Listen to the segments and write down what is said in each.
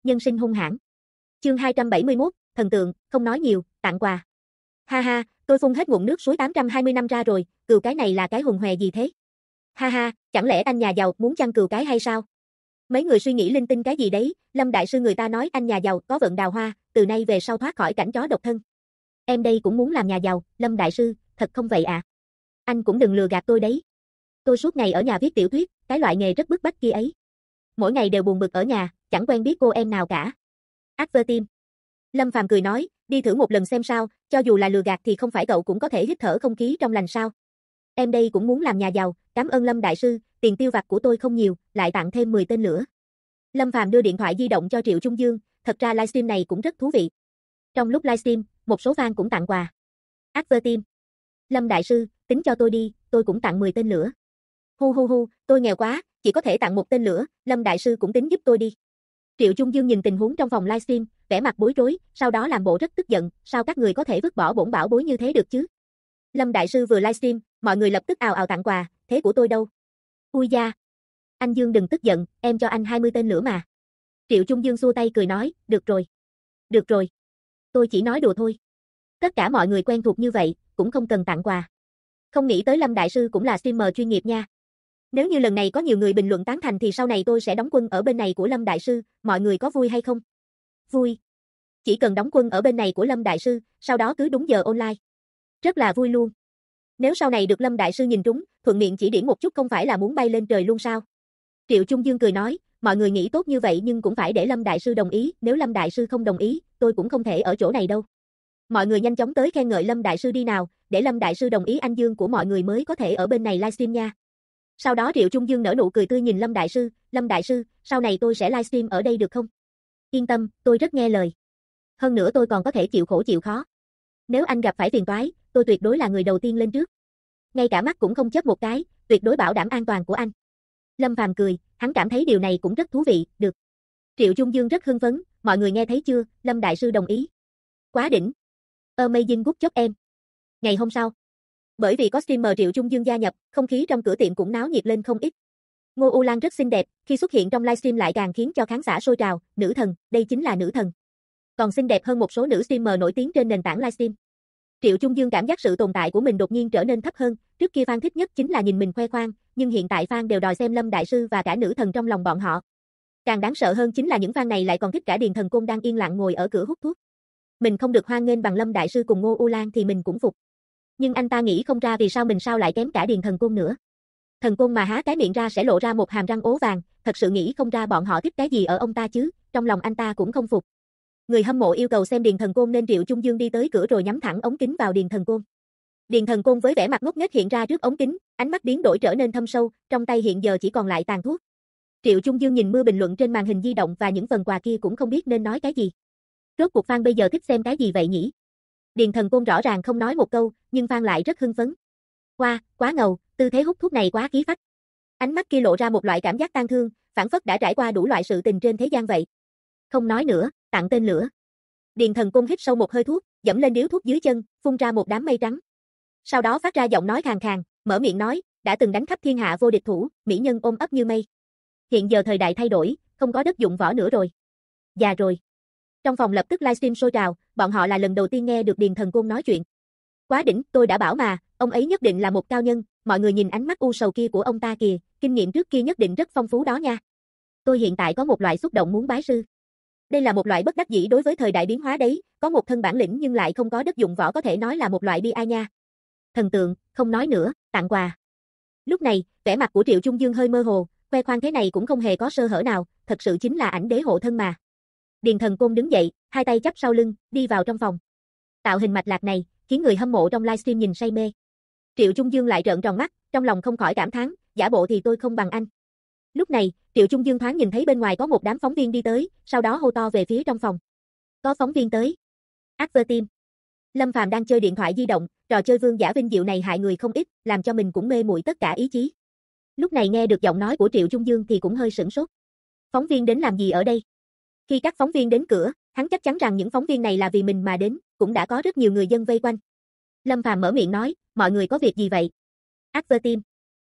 nhân sinh hung hãn. Chương 271, thần tượng, không nói nhiều, tặng quà. Ha ha, tôi phun hết nguồn nước suối 820 năm ra rồi, cừu cái này là cái hùng hòe gì thế? Ha ha, chẳng lẽ anh nhà giàu muốn chăn cừu cái hay sao? Mấy người suy nghĩ linh tinh cái gì đấy, Lâm đại sư người ta nói anh nhà giàu có vận đào hoa, từ nay về sau thoát khỏi cảnh chó độc thân. Em đây cũng muốn làm nhà giàu, Lâm đại sư, thật không vậy à? Anh cũng đừng lừa gạt tôi đấy. Tôi suốt ngày ở nhà viết tiểu thuyết, cái loại nghề rất bức bách kia ấy. Mỗi ngày đều buồn bực ở nhà, chẳng quen biết cô em nào cả. Advertime. Lâm Phàm cười nói, đi thử một lần xem sao, cho dù là lừa gạt thì không phải cậu cũng có thể hít thở không khí trong lành sao. Em đây cũng muốn làm nhà giàu, cảm ơn Lâm đại sư, tiền tiêu vặt của tôi không nhiều, lại tặng thêm 10 tên lửa. Lâm Phàm đưa điện thoại di động cho Triệu Trung Dương, thật ra livestream này cũng rất thú vị. Trong lúc livestream, một số fan cũng tặng quà. Advertime. Lâm đại sư, tính cho tôi đi, tôi cũng tặng 10 tên lửa. Hu hu hu, tôi nghèo quá, chỉ có thể tặng một tên lửa, Lâm đại sư cũng tính giúp tôi đi. Triệu Trung Dương nhìn tình huống trong phòng livestream, vẻ mặt bối rối, sau đó làm bộ rất tức giận, sao các người có thể vứt bỏ bổn bảo bối như thế được chứ? Lâm đại sư vừa livestream, mọi người lập tức ào ào tặng quà, thế của tôi đâu? Ui da. Anh Dương đừng tức giận, em cho anh 20 tên lửa mà. Triệu Trung Dương xua tay cười nói, được rồi. Được rồi. Tôi chỉ nói đùa thôi. Tất cả mọi người quen thuộc như vậy, cũng không cần tặng quà. Không nghĩ tới Lâm đại sư cũng là streamer chuyên nghiệp nha. Nếu như lần này có nhiều người bình luận tán thành thì sau này tôi sẽ đóng quân ở bên này của Lâm đại sư, mọi người có vui hay không? Vui. Chỉ cần đóng quân ở bên này của Lâm đại sư, sau đó cứ đúng giờ online. Rất là vui luôn. Nếu sau này được Lâm đại sư nhìn trúng, thuận miệng chỉ điểm một chút không phải là muốn bay lên trời luôn sao? Triệu Trung Dương cười nói, mọi người nghĩ tốt như vậy nhưng cũng phải để Lâm đại sư đồng ý, nếu Lâm đại sư không đồng ý, tôi cũng không thể ở chỗ này đâu. Mọi người nhanh chóng tới khen ngợi Lâm đại sư đi nào, để Lâm đại sư đồng ý anh Dương của mọi người mới có thể ở bên này livestream nha. Sau đó Triệu Trung Dương nở nụ cười tươi nhìn Lâm đại sư, sau này tôi sẽ livestream ở đây được không? Yên tâm, tôi rất nghe lời. Hơn nữa tôi còn có thể chịu khổ chịu khó. Nếu anh gặp phải phiền toái, tôi tuyệt đối là người đầu tiên lên trước. Ngay cả mắt cũng không chớp một cái, tuyệt đối bảo đảm an toàn của anh. Lâm Phàm cười, hắn cảm thấy điều này cũng rất thú vị, được. Triệu Trung Dương rất hưng phấn, mọi người nghe thấy chưa, Lâm đại sư đồng ý. Quá đỉnh. Amazing good job em. Ngày hôm sau, bởi vì có streamer Triệu Trung Dương gia nhập, không khí trong cửa tiệm cũng náo nhiệt lên không ít. Ngô U Lan rất xinh đẹp, khi xuất hiện trong livestream lại càng khiến cho khán giả sôi trào, nữ thần, đây chính là nữ thần. Còn xinh đẹp hơn một số nữ streamer nổi tiếng trên nền tảng livestream. Triệu Trung Dương cảm giác sự tồn tại của mình đột nhiên trở nên thấp hơn, trước kia fan thích nhất chính là nhìn mình khoe khoang, nhưng hiện tại fan đều đòi xem Lâm đại sư và cả nữ thần trong lòng bọn họ. Càng đáng sợ hơn chính là những fan này lại còn thích cả Điền Thần Côn đang yên lặng ngồi ở cửa hút thuốc. Mình không được hoan nghênh bằng Lâm đại sư cùng Ngô U Lan thì mình cũng phục. Nhưng anh ta nghĩ không ra vì sao mình sao lại kém cả Điền Thần Côn nữa. Thần Côn mà há cái miệng ra sẽ lộ ra một hàm răng ố vàng, thật sự nghĩ không ra bọn họ thích cái gì ở ông ta chứ, trong lòng anh ta cũng không phục. Người hâm mộ yêu cầu xem Điền Thần Côn nên Triệu Trung Dương đi tới cửa rồi nhắm thẳng ống kính vào Điền Thần Côn. Điền Thần Côn với vẻ mặt ngốc nghếch hiện ra trước ống kính, ánh mắt biến đổi trở nên thâm sâu, trong tay hiện giờ chỉ còn lại tàn thuốc. Triệu Trung Dương nhìn mưa bình luận trên màn hình di động và những phần quà kia cũng không biết nên nói cái gì. Rốt cuộc fan bây giờ thích xem cái gì vậy nhỉ? Điền Thần Côn rõ ràng không nói một câu, nhưng fan lại rất hưng phấn. Wow, quá ngầu, tư thế hút thuốc này quá khí phách. Ánh mắt kia lộ ra một loại cảm giác tang thương, phảng phất đã trải qua đủ loại sự tình trên thế gian vậy. Không nói nữa, tặng tên lửa. Điền Thần Côn hít sâu một hơi thuốc, dẫm lên điếu thuốc dưới chân, phun ra một đám mây trắng. Sau đó phát ra giọng nói khàn khàn, mở miệng nói, đã từng đánh khắp thiên hạ vô địch thủ, mỹ nhân ôm ấp như mây. Hiện giờ thời đại thay đổi, không có đất dụng võ nữa rồi. Già rồi. Trong phòng lập tức livestream sôi trào, bọn họ là lần đầu tiên nghe được Điền Thần Côn nói chuyện. Quá đỉnh, tôi đã bảo mà, ông ấy nhất định là một cao nhân, mọi người nhìn ánh mắt u sầu kia của ông ta kìa, kinh nghiệm trước kia nhất định rất phong phú đó nha. Tôi hiện tại có một loại xúc động muốn bái sư. Đây là một loại bất đắc dĩ đối với thời đại biến hóa đấy, có một thân bản lĩnh nhưng lại không có đất dụng võ có thể nói là một loại bi ai nha. Thần tượng, không nói nữa, tặng quà. Lúc này, vẻ mặt của Triệu Trung Dương hơi mơ hồ, khoe khoang thế này cũng không hề có sơ hở nào, thật sự chính là ảnh đế hộ thân mà. Điền Thần Côn đứng dậy, hai tay chắp sau lưng, đi vào trong phòng. Tạo hình mạch lạc này, khiến người hâm mộ trong livestream nhìn say mê. Triệu Trung Dương lại trợn tròn mắt, trong lòng không khỏi cảm thán, giả bộ thì tôi không bằng anh. Lúc này, Triệu Trung Dương thoáng nhìn thấy bên ngoài có một đám phóng viên đi tới, sau đó hô to về phía trong phòng. Có phóng viên tới. Advertime. Lâm Phàm đang chơi điện thoại di động, trò chơi vương giả vinh diệu này hại người không ít, làm cho mình cũng mê muội tất cả ý chí. Lúc này nghe được giọng nói của Triệu Trung Dương thì cũng hơi sửng sốt. Phóng viên đến làm gì ở đây? Khi các phóng viên đến cửa, hắn chắc chắn rằng những phóng viên này là vì mình mà đến, cũng đã có rất nhiều người dân vây quanh. Lâm Phàm mở miệng nói, mọi người có việc gì vậy? Advertime.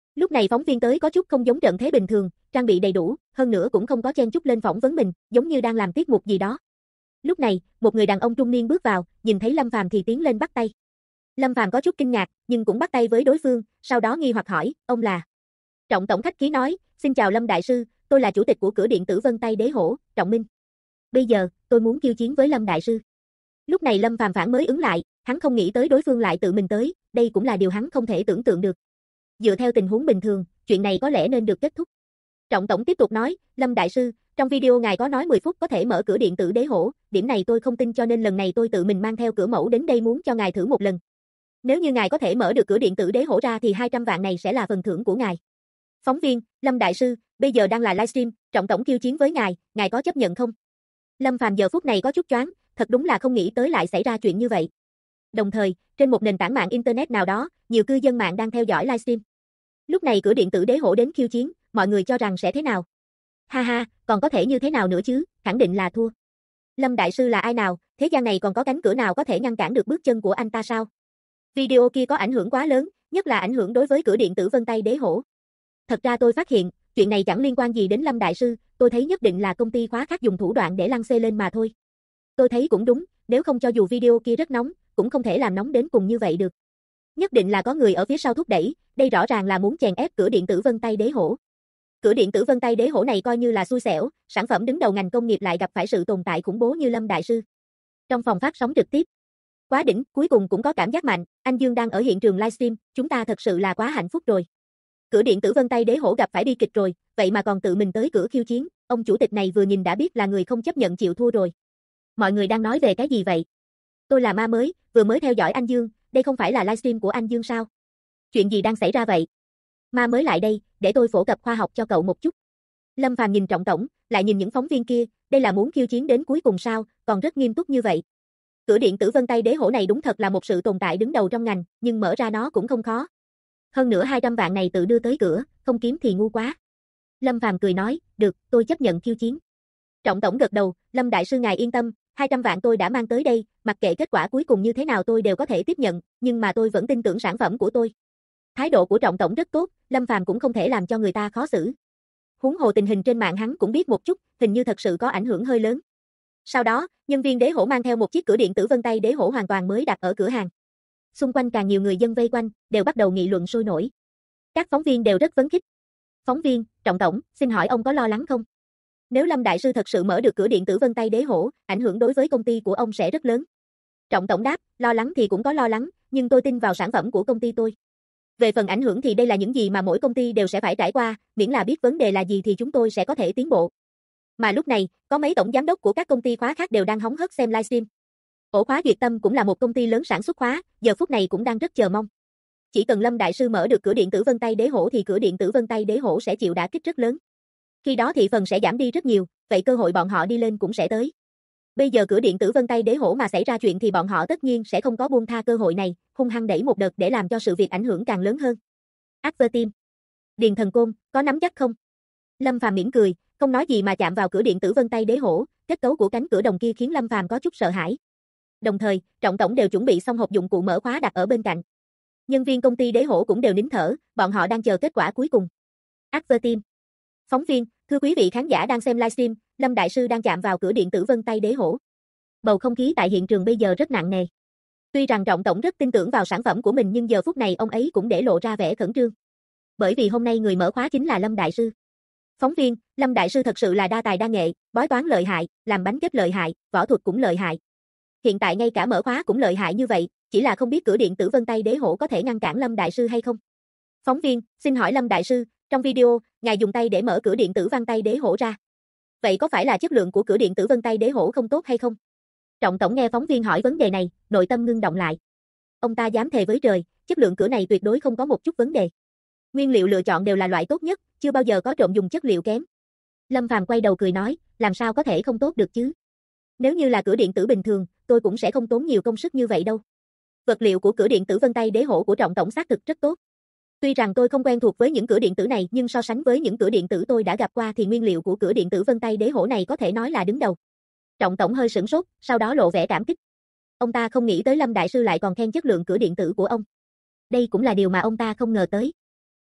Lúc này phóng viên tới có chút không giống trận thế bình thường, trang bị đầy đủ, hơn nữa cũng không có chen chúc lên phỏng vấn mình, giống như đang làm tiết mục gì đó. Lúc này, một người đàn ông trung niên bước vào, nhìn thấy Lâm Phàm thì tiến lên bắt tay. Lâm Phàm có chút kinh ngạc, nhưng cũng bắt tay với đối phương, sau đó nghi hoặc hỏi, ông là? Trọng tổng khách khí nói, xin chào Lâm đại sư, tôi là chủ tịch của cửa điện tử Vân Tay Đế Hổ, Trọng Minh. Bây giờ, tôi muốn khiêu chiến với Lâm đại sư. Lúc này Lâm Phàm phản mới ứng lại, hắn không nghĩ tới đối phương lại tự mình tới, đây cũng là điều hắn không thể tưởng tượng được. Dựa theo tình huống bình thường, chuyện này có lẽ nên được kết thúc. Trọng tổng tiếp tục nói, Lâm đại sư, trong video ngài có nói 10 phút có thể mở cửa điện tử Đế Hổ, điểm này tôi không tin cho nên lần này tôi tự mình mang theo cửa mẫu đến đây muốn cho ngài thử một lần. Nếu như ngài có thể mở được cửa điện tử Đế Hổ ra thì 200 vạn này sẽ là phần thưởng của ngài. Phóng viên, Lâm đại sư, bây giờ đang là livestream, Trọng tổng khiêu chiến với ngài có chấp nhận không? Lâm Phàm giờ phút này có chút choáng, thật đúng là không nghĩ tới lại xảy ra chuyện như vậy. Đồng thời, trên một nền tảng mạng internet nào đó, nhiều cư dân mạng đang theo dõi livestream. Lúc này cửa điện tử Đế Hổ đến khiêu chiến, mọi người cho rằng sẽ thế nào? Ha ha, còn có thể như thế nào nữa chứ, khẳng định là thua. Lâm đại sư là ai nào, thế gian này còn có cánh cửa nào có thể ngăn cản được bước chân của anh ta sao? Video kia có ảnh hưởng quá lớn, nhất là ảnh hưởng đối với cửa điện tử Vân Tay Đế Hổ. Thật ra tôi phát hiện, chuyện này chẳng liên quan gì đến Lâm đại sư, tôi thấy nhất định là công ty khóa khác dùng thủ đoạn để lăng xê lên mà thôi. Tôi thấy cũng đúng, nếu không cho dù video kia rất nóng, cũng không thể làm nóng đến cùng như vậy được. Nhất định là có người ở phía sau thúc đẩy, đây rõ ràng là muốn chèn ép cửa điện tử Vân Tay Đế Hổ. Cửa điện tử Vân Tay Đế Hổ này coi như là xui xẻo, sản phẩm đứng đầu ngành công nghiệp lại gặp phải sự tồn tại khủng bố như Lâm đại sư. Trong phòng phát sóng trực tiếp, quá đỉnh, cuối cùng cũng có cảm giác mạnh, anh Dương đang ở hiện trường livestream, chúng ta thật sự là quá hạnh phúc rồi. Cửa điện tử Vân Tay Đế Hổ gặp phải bi kịch rồi, vậy mà còn tự mình tới cửa khiêu chiến, ông chủ tịch này vừa nhìn đã biết là người không chấp nhận chịu thua rồi. Mọi người đang nói về cái gì vậy? Tôi là ma mới, vừa mới theo dõi anh Dương, đây không phải là livestream của anh Dương sao? Chuyện gì đang xảy ra vậy? Ma mới lại đây, để tôi phổ cập khoa học cho cậu một chút. Lâm Phàm nhìn Trọng tổng, lại nhìn những phóng viên kia, đây là muốn khiêu chiến đến cuối cùng sao, còn rất nghiêm túc như vậy. Cửa điện tử Vân Tay Đế Hổ này đúng thật là một sự tồn tại đứng đầu trong ngành, nhưng mở ra nó cũng không khó. Hơn nữa 200 vạn này tự đưa tới cửa, không kiếm thì ngu quá. Lâm Phàm cười nói, được, tôi chấp nhận khiêu chiến. Trọng tổng gật đầu, Lâm đại sư ngài yên tâm, 200 vạn tôi đã mang tới đây, mặc kệ kết quả cuối cùng như thế nào tôi đều có thể tiếp nhận, nhưng mà tôi vẫn tin tưởng sản phẩm của tôi. Thái độ của Trọng tổng rất tốt, Lâm Phàm cũng không thể làm cho người ta khó xử. Huống hồ tình hình trên mạng hắn cũng biết một chút, hình như thật sự có ảnh hưởng hơi lớn. Sau đó, nhân viên Đế Hổ mang theo một chiếc cửa điện tử Vân Tay Đế Hổ hoàn toàn mới đặt ở cửa hàng. Xung quanh càng nhiều người dân vây quanh, đều bắt đầu nghị luận sôi nổi. Các phóng viên đều rất phấn khích. Phóng viên, Trọng tổng, xin hỏi ông có lo lắng không? Nếu Lâm đại sư thật sự mở được cửa điện tử Vân Tay Đế Hổ, ảnh hưởng đối với công ty của ông sẽ rất lớn. Trọng tổng đáp, lo lắng thì cũng có lo lắng, nhưng tôi tin vào sản phẩm của công ty tôi. Về phần ảnh hưởng thì đây là những gì mà mỗi công ty đều sẽ phải trải qua, miễn là biết vấn đề là gì thì chúng tôi sẽ có thể tiến bộ. Mà lúc này, có mấy tổng giám đốc của các công ty khóa khác đều đang hóng hớt xem livestream. Ổ khóa Duyệt Tâm cũng là một công ty lớn sản xuất khóa, giờ phút này cũng đang rất chờ mong. Chỉ cần Lâm đại sư mở được cửa điện tử Vân Tay Đế Hổ thì cửa điện tử Vân Tay Đế Hổ sẽ chịu đả kích rất lớn. Khi đó thị phần sẽ giảm đi rất nhiều, vậy cơ hội bọn họ đi lên cũng sẽ tới. Bây giờ cửa điện tử Vân Tay Đế Hổ mà xảy ra chuyện thì bọn họ tất nhiên sẽ không có buông tha cơ hội này, hung hăng đẩy một đợt để làm cho sự việc ảnh hưởng càng lớn hơn. Adverteam. Điền Thần Côn, có nắm chắc không? Lâm Phàm mỉm cười, không nói gì mà chạm vào cửa điện tử Vân Tay Đế Hổ, kết cấu của cánh cửa đồng kia khiến Lâm Phàm có chút sợ hãi. Đồng thời, Trọng tổng đều chuẩn bị xong hộp dụng cụ mở khóa đặt ở bên cạnh. Nhân viên công ty Đế Hổ cũng đều nín thở, bọn họ đang chờ kết quả cuối cùng. Adverteam. Phóng viên, thưa quý vị khán giả đang xem livestream, Lâm đại sư đang chạm vào cửa điện tử Vân Tay Đế Hổ. Bầu không khí tại hiện trường bây giờ rất nặng nề. Tuy rằng Trọng tổng rất tin tưởng vào sản phẩm của mình nhưng giờ phút này ông ấy cũng để lộ ra vẻ khẩn trương. Bởi vì hôm nay người mở khóa chính là Lâm đại sư. Phóng viên, Lâm đại sư thật sự là đa tài đa nghệ, bói toán lợi hại, làm bánh kết lợi hại, võ thuật cũng lợi hại. Hiện tại ngay cả mở khóa cũng lợi hại như vậy, chỉ là không biết cửa điện tử Vân Tay Đế Hổ có thể ngăn cản Lâm đại sư hay không. Phóng viên, xin hỏi Lâm đại sư, trong video, ngài dùng tay để mở cửa điện tử Vân Tay Đế Hổ ra. Vậy có phải là chất lượng của cửa điện tử Vân Tay Đế Hổ không tốt hay không? Trọng tổng nghe phóng viên hỏi vấn đề này, nội tâm ngưng động lại. Ông ta dám thề với trời, chất lượng cửa này tuyệt đối không có một chút vấn đề. Nguyên liệu lựa chọn đều là loại tốt nhất, chưa bao giờ có trộm dùng chất liệu kém. Lâm Phàm quay đầu cười nói, làm sao có thể không tốt được chứ? Nếu như là cửa điện tử bình thường, tôi cũng sẽ không tốn nhiều công sức như vậy đâu. Vật liệu của cửa điện tử Vân Tay Đế Hổ của Trọng tổng xác thực rất tốt. Tuy rằng tôi không quen thuộc với những cửa điện tử này nhưng so sánh với những cửa điện tử tôi đã gặp qua thì nguyên liệu của cửa điện tử Vân Tay Đế Hổ này có thể nói là đứng đầu. Trọng tổng hơi sửng sốt, sau đó lộ vẻ cảm kích. Ông ta không nghĩ tới Lâm đại sư lại còn khen chất lượng cửa điện tử của ông. Đây cũng là điều mà ông ta không ngờ tới.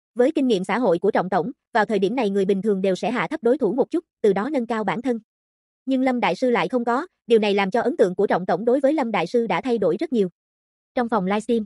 Với kinh nghiệm xã hội của Trọng tổng, vào thời điểm này người bình thường đều sẽ hạ thấp đối thủ một chút, từ đó nâng cao bản thân. Nhưng Lâm Đại Sư lại không có, điều này làm cho ấn tượng của Trọng tổng đối với Lâm Đại Sư đã thay đổi rất nhiều. Trong phòng livestream.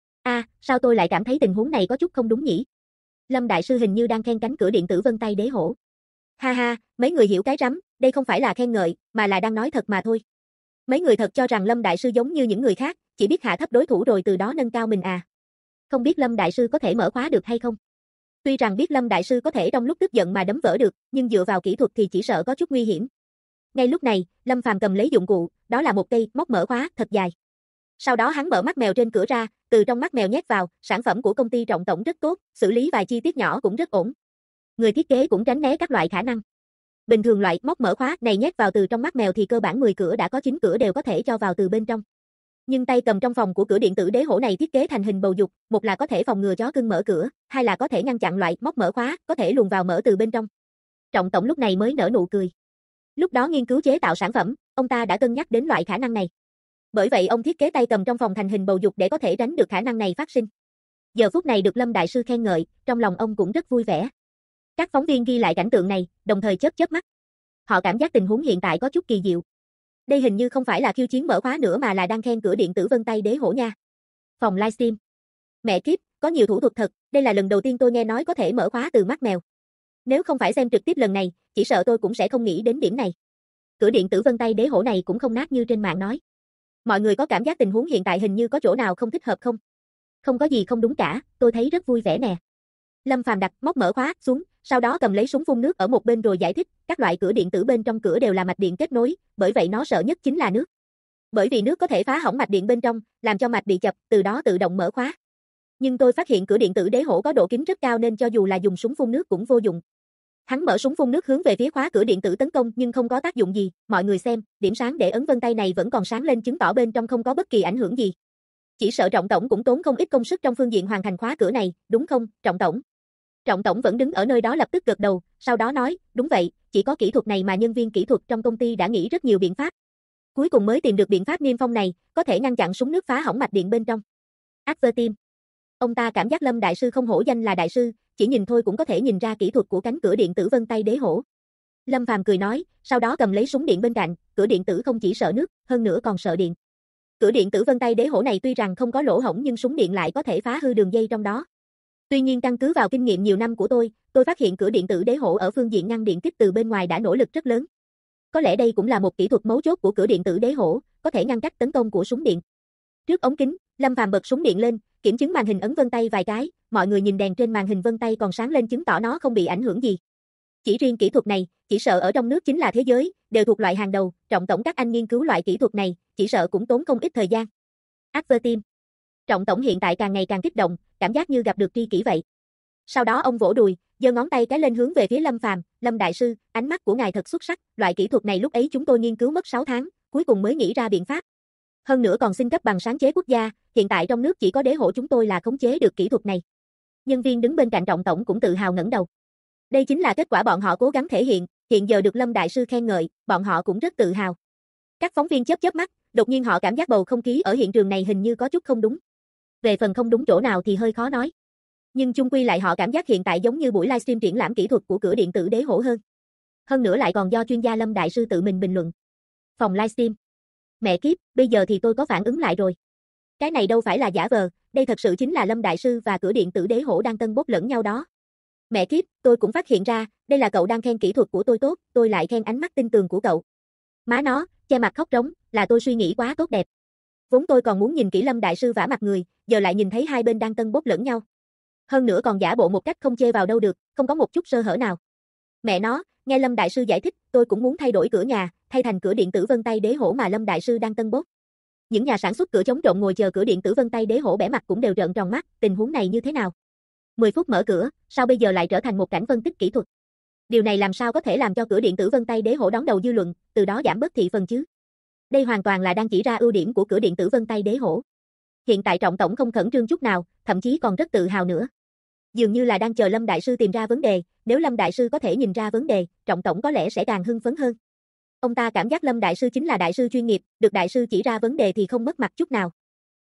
Sao tôi lại cảm thấy tình huống này có chút không đúng nhỉ? Lâm Đại Sư hình như đang khen cánh cửa điện tử vân tay đế hổ. Ha ha, mấy người hiểu cái rắm, đây không phải là khen ngợi, mà là đang nói thật mà thôi. Mấy người thật cho rằng Lâm Đại Sư giống như những người khác, chỉ biết hạ thấp đối thủ rồi từ đó nâng cao mình à. Không biết Lâm Đại Sư có thể mở khóa được hay không? Tuy rằng biết Lâm Đại Sư có thể trong lúc tức giận mà đấm vỡ được, nhưng dựa vào kỹ thuật thì chỉ sợ có chút nguy hiểm. Ngay lúc này, Lâm Phàm cầm lấy dụng cụ, đó là một cây móc mở khóa thật dài. Sau đó hắn mở mắt mèo trên cửa ra, từ trong mắt mèo nhét vào, sản phẩm của công ty Trọng tổng rất tốt, xử lý vài chi tiết nhỏ cũng rất ổn. Người thiết kế cũng tránh né các loại khả năng. Bình thường loại móc mở khóa này nhét vào từ trong mắt mèo thì cơ bản 10 cửa đã có 9 cửa đều có thể cho vào từ bên trong. Nhưng tay cầm trong phòng của cửa điện tử đế hổ này thiết kế thành hình bầu dục, một là có thể phòng ngừa chó cưng mở cửa, hai là có thể ngăn chặn loại móc mở khóa, có thể luồn vào mở từ bên trong. Trọng tổng lúc này mới nở nụ cười. Lúc đó nghiên cứu chế tạo sản phẩm, ông ta đã cân nhắc đến loại khả năng này. Bởi vậy ông thiết kế tay cầm trong phòng thành hình bầu dục để có thể tránh được khả năng này phát sinh. Giờ phút này được Lâm Đại Sư khen ngợi, trong lòng ông cũng rất vui vẻ. Các phóng viên ghi lại cảnh tượng này, đồng thời chớp mắt. Họ cảm giác tình huống hiện tại có chút kỳ diệu. Đây hình như không phải là khiêu chiến mở khóa nữa mà là đang khen cửa điện tử vân tay đế hổ nha. Phòng livestream. Mẹ kiếp, có nhiều thủ thuật thật, đây là lần đầu tiên tôi nghe nói có thể mở khóa từ mắt mèo. Nếu không phải xem trực tiếp lần này, chỉ sợ tôi cũng sẽ không nghĩ đến điểm này. Cửa điện tử vân tay đế hổ này cũng không nát như trên mạng nói. Mọi người có cảm giác tình huống hiện tại hình như có chỗ nào không thích hợp không? Không có gì không đúng cả, tôi thấy rất vui vẻ nè. Lâm Phàm đặt móc mở khóa xuống, sau đó cầm lấy súng phun nước ở một bên rồi giải thích, các loại cửa điện tử bên trong cửa đều là mạch điện kết nối, bởi vậy nó sợ nhất chính là nước. Bởi vì nước có thể phá hỏng mạch điện bên trong, làm cho mạch bị chập, từ đó tự động mở khóa. Nhưng tôi phát hiện cửa điện tử đế hổ có độ kín rất cao nên cho dù là dùng súng phun nước cũng vô dụng. Hắn mở súng phun nước hướng về phía khóa cửa điện tử tấn công nhưng không có tác dụng gì, mọi người xem, điểm sáng để ấn vân tay này vẫn còn sáng lên chứng tỏ bên trong không có bất kỳ ảnh hưởng gì. Chỉ sợ Trọng tổng cũng tốn không ít công sức trong phương diện hoàn thành khóa cửa này, đúng không, Trọng tổng? Trọng tổng vẫn đứng ở nơi đó lập tức gật đầu, sau đó nói, đúng vậy, chỉ có kỹ thuật này mà nhân viên kỹ thuật trong công ty đã nghĩ rất nhiều biện pháp. Cuối cùng mới tìm được biện pháp niêm phong này, có thể ngăn chặn súng nước phá hỏng mạch điện bên trong. Advertim. Ông ta cảm giác Lâm Đại Sư không hổ danh là đại sư, chỉ nhìn thôi cũng có thể nhìn ra kỹ thuật của cánh cửa điện tử vân tay đế hổ. Lâm Phàm cười nói, sau đó cầm lấy súng điện bên cạnh, cửa điện tử không chỉ sợ nước, hơn nữa còn sợ điện. Cửa điện tử vân tay đế hổ này tuy rằng không có lỗ hổng nhưng súng điện lại có thể phá hư đường dây trong đó. Tuy nhiên căn cứ vào kinh nghiệm nhiều năm của tôi phát hiện cửa điện tử đế hổ ở phương diện ngăn điện kích từ bên ngoài đã nỗ lực rất lớn. Có lẽ đây cũng là một kỹ thuật mấu chốt của cửa điện tử đế hổ, có thể ngăn cách tấn công của súng điện. Trước ống kính, Lâm Phàm bật súng điện lên, kiểm chứng màn hình ấn vân tay vài cái, mọi người nhìn đèn trên màn hình vân tay còn sáng lên chứng tỏ nó không bị ảnh hưởng gì. Chỉ riêng kỹ thuật này, chỉ sợ ở trong nước chính là thế giới, đều thuộc loại hàng đầu, Trọng tổng các anh nghiên cứu loại kỹ thuật này, chỉ sợ cũng tốn không ít thời gian. Advertim. Trọng tổng hiện tại càng ngày càng kích động, cảm giác như gặp được tri kỷ vậy. Sau đó ông vỗ đùi, giơ ngón tay cái lên hướng về phía Lâm Phàm, Lâm Đại Sư, ánh mắt của ngài thật xuất sắc, loại kỹ thuật này lúc ấy chúng tôi nghiên cứu mất 6 tháng, cuối cùng mới nghĩ ra biện pháp. Hơn nữa còn xin cấp bằng sáng chế quốc gia, hiện tại trong nước chỉ có đế hổ chúng tôi là khống chế được kỹ thuật này. Nhân viên đứng bên cạnh Trọng tổng cũng tự hào ngẩng đầu. Đây chính là kết quả bọn họ cố gắng thể hiện giờ được Lâm Đại Sư khen ngợi, bọn họ cũng rất tự hào. Các phóng viên chớp mắt, đột nhiên họ cảm giác bầu không khí ở hiện trường này hình như có chút không đúng. Về phần không đúng chỗ nào thì hơi khó nói. Nhưng chung quy lại họ cảm giác hiện tại giống như buổi livestream triển lãm kỹ thuật của cửa điện tử đế hổ hơn. Hơn nữa lại còn do chuyên gia Lâm Đại Sư tự mình bình luận. Phòng livestream. Mẹ kiếp, bây giờ thì tôi có phản ứng lại rồi. Cái này đâu phải là giả vờ, đây thật sự chính là Lâm Đại Sư và cửa điện tử đế hổ đang tân bốc lẫn nhau đó. Mẹ kiếp, tôi cũng phát hiện ra, đây là cậu đang khen kỹ thuật của tôi tốt, tôi lại khen ánh mắt tinh tường của cậu. Má nó, che mặt khóc trống, là tôi suy nghĩ quá tốt đẹp. Vốn tôi còn muốn nhìn kỹ Lâm Đại Sư vả mặt người, giờ lại nhìn thấy hai bên đang tân bốc lẫn nhau. Hơn nữa còn giả bộ một cách không chê vào đâu được, không có một chút sơ hở nào. Mẹ nó, nghe Lâm Đại Sư giải thích, tôi cũng muốn thay đổi cửa nhà, thay thành cửa điện tử vân tay đế hổ mà Lâm Đại Sư đang tân bốc. Những nhà sản xuất cửa chống trộn ngồi chờ cửa điện tử vân tay đế hổ bẻ mặt cũng đều trợn tròn mắt, tình huống này như thế nào? 10 phút mở cửa, sao bây giờ lại trở thành một cảnh phân tích kỹ thuật? Điều này làm sao có thể làm cho cửa điện tử vân tay đế hổ đón đầu dư luận, từ đó giảm bớt thị phần chứ? Đây hoàn toàn là đang chỉ ra ưu điểm của cửa điện tử vân tay đế hổ. Hiện tại Trọng tổng không khẩn trương chút nào, thậm chí còn rất tự hào nữa. Dường như là đang chờ Lâm Đại Sư tìm ra vấn đề, nếu Lâm Đại Sư có thể nhìn ra vấn đề, Trọng tổng có lẽ sẽ càng hưng phấn hơn. Ông ta cảm giác Lâm Đại Sư chính là đại sư chuyên nghiệp, được đại sư chỉ ra vấn đề thì không mất mặt chút nào.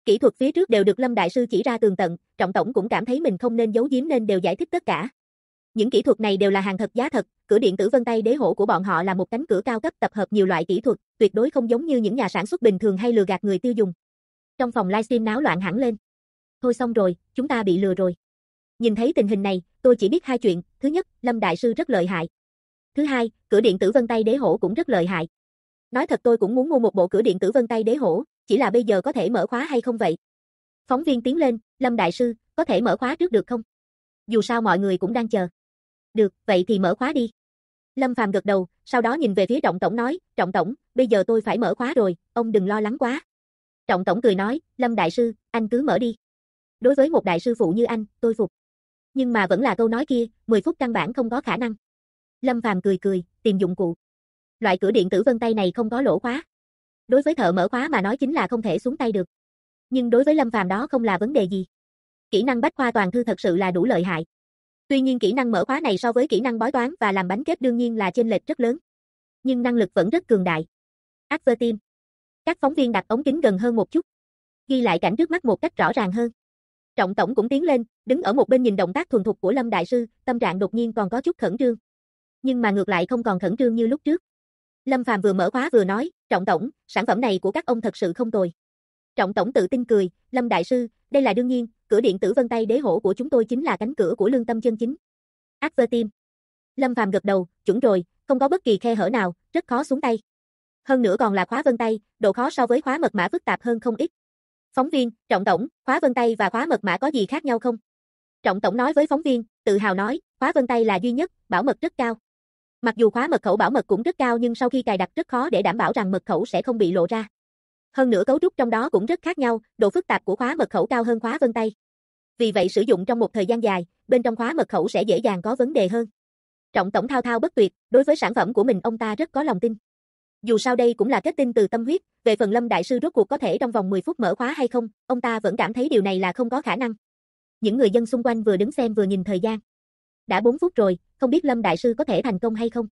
Kỹ thuật phía trước đều được Lâm đại sư chỉ ra tường tận, Trọng tổng cũng cảm thấy mình không nên giấu giếm nên đều giải thích tất cả. Những kỹ thuật này đều là hàng thật giá thật, cửa điện tử vân tay đế hổ của bọn họ là một cánh cửa cao cấp tập hợp nhiều loại kỹ thuật, tuyệt đối không giống như những nhà sản xuất bình thường hay lừa gạt người tiêu dùng. Trong phòng livestream náo loạn hẳn lên. Thôi xong rồi, chúng ta bị lừa rồi. Nhìn thấy tình hình này, tôi chỉ biết hai chuyện, thứ nhất, Lâm đại sư rất lợi hại. Thứ hai, cửa điện tử vân tay đế hổ cũng rất lợi hại. Nói thật tôi cũng muốn mua một bộ cửa điện tử vân tay đế hổ, chỉ là bây giờ có thể mở khóa hay không vậy? Phóng viên tiến lên, Lâm đại sư, có thể mở khóa trước được không? Dù sao mọi người cũng đang chờ. Được, vậy thì mở khóa đi. Lâm Phàm gật đầu, sau đó nhìn về phía Trọng tổng nói, Trọng tổng, bây giờ tôi phải mở khóa rồi, ông đừng lo lắng quá. Trọng tổng cười nói, Lâm đại sư, anh cứ mở đi. Đối với một đại sư phụ như anh, tôi phục. Nhưng mà vẫn là câu nói kia, 10 phút căn bản không có khả năng. Lâm Phàm cười cười, tìm dụng cụ. Loại cửa điện tử vân tay này không có lỗ khóa. Đối với thợ mở khóa mà nói chính là không thể xuống tay được. Nhưng đối với Lâm Phàm đó không là vấn đề gì. Kỹ năng bách khoa toàn thư thật sự là đủ lợi hại. Tuy nhiên kỹ năng mở khóa này so với kỹ năng bói toán và làm bánh kép đương nhiên là chênh lệch rất lớn. Nhưng năng lực vẫn rất cường đại. Advertime. Các phóng viên đặt ống kính gần hơn một chút. Ghi lại cảnh trước mắt một cách rõ ràng hơn. Trọng tổng cũng tiến lên, đứng ở một bên nhìn động tác thuần thục của Lâm đại sư, tâm trạng đột nhiên còn có chút khẩn trương. Nhưng mà ngược lại không còn khẩn trương như lúc trước. Lâm Phàm vừa mở khóa vừa nói, Trọng tổng, sản phẩm này của các ông thật sự không tồi. Trọng tổng tự tin cười, Lâm đại sư, đây là đương nhiên, cửa điện tử vân tay đế hổ của chúng tôi chính là cánh cửa của lương tâm chân chính. Advertime. Lâm Phàm gật đầu, chuẩn rồi, không có bất kỳ khe hở nào, rất khó xuống tay. Hơn nữa còn là khóa vân tay, độ khó so với khóa mật mã phức tạp hơn không ít. Phóng viên, Trọng tổng, khóa vân tay và khóa mật mã có gì khác nhau không? Trọng tổng nói với phóng viên, tự hào nói, khóa vân tay là duy nhất, bảo mật rất cao. Mặc dù khóa mật khẩu bảo mật cũng rất cao nhưng sau khi cài đặt rất khó để đảm bảo rằng mật khẩu sẽ không bị lộ ra. Hơn nữa cấu trúc trong đó cũng rất khác nhau, độ phức tạp của khóa mật khẩu cao hơn khóa vân tay. Vì vậy sử dụng trong một thời gian dài, bên trong khóa mật khẩu sẽ dễ dàng có vấn đề hơn. Trọng tổng thao thao bất tuyệt, đối với sản phẩm của mình ông ta rất có lòng tin. Dù sao đây cũng là kết tinh từ tâm huyết, về phần Lâm đại sư rốt cuộc có thể trong vòng 10 phút mở khóa hay không, ông ta vẫn cảm thấy điều này là không có khả năng. Những người dân xung quanh vừa đứng xem vừa nhìn thời gian. Đã 4 phút rồi, không biết Lâm đại sư có thể thành công hay không?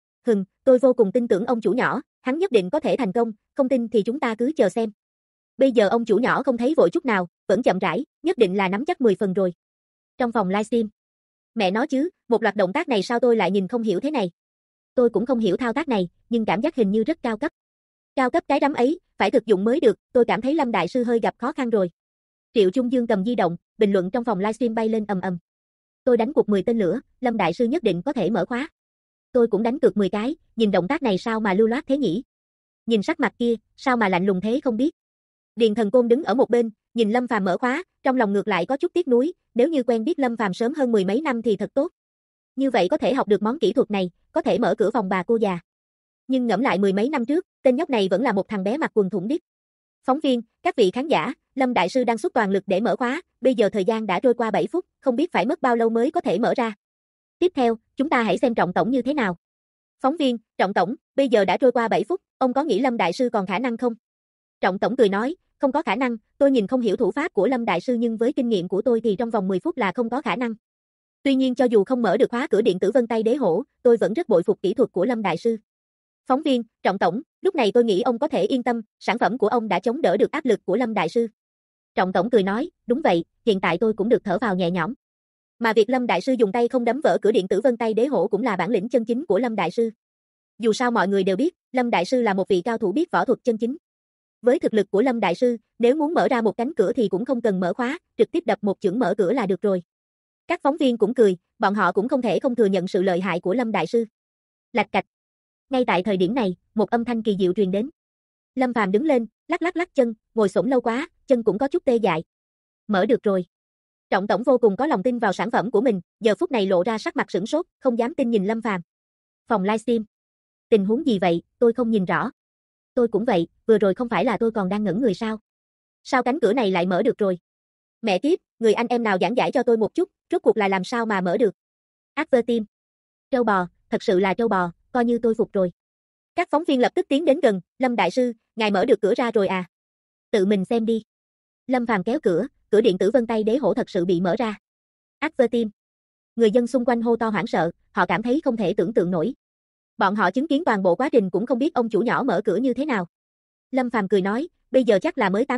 Tôi vô cùng tin tưởng ông chủ nhỏ, hắn nhất định có thể thành công, không tin thì chúng ta cứ chờ xem. Bây giờ ông chủ nhỏ không thấy vội chút nào, vẫn chậm rãi, nhất định là nắm chắc 10 phần rồi. Trong phòng livestream. Mẹ nói chứ, một loạt động tác này sao tôi lại nhìn không hiểu thế này? Tôi cũng không hiểu thao tác này, nhưng cảm giác hình như rất cao cấp. Cao cấp cái rắm ấy, phải thực dụng mới được, tôi cảm thấy Lâm đại sư hơi gặp khó khăn rồi. Triệu Trung Dương cầm di động, bình luận trong phòng livestream bay lên ầm ầm. Tôi đánh cuộc 10 tên lửa, Lâm đại sư nhất định có thể mở khóa. Tôi cũng đánh cược 10 cái, nhìn động tác này sao mà lưu loát thế nhỉ? Nhìn sắc mặt kia, sao mà lạnh lùng thế không biết. Điền Thần Côn đứng ở một bên, nhìn Lâm Phàm mở khóa, trong lòng ngược lại có chút tiếc nuối, nếu như quen biết Lâm Phàm sớm hơn 10 mấy năm thì thật tốt. Như vậy có thể học được món kỹ thuật này, có thể mở cửa phòng bà cô già. Nhưng ngẫm lại 10 mấy năm trước, tên nhóc này vẫn là một thằng bé mặc quần thủng đít. Phóng viên, các vị khán giả, Lâm đại sư đang xuất toàn lực để mở khóa, bây giờ thời gian đã trôi qua 7 phút, không biết phải mất bao lâu mới có thể mở ra. Tiếp theo, chúng ta hãy xem Trọng tổng như thế nào. Phóng viên, Trọng tổng, bây giờ đã trôi qua 7 phút, ông có nghĩ Lâm đại sư còn khả năng không? Trọng tổng cười nói, không có khả năng, tôi nhìn không hiểu thủ pháp của Lâm đại sư nhưng với kinh nghiệm của tôi thì trong vòng 10 phút là không có khả năng. Tuy nhiên cho dù không mở được khóa cửa điện tử vân tay đế hổ, tôi vẫn rất bội phục kỹ thuật của Lâm đại sư. Phóng viên, Trọng tổng, lúc này tôi nghĩ ông có thể yên tâm, sản phẩm của ông đã chống đỡ được áp lực của Lâm đại sư. Trọng tổng cười nói, đúng vậy, hiện tại tôi cũng được thở vào nhẹ nhõm. Mà việc Lâm đại sư dùng tay không đấm vỡ cửa điện tử vân tay đế hổ cũng là bản lĩnh chân chính của Lâm đại sư. Dù sao mọi người đều biết, Lâm đại sư là một vị cao thủ biết võ thuật chân chính. Với thực lực của Lâm đại sư, nếu muốn mở ra một cánh cửa thì cũng không cần mở khóa, trực tiếp đập một chưởng mở cửa là được rồi. Các phóng viên cũng cười, bọn họ cũng không thể không thừa nhận sự lợi hại của Lâm đại sư. Lạch cạch. Ngay tại thời điểm này, một âm thanh kỳ diệu truyền đến. Lâm Phàm đứng lên, lắc chân, ngồi xổm lâu quá, chân cũng có chút tê dại. Mở được rồi. Trọng tổng vô cùng có lòng tin vào sản phẩm của mình, giờ phút này lộ ra sắc mặt sửng sốt, không dám tin nhìn Lâm Phàm. Phòng livestream. Tình huống gì vậy, tôi không nhìn rõ. Tôi cũng vậy, vừa rồi không phải là tôi còn đang ngẩn người sao? Sao cánh cửa này lại mở được rồi? Mẹ kiếp, người anh em nào giảng giải cho tôi một chút, rốt cuộc là làm sao mà mở được? Advertime. Trâu bò, thật sự là trâu bò, coi như tôi phục rồi. Các phóng viên lập tức tiến đến gần, Lâm đại sư, ngài mở được cửa ra rồi à? Tự mình xem đi. Lâm Phàm kéo cửa, cửa điện tử vân tay đế hổ thật sự bị mở ra. Advertime. Người dân xung quanh hô to hoảng sợ, họ cảm thấy không thể tưởng tượng nổi. Bọn họ chứng kiến toàn bộ quá trình cũng không biết ông chủ nhỏ mở cửa như thế nào. Lâm Phàm cười nói, bây giờ chắc là mới 8 phút,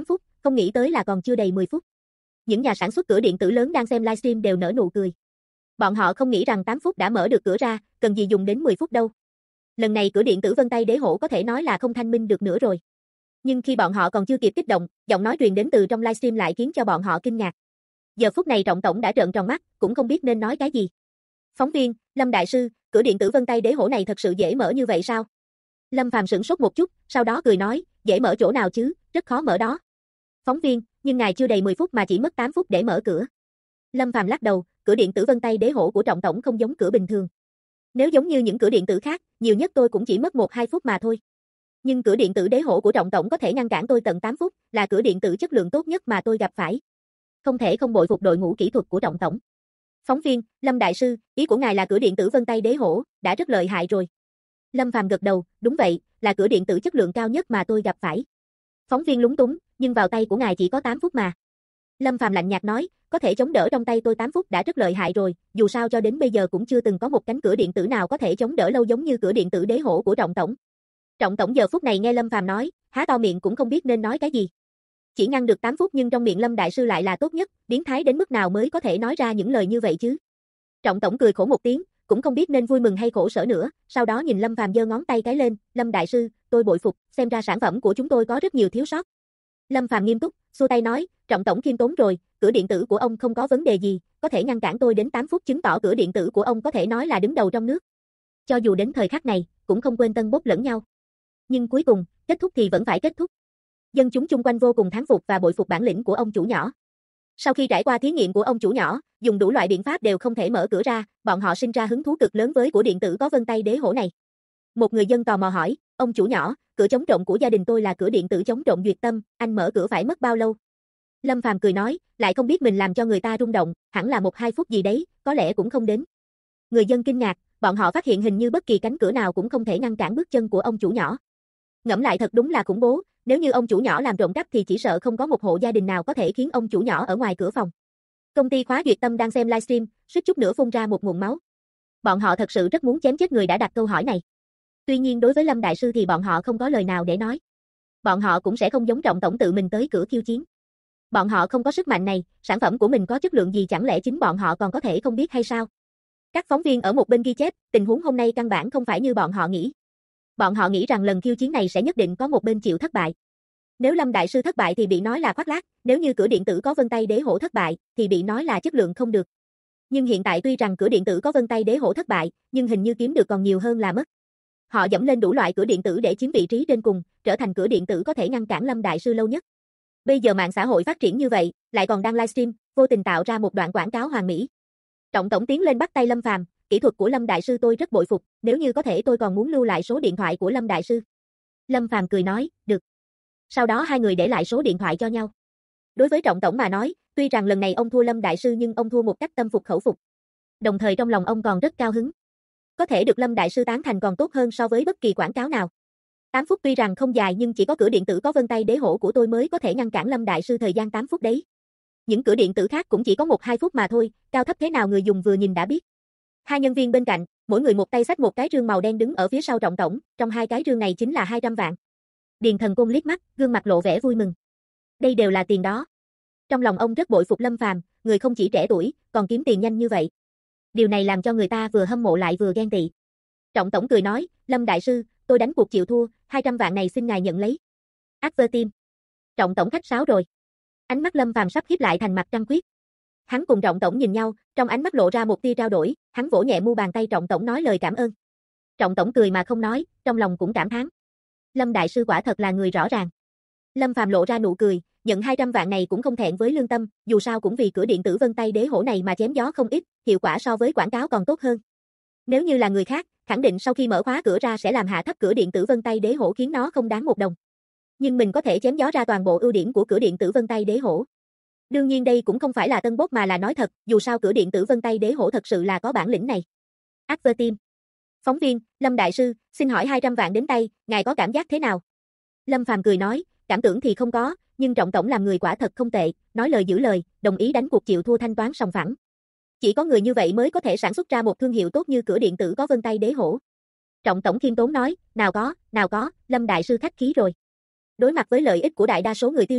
không nghĩ tới là còn chưa đầy 10 phút. Những nhà sản xuất cửa điện tử lớn đang xem livestream đều nở nụ cười. Bọn họ không nghĩ rằng 8 phút đã mở được cửa ra, cần gì dùng đến 10 phút đâu. Lần này cửa điện tử Vân Tay Đế Hổ có thể nói là không thanh minh được nữa rồi. Nhưng khi bọn họ còn chưa kịp kích động, giọng nói truyền đến từ trong livestream lại khiến cho bọn họ kinh ngạc. Giờ phút này Trọng tổng đã trợn tròn mắt, cũng không biết nên nói cái gì. Phóng viên, Lâm đại sư, cửa điện tử Vân Tay Đế Hổ này thật sự dễ mở như vậy sao? Lâm Phàm sửng sốt một chút, sau đó cười nói, dễ mở chỗ nào chứ, rất khó mở đó. Phóng viên, nhưng ngài chưa đầy 10 phút mà chỉ mất 8 phút để mở cửa. Lâm Phàm lắc đầu, cửa điện tử Vân Tay Đế Hổ của Trọng tổng không giống cửa bình thường. Nếu giống như những cửa điện tử khác, nhiều nhất tôi cũng chỉ mất 1-2 phút mà thôi. Nhưng cửa điện tử Đế Hổ của Trọng tổng có thể ngăn cản tôi tận 8 phút, là cửa điện tử chất lượng tốt nhất mà tôi gặp phải. Không thể không bội phục đội ngũ kỹ thuật của Trọng tổng. Phóng viên, Lâm đại sư, ý của ngài là cửa điện tử Vân Tay Đế Hổ đã rất lợi hại rồi. Lâm Phàm gật đầu, đúng vậy, là cửa điện tử chất lượng cao nhất mà tôi gặp phải. Phóng viên lúng túng, nhưng vào tay của ngài chỉ có 8 phút mà. Lâm Phàm lạnh nhạt nói, có thể chống đỡ trong tay tôi 8 phút đã rất lợi hại rồi, dù sao cho đến bây giờ cũng chưa từng có một cánh cửa điện tử nào có thể chống đỡ lâu giống như cửa điện tử Đế Hổ của Trọng tổng. Trọng tổng giờ phút này nghe Lâm Phàm nói, há to miệng cũng không biết nên nói cái gì. Chỉ ngăn được 8 phút nhưng trong miệng Lâm đại sư lại là tốt nhất, biến thái đến mức nào mới có thể nói ra những lời như vậy chứ. Trọng tổng cười khổ một tiếng, cũng không biết nên vui mừng hay khổ sở nữa, sau đó nhìn Lâm Phàm giơ ngón tay cái lên, Lâm đại sư, tôi bội phục, xem ra sản phẩm của chúng tôi có rất nhiều thiếu sót. Lâm Phàm nghiêm túc, xua tay nói, Trọng tổng khiêm tốn rồi, cửa điện tử của ông không có vấn đề gì, có thể ngăn cản tôi đến 8 phút chứng tỏ cửa điện tử của ông có thể nói là đứng đầu trong nước. Cho dù đến thời khắc này, cũng không quên tân bốc lẫn nhau. Nhưng cuối cùng, kết thúc thì vẫn phải kết thúc. Dân chúng chung quanh vô cùng thán phục và bội phục bản lĩnh của ông chủ nhỏ. Sau khi trải qua thí nghiệm của ông chủ nhỏ, dùng đủ loại biện pháp đều không thể mở cửa ra, bọn họ sinh ra hứng thú cực lớn với của điện tử có Vân Tay Đế Hổ này. Một người dân tò mò hỏi, ông chủ nhỏ, cửa chống trộm của gia đình tôi là cửa điện tử chống trộm Duyệt Tâm, anh mở cửa phải mất bao lâu? Lâm Phàm cười nói, lại không biết mình làm cho người ta rung động, hẳn là 1-2 phút gì đấy, có lẽ cũng không đến. Người dân kinh ngạc, bọn họ phát hiện hình như bất kỳ cánh cửa nào cũng không thể ngăn cản bước chân của ông chủ nhỏ. Ngẫm lại thật đúng là khủng bố, nếu như ông chủ nhỏ làm trộm cắp thì chỉ sợ không có một hộ gia đình nào có thể khiến ông chủ nhỏ ở ngoài cửa phòng. Công ty khóa Duyệt Tâm đang xem livestream, suýt chút nữa phun ra một nguồn máu. Bọn họ thật sự rất muốn chém chết người đã đặt câu hỏi này. Tuy nhiên đối với Lâm đại sư thì bọn họ không có lời nào để nói. Bọn họ cũng sẽ không giống Trọng tổng tự mình tới cửa khiêu chiến. Bọn họ không có sức mạnh này, sản phẩm của mình có chất lượng gì chẳng lẽ chính bọn họ còn có thể không biết hay sao? Các phóng viên ở một bên ghi chép, tình huống hôm nay căn bản không phải như bọn họ nghĩ. Bọn họ nghĩ rằng lần khiêu chiến này sẽ nhất định có một bên chịu thất bại. Nếu Lâm đại sư thất bại thì bị nói là khoác lác, nếu như cửa điện tử có Vân Tay Đế Hổ thất bại thì bị nói là chất lượng không được. Nhưng hiện tại tuy rằng cửa điện tử có Vân Tay Đế Hổ thất bại, nhưng hình như kiếm được còn nhiều hơn là mất. Họ dẫm lên đủ loại cửa điện tử để chiếm vị trí trên cùng, trở thành cửa điện tử có thể ngăn cản Lâm đại sư lâu nhất. Bây giờ mạng xã hội phát triển như vậy, lại còn đang livestream, vô tình tạo ra một đoạn quảng cáo hoàn mỹ. Trọng tổng tiến lên bắt tay Lâm Phàm, kỹ thuật của Lâm đại sư tôi rất bội phục, nếu như có thể tôi còn muốn lưu lại số điện thoại của Lâm đại sư. Lâm Phàm cười nói, được. Sau đó hai người để lại số điện thoại cho nhau. Đối với Trọng tổng mà nói, tuy rằng lần này ông thua Lâm đại sư nhưng ông thua một cách tâm phục khẩu phục. Đồng thời trong lòng ông còn rất cao hứng. Có thể được Lâm đại sư tán thành còn tốt hơn so với bất kỳ quảng cáo nào. 8 phút tuy rằng không dài nhưng chỉ có cửa điện tử có Vân Tay Đế Hổ của tôi mới có thể ngăn cản Lâm đại sư thời gian 8 phút đấy. Những cửa điện tử khác cũng chỉ có 1-2 phút mà thôi, cao thấp thế nào người dùng vừa nhìn đã biết. Hai nhân viên bên cạnh, mỗi người một tay xách một cái rương màu đen đứng ở phía sau Trọng tổng, trong hai cái rương này chính là 200 vạn. Điền Thần Côn liếc mắt, gương mặt lộ vẻ vui mừng. Đây đều là tiền đó. Trong lòng ông rất bội phục Lâm Phàm, người không chỉ trẻ tuổi, còn kiếm tiền nhanh như vậy. Điều này làm cho người ta vừa hâm mộ lại vừa ghen tị. Trọng tổng cười nói, Lâm đại sư, tôi đánh cuộc chịu thua, 200 vạn này xin ngài nhận lấy. Advertime. Trọng tổng khách sáo rồi. Ánh mắt Lâm Phàm sắp híp lại thành mặt trăng khuyết. Hắn cùng Trọng tổng nhìn nhau, trong ánh mắt lộ ra một tia trao đổi, hắn vỗ nhẹ mu bàn tay Trọng tổng nói lời cảm ơn. Trọng tổng cười mà không nói, trong lòng cũng cảm thán. Lâm đại sư quả thật là người rõ ràng. Lâm Phàm lộ ra nụ cười, nhận 200 vạn này cũng không thẹn với lương tâm, dù sao cũng vì cửa điện tử Vân Tay Đế Hổ này mà chém gió không ít, hiệu quả so với quảng cáo còn tốt hơn. Nếu như là người khác, khẳng định sau khi mở khóa cửa ra sẽ làm hạ thấp cửa điện tử Vân Tay Đế Hổ khiến nó không đáng một đồng. Nhưng mình có thể chém gió ra toàn bộ ưu điểm của cửa điện tử Vân Tay Đế Hổ. Đương nhiên đây cũng không phải là tân bốc mà là nói thật, dù sao cửa điện tử Vân Tay Đế Hổ thật sự là có bản lĩnh này. Advertime. Phóng viên, Lâm đại sư, xin hỏi 200 vạn đến tay, ngài có cảm giác thế nào? Lâm Phàm cười nói, cảm tưởng thì không có, nhưng Trọng tổng làm người quả thật không tệ, nói lời giữ lời, đồng ý đánh cuộc chịu thua thanh toán sòng phẳng. Chỉ có người như vậy mới có thể sản xuất ra một thương hiệu tốt như cửa điện tử có Vân Tay Đế Hổ. Trọng tổng khiêm tốn nói, nào có, Lâm đại sư khách khí rồi. Đối mặt với lợi ích của đại đa số người tiêu dùng,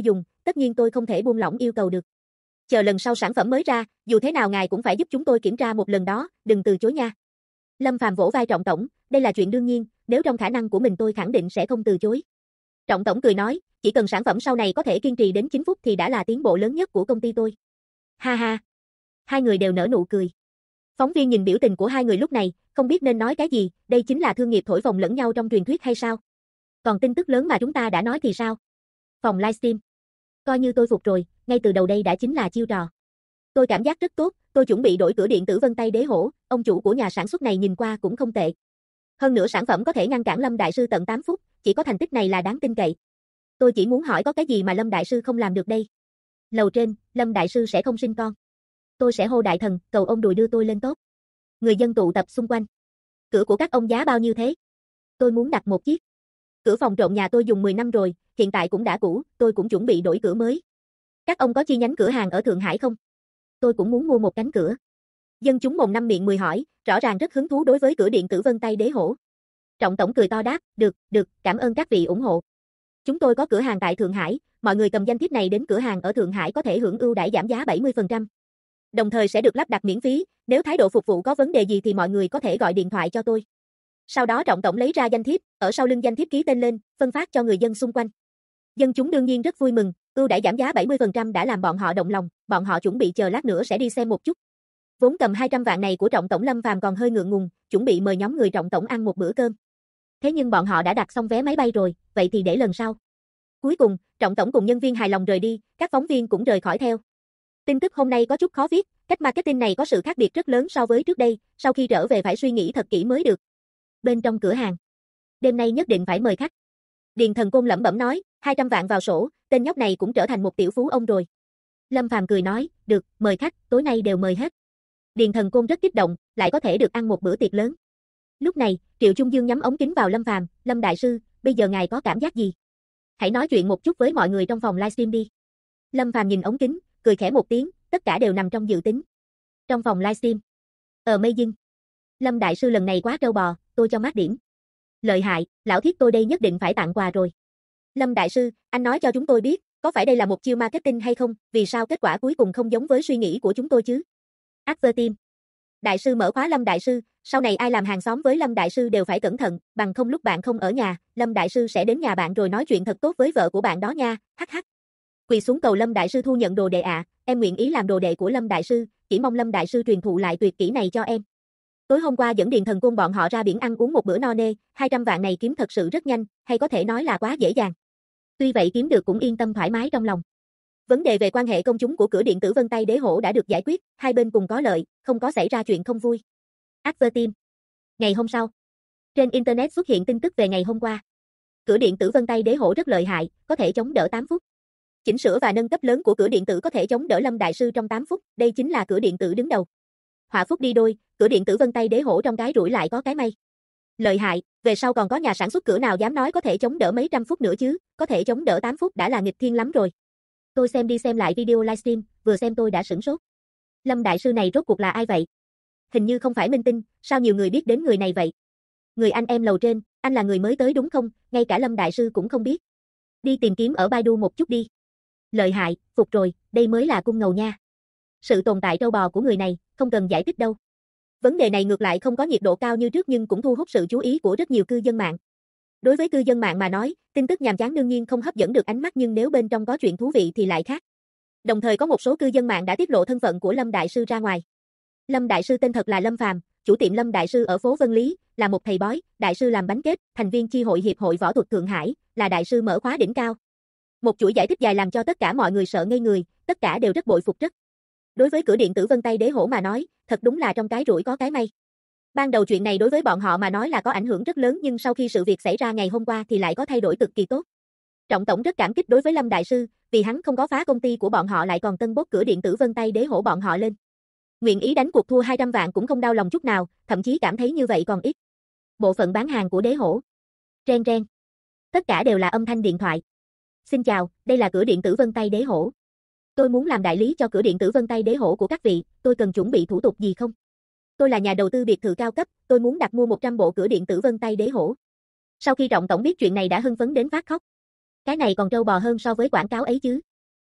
tất nhiên tôi không thể buông lỏng yêu cầu được. Chờ lần sau sản phẩm mới ra, dù thế nào ngài cũng phải giúp chúng tôi kiểm tra một lần đó, đừng từ chối nha. Lâm Phàm vỗ vai Trọng tổng, đây là chuyện đương nhiên, nếu trong khả năng của mình tôi khẳng định sẽ không từ chối. Trọng tổng cười nói, chỉ cần sản phẩm sau này có thể kiên trì đến 9 phút thì đã là tiến bộ lớn nhất của công ty tôi. Ha ha. Hai người đều nở nụ cười. Phóng viên nhìn biểu tình của hai người lúc này, không biết nên nói cái gì, đây chính là thương nghiệp thổi phồng lẫn nhau trong truyền thuyết hay sao? Còn tin tức lớn mà chúng ta đã nói thì sao? Phòng livestream. Coi như tôi phục rồi, ngay từ đầu đây đã chính là chiêu trò. Tôi cảm giác rất tốt, tôi chuẩn bị đổi cửa điện tử Vân Tay Đế Hổ, ông chủ của nhà sản xuất này nhìn qua cũng không tệ. Hơn nữa sản phẩm có thể ngăn cản Lâm Đại Sư tận 8 phút, chỉ có thành tích này là đáng tin cậy. Tôi chỉ muốn hỏi có cái gì mà Lâm Đại Sư không làm được đây? Lầu trên, Lâm Đại Sư sẽ không sinh con. Tôi sẽ hô đại thần, cầu ông đùi đưa tôi lên tốt. Người dân tụ tập xung quanh. Cửa của các ông giá bao nhiêu thế? Tôi muốn đặt một chiếc. Cửa phòng trộn nhà tôi dùng 10 năm rồi, hiện tại cũng đã cũ, tôi cũng chuẩn bị đổi cửa mới. Các ông có chi nhánh cửa hàng ở Thượng Hải không? Tôi cũng muốn mua một cánh cửa. Dân chúng mồm năm miệng mười hỏi, rõ ràng rất hứng thú đối với cửa điện tử Vân Tay Đế Hổ. Trọng tổng cười to đáp, được, cảm ơn các vị ủng hộ. Chúng tôi có cửa hàng tại Thượng Hải, mọi người cầm danh thiếp này đến cửa hàng ở Thượng Hải có thể hưởng ưu đãi giảm giá 70%. Đồng thời sẽ được lắp đặt miễn phí, nếu thái độ phục vụ có vấn đề gì thì mọi người có thể gọi điện thoại cho tôi. Sau đó Trọng tổng lấy ra danh thiếp, ở sau lưng danh thiếp ký tên lên, phân phát cho người dân xung quanh. Dân chúng đương nhiên rất vui mừng, ưu đãi giảm giá 70% đã làm bọn họ động lòng, bọn họ chuẩn bị chờ lát nữa sẽ đi xem một chút. Vốn cầm 200 vạn này của Trọng tổng Lâm Phàm còn hơi ngượng ngùng, chuẩn bị mời nhóm người Trọng tổng ăn một bữa cơm. Thế nhưng bọn họ đã đặt xong vé máy bay rồi, vậy thì để lần sau. Cuối cùng, Trọng tổng cùng nhân viên hài lòng rời đi, các phóng viên cũng rời khỏi theo. Tin tức hôm nay có chút khó viết, cách marketing này có sự khác biệt rất lớn so với trước đây, sau khi trở về phải suy nghĩ thật kỹ mới được. Bên trong cửa hàng. Đêm nay nhất định phải mời khách. Điền Thần Côn lẩm bẩm nói, 200 vạn vào sổ, tên nhóc này cũng trở thành một tiểu phú ông rồi. Lâm Phàm cười nói, được, mời khách, tối nay đều mời hết. Điền Thần Côn rất kích động, lại có thể được ăn một bữa tiệc lớn. Lúc này, Triệu Trung Dương nhắm ống kính vào Lâm Phàm, Lâm Đại Sư, bây giờ ngài có cảm giác gì? Hãy nói chuyện một chút với mọi người trong phòng livestream đi. Lâm Phàm nhìn ống kính, cười khẽ một tiếng, tất cả đều nằm trong dự tính. Trong phòng livestream. Amazing. Lâm Đại Sư lần này quá trâu bò, tôi cho mát điểm. Lợi hại, lão thiết tôi đây nhất định phải tặng quà rồi. Lâm Đại Sư, anh nói cho chúng tôi biết, có phải đây là một chiêu marketing hay không, vì sao kết quả cuối cùng không giống với suy nghĩ của chúng tôi chứ? Adverteam. Đại sư mở khóa Lâm Đại Sư, sau này ai làm hàng xóm với Lâm Đại Sư đều phải cẩn thận, bằng không lúc bạn không ở nhà, Lâm Đại Sư sẽ đến nhà bạn rồi nói chuyện thật tốt với vợ của bạn đó nha, hắc hắc. Quỳ xuống cầu Lâm Đại Sư thu nhận đồ đệ ạ, em nguyện ý làm đồ đệ của Lâm Đại Sư, chỉ mong Lâm Đại Sư truyền thụ lại tuyệt kỹ này cho em. Tối hôm qua dẫn Điền Thần Côn bọn họ ra biển ăn uống một bữa no nê, 200 vạn này kiếm thật sự rất nhanh, hay có thể nói là quá dễ dàng. Tuy vậy kiếm được cũng yên tâm thoải mái trong lòng. Vấn đề về quan hệ công chúng của cửa điện tử Vân Tay Đế Hổ đã được giải quyết, hai bên cùng có lợi, không có xảy ra chuyện không vui. Adverteam. Ngày hôm sau, trên internet xuất hiện tin tức về ngày hôm qua. Cửa điện tử Vân Tay Đế Hổ rất lợi hại, có thể chống đỡ 8 phút. Chỉnh sửa và nâng cấp lớn của cửa điện tử có thể chống đỡ Lâm Đại Sư trong 8 phút, đây chính là cửa điện tử đứng đầu. Họa phúc đi đôi, cửa điện tử Vân Tay Đế Hổ trong cái rủi lại có cái may. Lợi hại, về sau còn có nhà sản xuất cửa nào dám nói có thể chống đỡ mấy trăm phút nữa chứ, có thể chống đỡ 8 phút đã là nghịch thiên lắm rồi. Tôi xem đi xem lại video livestream, vừa xem tôi đã sửng sốt. Lâm Đại Sư này rốt cuộc là ai vậy? Hình như không phải minh tinh, sao nhiều người biết đến người này vậy? Người anh em lầu trên, anh là người mới tới đúng không, ngay cả Lâm Đại Sư cũng không biết. Đi tìm kiếm ở Baidu một chút đi. Lợi hại, phục rồi, đây mới là cung ngầu nha. Sự tồn tại trâu bò của người này, không cần giải thích đâu. Vấn đề này ngược lại không có nhiệt độ cao như trước nhưng cũng thu hút sự chú ý của rất nhiều cư dân mạng. Đối với cư dân mạng mà nói, tin tức nhàm chán đương nhiên không hấp dẫn được ánh mắt nhưng nếu bên trong có chuyện thú vị thì lại khác. Đồng thời có một số cư dân mạng đã tiết lộ thân phận của Lâm Đại Sư ra ngoài. Lâm Đại Sư tên thật là Lâm Phàm, chủ tiệm Lâm Đại Sư ở phố Vân Lý, là một thầy bói, đại sư làm bánh kết, thành viên chi hội Hiệp hội Võ thuật Thượng Hải, là đại sư mở khóa đỉnh cao. Một chuỗi giải thích dài làm cho tất cả mọi người sợ ngây người, tất cả đều rất bội phục rất. Đối với cửa điện tử Vân Tay Đế Hổ mà nói, thật đúng là trong cái rủi có cái may. Ban đầu chuyện này đối với bọn họ mà nói là có ảnh hưởng rất lớn nhưng sau khi sự việc xảy ra ngày hôm qua thì lại có thay đổi cực kỳ tốt. Trọng tổng rất cảm kích đối với Lâm Đại Sư, vì hắn không có phá công ty của bọn họ lại còn tân bốc cửa điện tử Vân Tay Đế Hổ bọn họ lên. Nguyện ý đánh cuộc thua 200 vạn cũng không đau lòng chút nào, thậm chí cảm thấy như vậy còn ít. Bộ phận bán hàng của Đế Hổ. Ren ren. Tất cả đều là âm thanh điện thoại. Xin chào, đây là cửa điện tử Vân Tay Đế Hổ. Tôi muốn làm đại lý cho cửa điện tử Vân Tay Đế Hổ của các vị, tôi cần chuẩn bị thủ tục gì không? Tôi là nhà đầu tư biệt thự cao cấp, tôi muốn đặt mua 100 bộ cửa điện tử Vân Tay Đế Hổ. Sau khi Trọng tổng biết chuyện này đã hưng phấn đến phát khóc. Cái này còn trâu bò hơn so với quảng cáo ấy chứ.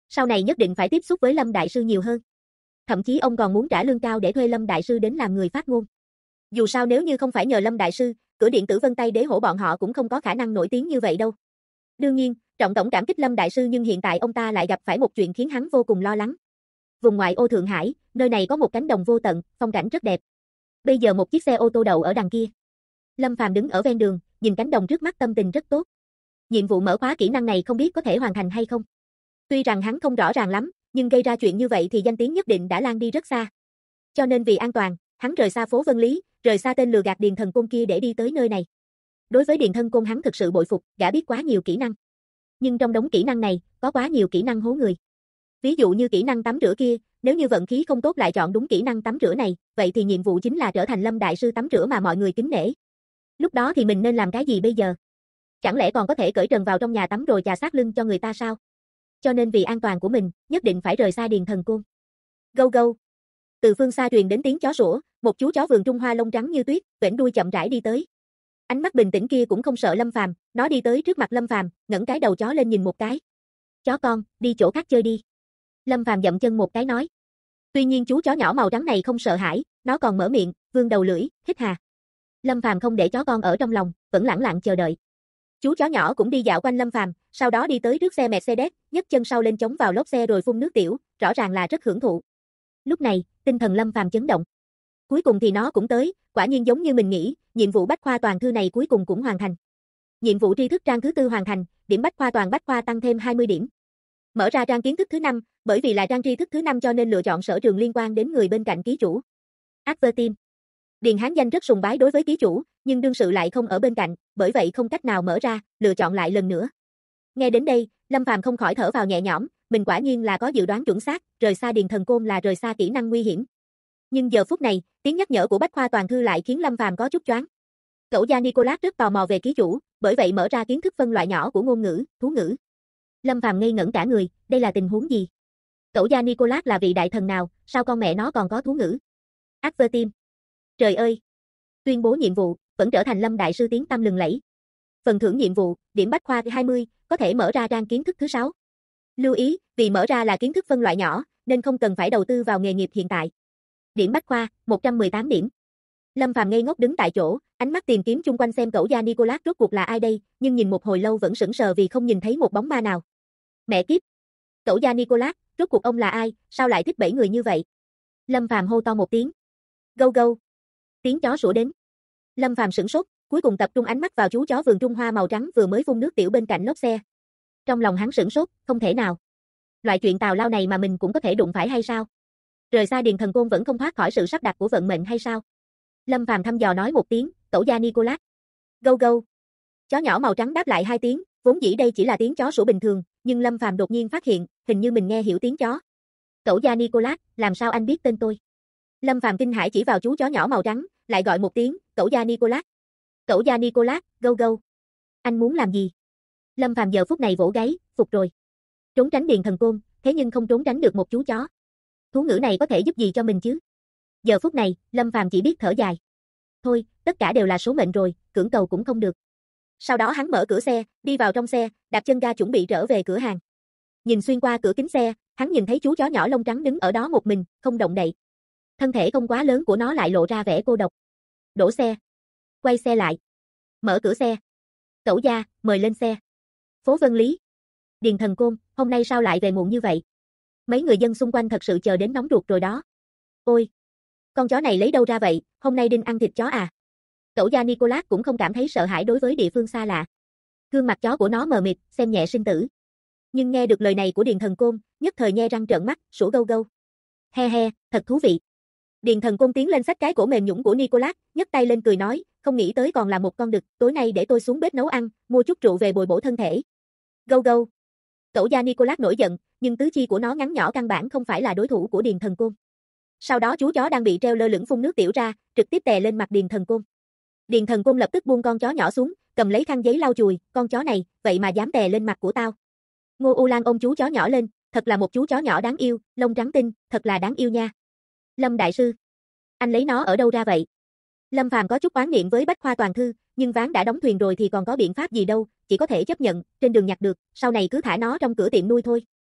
Sau này nhất định phải tiếp xúc với Lâm Đại Sư nhiều hơn. Thậm chí ông còn muốn trả lương cao để thuê Lâm Đại Sư đến làm người phát ngôn. Dù sao nếu như không phải nhờ Lâm Đại Sư, cửa điện tử Vân Tay Đế Hổ bọn họ cũng không có khả năng nổi tiếng như vậy đâu. Đương nhiên, Trọng tổng cảm kích Lâm Đại Sư nhưng hiện tại ông ta lại gặp phải một chuyện khiến hắn vô cùng lo lắng. Vùng ngoại ô Thượng Hải, nơi này có một cánh đồng vô tận, phong cảnh rất đẹp. Bây giờ một chiếc xe ô tô đậu ở đằng kia. Lâm Phàm đứng ở ven đường, nhìn cánh đồng trước mắt tâm tình rất tốt. Nhiệm vụ mở khóa kỹ năng này không biết có thể hoàn thành hay không. Tuy rằng hắn không rõ ràng lắm, nhưng gây ra chuyện như vậy thì danh tiếng nhất định đã lan đi rất xa. Cho nên vì an toàn, hắn rời xa phố Vân Lý, rời xa tên lừa gạt Điền Thần Côn kia để đi tới nơi này. Đối với Điền Thần Côn hắn thực sự bội phục, gã biết quá nhiều kỹ năng. Nhưng trong đống kỹ năng này, có quá nhiều kỹ năng hố người. Ví dụ như kỹ năng tắm rửa kia, nếu như vận khí không tốt lại chọn đúng kỹ năng tắm rửa này, vậy thì nhiệm vụ chính là trở thành Lâm Đại Sư tắm rửa mà mọi người kính nể. Lúc đó thì mình nên làm cái gì bây giờ? Chẳng lẽ còn có thể cởi trần vào trong nhà tắm rồi chà sát lưng cho người ta sao? Cho nên vì an toàn của mình, nhất định phải rời xa Điền Thần Côn. Gâu gâu. Từ phương xa truyền đến tiếng chó sủa, một chú chó vườn Trung Hoa lông trắng như tuyết, vểnh đuôi chậm rãi đi tới. Ánh mắt bình tĩnh kia cũng không sợ Lâm Phàm, nó đi tới trước mặt Lâm Phàm, ngẩng cái đầu chó lên nhìn một cái. "Chó con, đi chỗ khác chơi đi." Lâm Phàm dậm chân một cái nói. Tuy nhiên chú chó nhỏ màu trắng này không sợ hãi, nó còn mở miệng, vươn đầu lưỡi, hít hà. Lâm Phàm không để chó con ở trong lòng, vẫn lẳng lặng chờ đợi. Chú chó nhỏ cũng đi dạo quanh Lâm Phàm, sau đó đi tới trước xe Mercedes, nhấc chân sau lên chống vào lốp xe rồi phun nước tiểu, rõ ràng là rất hưởng thụ. Lúc này, tinh thần Lâm Phàm chấn động. Cuối cùng thì nó cũng tới, quả nhiên giống như mình nghĩ, nhiệm vụ bách khoa toàn thư này cuối cùng cũng hoàn thành. Nhiệm vụ tri thức trang thứ 4 hoàn thành, điểm bách khoa toàn bách khoa tăng thêm 20 điểm. Mở ra trang kiến thức thứ 5, bởi vì là trang tri thức thứ 5 cho nên lựa chọn sở trường liên quan đến người bên cạnh ký chủ. Advertime. Điền Hán Danh rất sùng bái đối với ký chủ, nhưng đương sự lại không ở bên cạnh, bởi vậy không cách nào mở ra, lựa chọn lại lần nữa. Nghe đến đây, Lâm Phàm không khỏi thở vào nhẹ nhõm, mình quả nhiên là có dự đoán chuẩn xác, rời xa Điền Thần Côn là rời xa kỹ năng nguy hiểm. Nhưng giờ phút này, tiếng nhắc nhở của bách khoa toàn thư lại khiến Lâm Phàm có chút choáng. Cẩu gia Nicolas rất tò mò về ký chủ, bởi vậy mở ra kiến thức phân loại nhỏ của ngôn ngữ, thú ngữ. Lâm Phàm ngây ngẩn cả người, đây là tình huống gì? Cẩu gia Nicolas là vị đại thần nào, sao con mẹ nó còn có thú ngữ? Advertime. Trời ơi! Tuyên bố nhiệm vụ, vẫn trở thành Lâm Đại Sư tiếng tăm lừng lẫy. Phần thưởng nhiệm vụ, điểm bách khoa 20, có thể mở ra trang kiến thức thứ 6. Lưu ý, vì mở ra là kiến thức phân loại nhỏ, nên không cần phải đầu tư vào nghề nghiệp hiện tại. Điểm bách khoa, 118 điểm. Lâm Phàm ngây ngốc đứng tại chỗ, ánh mắt tìm kiếm chung quanh xem cẩu gia Nicolas rốt cuộc là ai đây, nhưng nhìn một hồi lâu vẫn sững sờ vì không nhìn thấy một bóng ma nào. Mẹ kiếp! Cẩu gia Nicolas, rốt cuộc ông là ai, sao lại thích bẫy người như vậy? Lâm Phàm hô to một tiếng. Gâu gâu! Tiếng chó sủa đến. Lâm Phàm sửng sốt, cuối cùng tập trung ánh mắt vào chú chó vườn Trung Hoa màu trắng vừa mới phun nước tiểu bên cạnh lốp xe. Trong lòng hắn sửng sốt, không thể nào. Loại chuyện tào lao này mà mình cũng có thể đụng phải hay sao? Rời xa Điền Thần Côn vẫn không thoát khỏi sự sắp đặt của vận mệnh hay sao? Lâm Phàm thăm dò nói một tiếng, cẩu gia Nicolas. Gâu gâu. Chó nhỏ màu trắng đáp lại 2 tiếng, vốn dĩ đây chỉ là tiếng chó sủa bình thường, nhưng Lâm Phàm đột nhiên phát hiện, hình như mình nghe hiểu tiếng chó. Cẩu gia Nicolas, làm sao anh biết tên tôi? Lâm Phàm kinh hãi chỉ vào chú chó nhỏ màu trắng, lại gọi một tiếng, cẩu gia Nicolas. Cẩu gia Nicolas, gâu gâu. Anh muốn làm gì? Lâm Phàm giờ phút này vỗ gáy, phục rồi. Trốn tránh Điền Thần Côn, thế nhưng không trốn tránh được một chú chó. Thú ngữ này có thể giúp gì cho mình chứ? Giờ phút này, Lâm Phàm chỉ biết thở dài. Thôi, tất cả đều là số mệnh rồi, cưỡng cầu cũng không được. Sau đó hắn mở cửa xe, đi vào trong xe, đạp chân ga chuẩn bị trở về cửa hàng. Nhìn xuyên qua cửa kính xe, hắn nhìn thấy chú chó nhỏ lông trắng đứng ở đó một mình, không động đậy. Thân thể không quá lớn của nó lại lộ ra vẻ cô độc. Đổ xe. Quay xe lại. Mở cửa xe. Cẩu gia, mời lên xe. Phố Vân Lý. Điền Thần Côn, hôm nay sao lại về muộn như vậy? Mấy người dân xung quanh thật sự chờ đến nóng ruột rồi đó. Ôi! Con chó này lấy đâu ra vậy, hôm nay đinh ăn thịt chó à? Cẩu gia Nicolas cũng không cảm thấy sợ hãi đối với địa phương xa lạ. Gương mặt chó của nó mờ mịt, xem nhẹ sinh tử. Nhưng nghe được lời này của Điền Thần Côn, nhất thời nhe răng trợn mắt, sủa gâu gâu. He he, thật thú vị. Điền Thần Côn tiến lên xách cái cổ mềm nhũn của Nicolas, nhấc tay lên cười nói, không nghĩ tới còn là một con đực, tối nay để tôi xuống bếp nấu ăn, mua chút rượu về bồi bổ thân thể. Gâu gâu. Cẩu gia Nicolas nổi giận, nhưng tứ chi của nó ngắn nhỏ căn bản không phải là đối thủ của Điền Thần Côn. Sau đó chú chó đang bị treo lơ lửng phun nước tiểu ra, trực tiếp tè lên mặt Điền Thần Côn. Điền Thần Côn lập tức buông con chó nhỏ xuống, cầm lấy khăn giấy lau chùi, con chó này, vậy mà dám tè lên mặt của tao. Ngô U Lan ôm chú chó nhỏ lên, thật là một chú chó nhỏ đáng yêu, lông trắng tinh, thật là đáng yêu nha. Lâm Đại Sư, anh lấy nó ở đâu ra vậy? Lâm Phàm có chút oán niệm với bách khoa toàn thư, nhưng ván đã đóng thuyền rồi thì còn có biện pháp gì đâu, chỉ có thể chấp nhận, trên đường nhặt được, sau này cứ thả nó trong cửa tiệm nuôi thôi.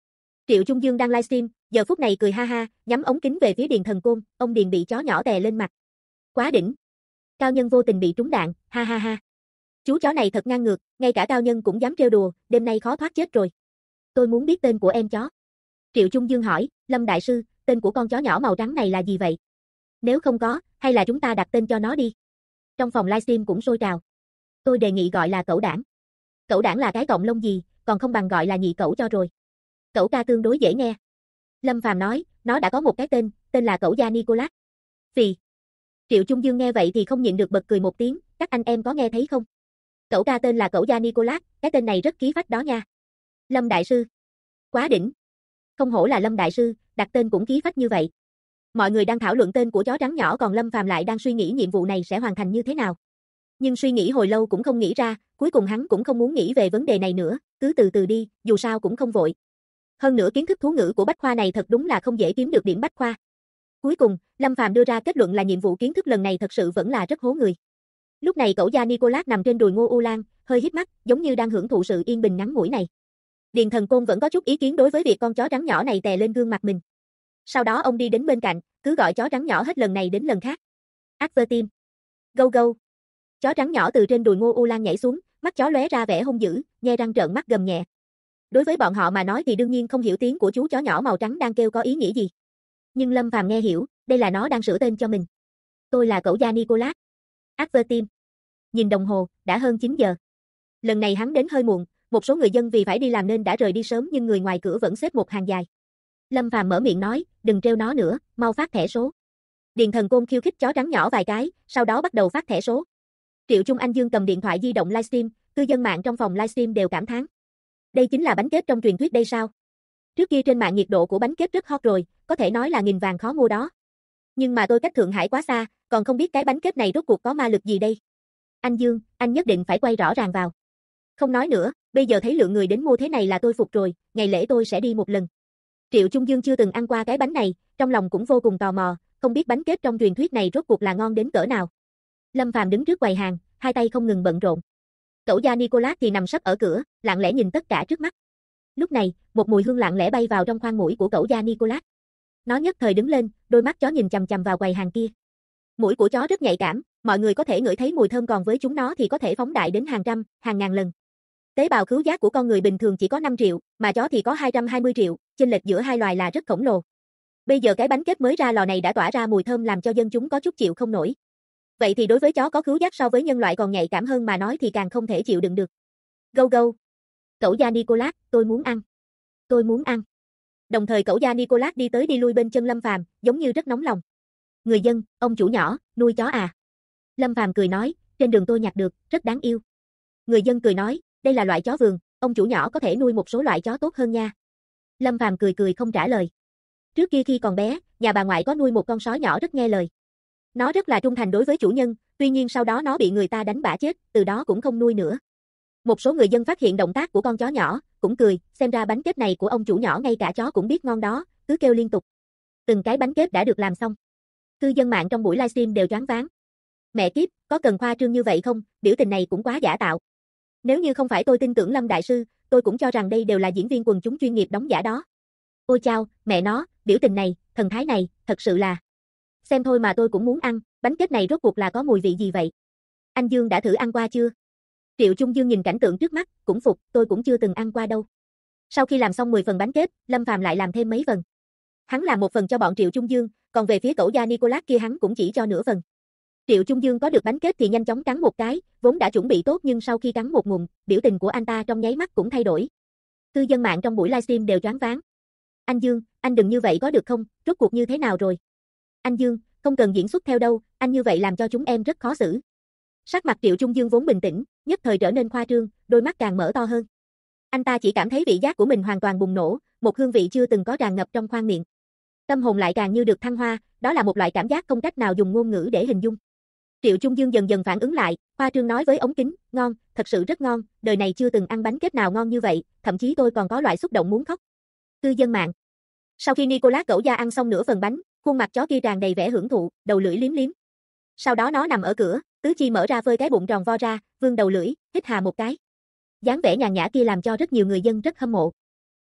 Triệu Trung Dương đang livestream, giờ phút này cười ha ha, nhắm ống kính về phía Điền Thần Côn, ông Điền bị chó nhỏ tè lên mặt. Quá đỉnh. Cao Nhân vô tình bị trúng đạn, ha ha ha. Chú chó này thật ngang ngược, ngay cả Cao Nhân cũng dám trêu đùa, đêm nay khó thoát chết rồi. Tôi muốn biết tên của em chó. Triệu Trung Dương hỏi, Lâm Đại Sư, tên của con chó nhỏ màu trắng này là gì vậy? Nếu không có, hay là chúng ta đặt tên cho nó đi. Trong phòng livestream cũng sôi trào. Tôi đề nghị gọi là Cẩu Đảng. Cẩu Đảng là cái cọng lông gì, còn không bằng gọi là nhị cẩu cho rồi. Cẩu ca tương đối dễ nghe. Lâm Phàm nói, nó đã có một cái tên là Cẩu Gia Nicolas. Phì. Triệu Trung Dương nghe vậy thì không nhịn được bật cười một tiếng, các anh em có nghe thấy không? Cẩu ca tên là Cẩu Gia Nicolas, cái tên này rất khí phách đó nha. Lâm Đại Sư. Quá đỉnh. Không hổ là Lâm Đại Sư, đặt tên cũng khí phách như vậy. Mọi người đang thảo luận tên của chó trắng nhỏ còn Lâm Phàm lại đang suy nghĩ nhiệm vụ này sẽ hoàn thành như thế nào. Nhưng suy nghĩ hồi lâu cũng không nghĩ ra, cuối cùng hắn cũng không muốn nghĩ về vấn đề này nữa, cứ từ từ đi, dù sao cũng không vội. Hơn nữa kiến thức thú ngữ của Bách Khoa này thật đúng là không dễ kiếm được điểm Bách Khoa. Cuối cùng, Lâm Phàm đưa ra kết luận là nhiệm vụ kiến thức lần này thật sự vẫn là rất hố người. Lúc này Cẩu Gia Nicolas nằm trên đùi Ngô U Lan, hơi híp mắt, giống như đang hưởng thụ sự yên bình ngắn ngủi này. Điền Thần Côn vẫn có chút ý kiến đối với việc con chó trắng nhỏ này tè lên gương mặt mình. Sau đó ông đi đến bên cạnh, cứ gọi chó trắng nhỏ hết lần này đến lần khác. Advertim. Go go. Chó trắng nhỏ từ trên đùi Ngô U Lan nhảy xuống, mắt chó lóe ra vẻ hung dữ, nhe răng trợn mắt gầm nhẹ. Đối với bọn họ mà nói thì đương nhiên không hiểu tiếng của chú chó nhỏ màu trắng đang kêu có ý nghĩa gì. Nhưng Lâm Phàm nghe hiểu, đây là nó đang sửa tên cho mình. Tôi là Cẩu Gia Nicolas. Advertim. Nhìn đồng hồ, đã hơn 9 giờ. Lần này hắn đến hơi muộn, một số người dân vì phải đi làm nên đã rời đi sớm nhưng người ngoài cửa vẫn xếp một hàng dài. Lâm Phàm mở miệng nói, đừng trêu nó nữa, mau phát thẻ số. Điền Thần Côn khiêu khích chó trắng nhỏ vài cái, sau đó bắt đầu phát thẻ số. Triệu Trung Anh Dương cầm điện thoại di động livestream, cư dân mạng trong phòng livestream đều cảm thán. Đây chính là bánh kết trong truyền thuyết đây sao? Trước kia trên mạng nhiệt độ của bánh kết rất hot rồi, có thể nói là nghìn vàng khó mua đó. Nhưng mà tôi cách Thượng Hải quá xa, còn không biết cái bánh kết này rốt cuộc có ma lực gì đây. Anh Dương, anh nhất định phải quay rõ ràng vào. Không nói nữa, bây giờ thấy lượng người đến mua thế này là tôi phục rồi, ngày lễ tôi sẽ đi một lần. Triệu Trung Dương chưa từng ăn qua cái bánh này, trong lòng cũng vô cùng tò mò, không biết bánh kết trong truyền thuyết này rốt cuộc là ngon đến cỡ nào. Lâm Phàm đứng trước quầy hàng, hai tay không ngừng bận rộn. Cẩu Gia Nicolas thì nằm sấp ở cửa, lặng lẽ nhìn tất cả trước mắt. Lúc này, một mùi hương lặng lẽ bay vào trong khoang mũi của Cẩu Gia Nicolas. Nó nhất thời đứng lên, đôi mắt chó nhìn chằm chằm vào quầy hàng kia. Mũi của chó rất nhạy cảm, mọi người có thể ngửi thấy mùi thơm còn với chúng nó thì có thể phóng đại đến hàng trăm, hàng ngàn lần. Tế bào khứu giác của con người bình thường chỉ có 5 triệu, mà chó thì có 220 triệu, chênh lệch giữa hai loài là rất khổng lồ. Bây giờ cái bánh kết mới ra lò này đã tỏa ra mùi thơm làm cho dân chúng có chút chịu không nổi. Vậy thì đối với chó có khứu giác so với nhân loại còn nhạy cảm hơn mà nói thì càng không thể chịu đựng được. Go go. Cẩu Gia Nicolas, tôi muốn ăn. Tôi muốn ăn. Đồng thời Cẩu Gia Nicolas đi tới đi lui bên chân Lâm Phàm, giống như rất nóng lòng. Người dân, ông chủ nhỏ, nuôi chó à? Lâm Phàm cười nói, trên đường tôi nhặt được, rất đáng yêu. Người dân cười nói, đây là loại chó vườn, ông chủ nhỏ có thể nuôi một số loại chó tốt hơn nha. Lâm Phàm cười cười không trả lời. Trước kia khi còn bé, nhà bà ngoại có nuôi một con sói nhỏ rất nghe lời. Nó rất là trung thành đối với chủ nhân, tuy nhiên sau đó nó bị người ta đánh bả chết, từ đó cũng không nuôi nữa. Một số người dân phát hiện động tác của con chó nhỏ, cũng cười, xem ra bánh kết này của ông chủ nhỏ ngay cả chó cũng biết ngon đó, cứ kêu liên tục. Từng cái bánh kết đã được làm xong. Cư dân mạng trong buổi livestream đều choáng váng. Mẹ kiếp, có cần khoa trương như vậy không, biểu tình này cũng quá giả tạo. Nếu như không phải tôi tin tưởng Lâm Đại Sư, tôi cũng cho rằng đây đều là diễn viên quần chúng chuyên nghiệp đóng giả đó. Ôi chao, mẹ nó, biểu tình này, thần thái này, thật sự là. Xem thôi mà tôi cũng muốn ăn, bánh kết này rốt cuộc là có mùi vị gì vậy? Anh Dương đã thử ăn qua chưa? Triệu Trung Dương nhìn cảnh tượng trước mắt, cũng phục, tôi cũng chưa từng ăn qua đâu. Sau khi làm xong 10 phần bánh kết, Lâm Phàm lại làm thêm mấy phần. Hắn làm một phần cho bọn Triệu Trung Dương, còn về phía Cẩu Gia Nicolas kia hắn cũng chỉ cho nửa phần. Triệu Trung Dương có được bánh kết thì nhanh chóng cắn một cái, vốn đã chuẩn bị tốt nhưng sau khi cắn một ngụm, biểu tình của anh ta trong nháy mắt cũng thay đổi. Cư dân mạng trong buổi livestream đều choáng váng. Anh Dương, anh đừng như vậy có được không, rốt cuộc như thế nào rồi? Anh Dương, không cần diễn xuất theo đâu, anh như vậy làm cho chúng em rất khó xử. Sắc mặt Triệu Trung Dương vốn bình tĩnh, nhất thời trở nên khoa trương, đôi mắt càng mở to hơn. Anh ta chỉ cảm thấy vị giác của mình hoàn toàn bùng nổ, một hương vị chưa từng có tràn ngập trong khoang miệng. Tâm hồn lại càng như được thăng hoa, đó là một loại cảm giác không cách nào dùng ngôn ngữ để hình dung. Triệu Trung Dương dần dần phản ứng lại, khoa trương nói với ống kính, ngon, thật sự rất ngon, đời này chưa từng ăn bánh kết nào ngon như vậy, thậm chí tôi còn có loại xúc động muốn khóc. Cư dân mạng. Sau khi Nicolas Cẩu Gia ăn xong nửa phần bánh, khuôn mặt chó kia tràn đầy vẻ hưởng thụ, đầu lưỡi liếm liếm. Sau đó nó nằm ở cửa, tứ chi mở ra phơi cái bụng tròn vo ra, vươn đầu lưỡi, hít hà một cái. Dáng vẻ nhàn nhã kia làm cho rất nhiều người dân rất hâm mộ.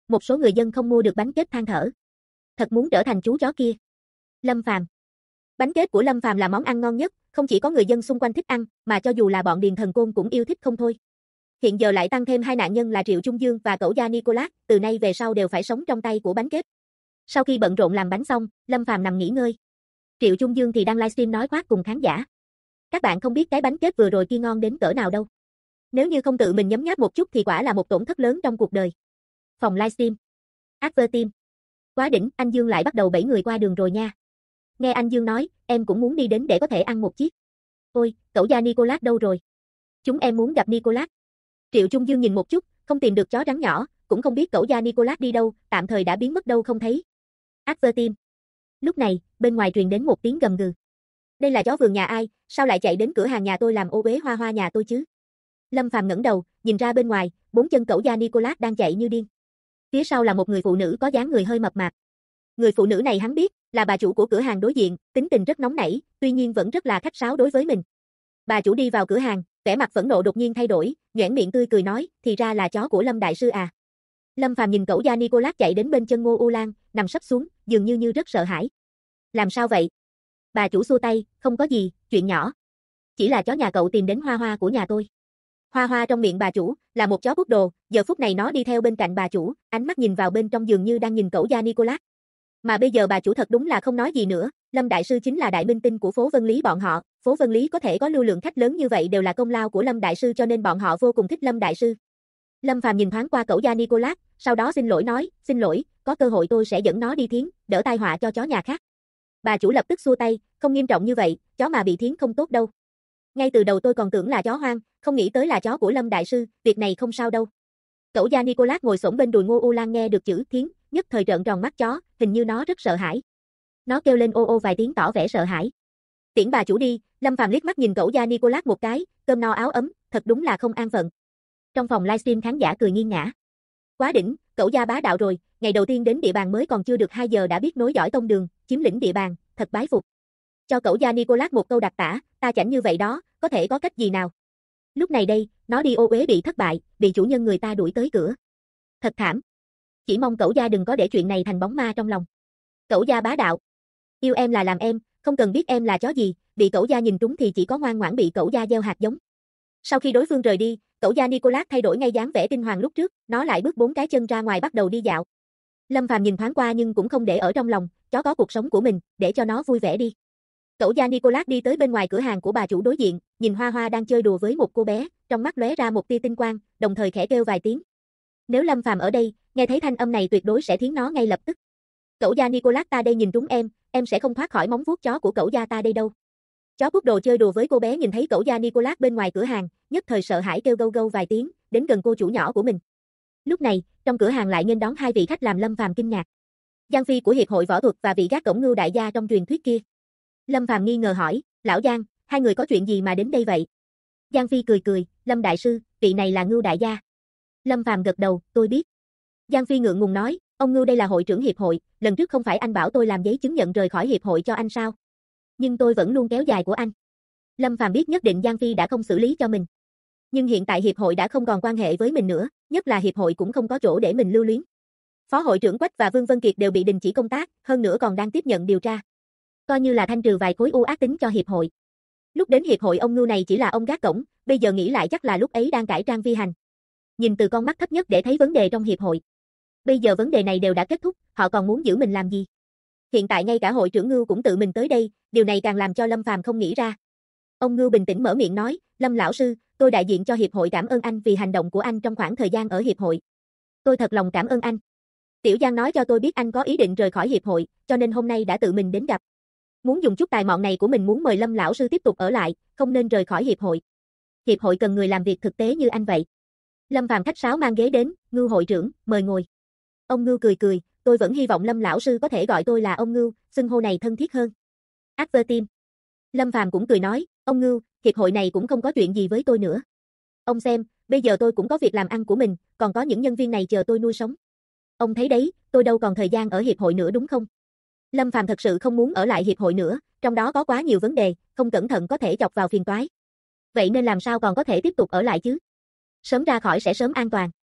Một số người dân không mua được bánh kết than thở. Thật muốn trở thành chú chó kia. Lâm Phàm. Bánh kết của Lâm Phàm là món ăn ngon nhất, không chỉ có người dân xung quanh thích ăn, mà cho dù là bọn Điền Thần Côn cũng yêu thích không thôi. Hiện giờ lại tăng thêm hai nạn nhân là Triệu Trung Dương và cẩu gia Nicolas, từ nay về sau đều phải sống trong tay của bánh kết. Sau khi bận rộn làm bánh xong, Lâm Phàm nằm nghỉ ngơi. Triệu Trung Dương thì đang livestream nói khoác cùng khán giả. Các bạn không biết cái bánh kết vừa rồi kia ngon đến cỡ nào đâu. Nếu như không tự mình nhấm nháp một chút thì quả là một tổn thất lớn trong cuộc đời. Phòng livestream. Adverteam. Quá đỉnh, anh Dương lại bắt đầu bẫy người qua đường rồi nha. Nghe anh Dương nói, em cũng muốn đi đến để có thể ăn một chiếc. Ôi, cẩu gia Nicolas đâu rồi? Chúng em muốn gặp Nicolas. Triệu Trung Dương nhìn một chút, không tìm được chó trắng nhỏ, cũng không biết cẩu gia Nicolas đi đâu, tạm thời đã biến mất đâu không thấy. Adverteam. Lúc này, bên ngoài truyền đến một tiếng gầm gừ. Đây là chó vườn nhà ai, sao lại chạy đến cửa hàng nhà tôi làm ô uế hoa hoa nhà tôi chứ? Lâm Phàm ngẩng đầu, nhìn ra bên ngoài, bốn chân cẩu gia Nicolas đang chạy như điên. Phía sau là một người phụ nữ có dáng người hơi mập mạp. Người phụ nữ này hắn biết, là bà chủ của cửa hàng đối diện, tính tình rất nóng nảy, tuy nhiên vẫn rất là khách sáo đối với mình. Bà chủ đi vào cửa hàng, vẻ mặt phẫn nộ đột nhiên thay đổi, nhoẻn miệng tươi cười nói, thì ra là chó của Lâm đại sư à. Lâm Phàm nhìn cẩu gia Nicolas chạy đến bên chân Ngô U Lan, nằm sấp xuống, dường như rất sợ hãi. Làm sao vậy? Bà chủ xua tay, không có gì, chuyện nhỏ. Chỉ là chó nhà cậu tìm đến Hoa Hoa của nhà tôi. Hoa Hoa trong miệng bà chủ, là một chó poodle, giờ phút này nó đi theo bên cạnh bà chủ, ánh mắt nhìn vào bên trong dường như đang nhìn cẩu gia Nicolas. Mà bây giờ bà chủ thật đúng là không nói gì nữa, Lâm đại sư chính là đại minh tinh của phố Vân Lý bọn họ, phố Vân Lý có thể có lưu lượng khách lớn như vậy đều là công lao của Lâm đại sư cho nên bọn họ vô cùng thích Lâm đại sư. Lâm Phàm nhìn thoáng qua cẩu gia Nicolas, sau đó xin lỗi nói, xin lỗi, có cơ hội tôi sẽ dẫn nó đi thiến, đỡ tai họa cho chó nhà khác. Bà chủ lập tức xua tay, không nghiêm trọng như vậy, chó mà bị thiến không tốt đâu. Ngay từ đầu tôi còn tưởng là chó hoang, không nghĩ tới là chó của Lâm đại sư, việc này không sao đâu. Cẩu gia Nicolas ngồi xổm bên đùi Ngô U Lan nghe được chữ thiến, nhất thời trợn tròn mắt chó, hình như nó rất sợ hãi. Nó kêu lên ô ô vài tiếng tỏ vẻ sợ hãi. Tiễn bà chủ đi, Lâm Phàm liếc mắt nhìn cẩu gia Nicolas một cái, cơm no áo ấm, thật đúng là không an phận. Trong phòng livestream khán giả cười nghiêng ngã. Quá đỉnh, cẩu gia bá đạo rồi, ngày đầu tiên đến địa bàn mới còn chưa được 2 giờ đã biết nối dõi tông đường, chiếm lĩnh địa bàn, thật bái phục. Cho cẩu gia Nicolas một câu đặc tả, ta chảnh như vậy đó, có thể có cách gì nào? Lúc này đây, nó đi ô uế bị thất bại, bị chủ nhân người ta đuổi tới cửa. Thật thảm. Chỉ mong cẩu gia đừng có để chuyện này thành bóng ma trong lòng. Cẩu gia bá đạo. Yêu em là làm em, không cần biết em là chó gì, bị cẩu gia nhìn trúng thì chỉ có ngoan ngoãn bị cẩu gia gieo hạt giống. Sau khi đối phương rời đi, cẩu gia Nicolas thay đổi ngay dáng vẻ tinh hoàng lúc trước, nó lại bước 4 cái chân ra ngoài bắt đầu đi dạo. Lâm Phàm nhìn thoáng qua nhưng cũng không để ở trong lòng, chó có cuộc sống của mình, để cho nó vui vẻ đi. Cẩu gia Nicolas đi tới bên ngoài cửa hàng của bà chủ đối diện, nhìn Hoa Hoa đang chơi đùa với một cô bé, trong mắt lóe ra một tia tinh quang, đồng thời khẽ kêu vài tiếng. Nếu Lâm Phàm ở đây, nghe thấy thanh âm này tuyệt đối sẽ thiến nó ngay lập tức. Cẩu gia Nicolas ta đây nhìn trúng em sẽ không thoát khỏi móng vuốt chó của cẩu gia ta đây đâu. Chó poodle chơi đùa với cô bé nhìn thấy cẩu gia Nicolas bên ngoài cửa hàng, nhất thời sợ hãi kêu gâu gâu vài tiếng, đến gần cô chủ nhỏ của mình. Lúc này, trong cửa hàng lại nghênh đón hai vị khách làm Lâm Phàm kinh ngạc. Giang Phi của hiệp hội võ thuật và vị gác cổng Ngưu đại gia trong truyền thuyết kia. Lâm Phàm nghi ngờ hỏi, lão Giang, hai người có chuyện gì mà đến đây vậy? Giang Phi cười cười, Lâm đại sư, vị này là Ngưu đại gia. Lâm Phàm gật đầu, tôi biết. Giang Phi ngượng ngùng nói, ông Ngưu đây là hội trưởng hiệp hội, lần trước không phải anh bảo tôi làm giấy chứng nhận rời khỏi hiệp hội cho anh sao? Nhưng tôi vẫn luôn kéo dài của anh. Lâm Phàm biết nhất định Giang Phi đã không xử lý cho mình. Nhưng hiện tại hiệp hội đã không còn quan hệ với mình nữa, nhất là hiệp hội cũng không có chỗ để mình lưu luyến. Phó hội trưởng Quách và Vương Vân Kiệt đều bị đình chỉ công tác, hơn nữa còn đang tiếp nhận điều tra. Coi như là thanh trừ vài khối u ác tính cho hiệp hội. Lúc đến hiệp hội ông Ngưu này chỉ là ông gác cổng, bây giờ nghĩ lại chắc là lúc ấy đang cải trang vi hành. Nhìn từ con mắt thấp nhất để thấy vấn đề trong hiệp hội. Bây giờ vấn đề này đều đã kết thúc, họ còn muốn giữ mình làm gì? Hiện tại ngay cả hội trưởng Ngưu cũng tự mình tới đây, điều này càng làm cho Lâm Phàm không nghĩ ra. Ông Ngưu bình tĩnh mở miệng nói, Lâm lão sư, tôi đại diện cho hiệp hội cảm ơn anh vì hành động của anh trong khoảng thời gian ở hiệp hội. Tôi thật lòng cảm ơn anh. Tiểu Giang nói cho tôi biết anh có ý định rời khỏi hiệp hội, cho nên hôm nay đã tự mình đến gặp. Muốn dùng chút tài mọn này của mình muốn mời Lâm lão sư tiếp tục ở lại, không nên rời khỏi hiệp hội. Hiệp hội cần người làm việc thực tế như anh vậy. Lâm Phàm khách sáo mang ghế đến, Ngưu hội trưởng, mời ngồi. Ông Ngưu cười cười, tôi vẫn hy vọng Lâm lão sư có thể gọi tôi là ông Ngưu, xưng hô này thân thiết hơn. Adverteam. Lâm Phàm cũng cười nói, ông Ngưu, hiệp hội này cũng không có chuyện gì với tôi nữa. Ông xem, bây giờ tôi cũng có việc làm ăn của mình, còn có những nhân viên này chờ tôi nuôi sống. Ông thấy đấy, tôi đâu còn thời gian ở hiệp hội nữa đúng không? Lâm Phàm thật sự không muốn ở lại hiệp hội nữa, trong đó có quá nhiều vấn đề, không cẩn thận có thể chọc vào phiền toái. Vậy nên làm sao còn có thể tiếp tục ở lại chứ? Sớm ra khỏi sẽ sớm an toàn.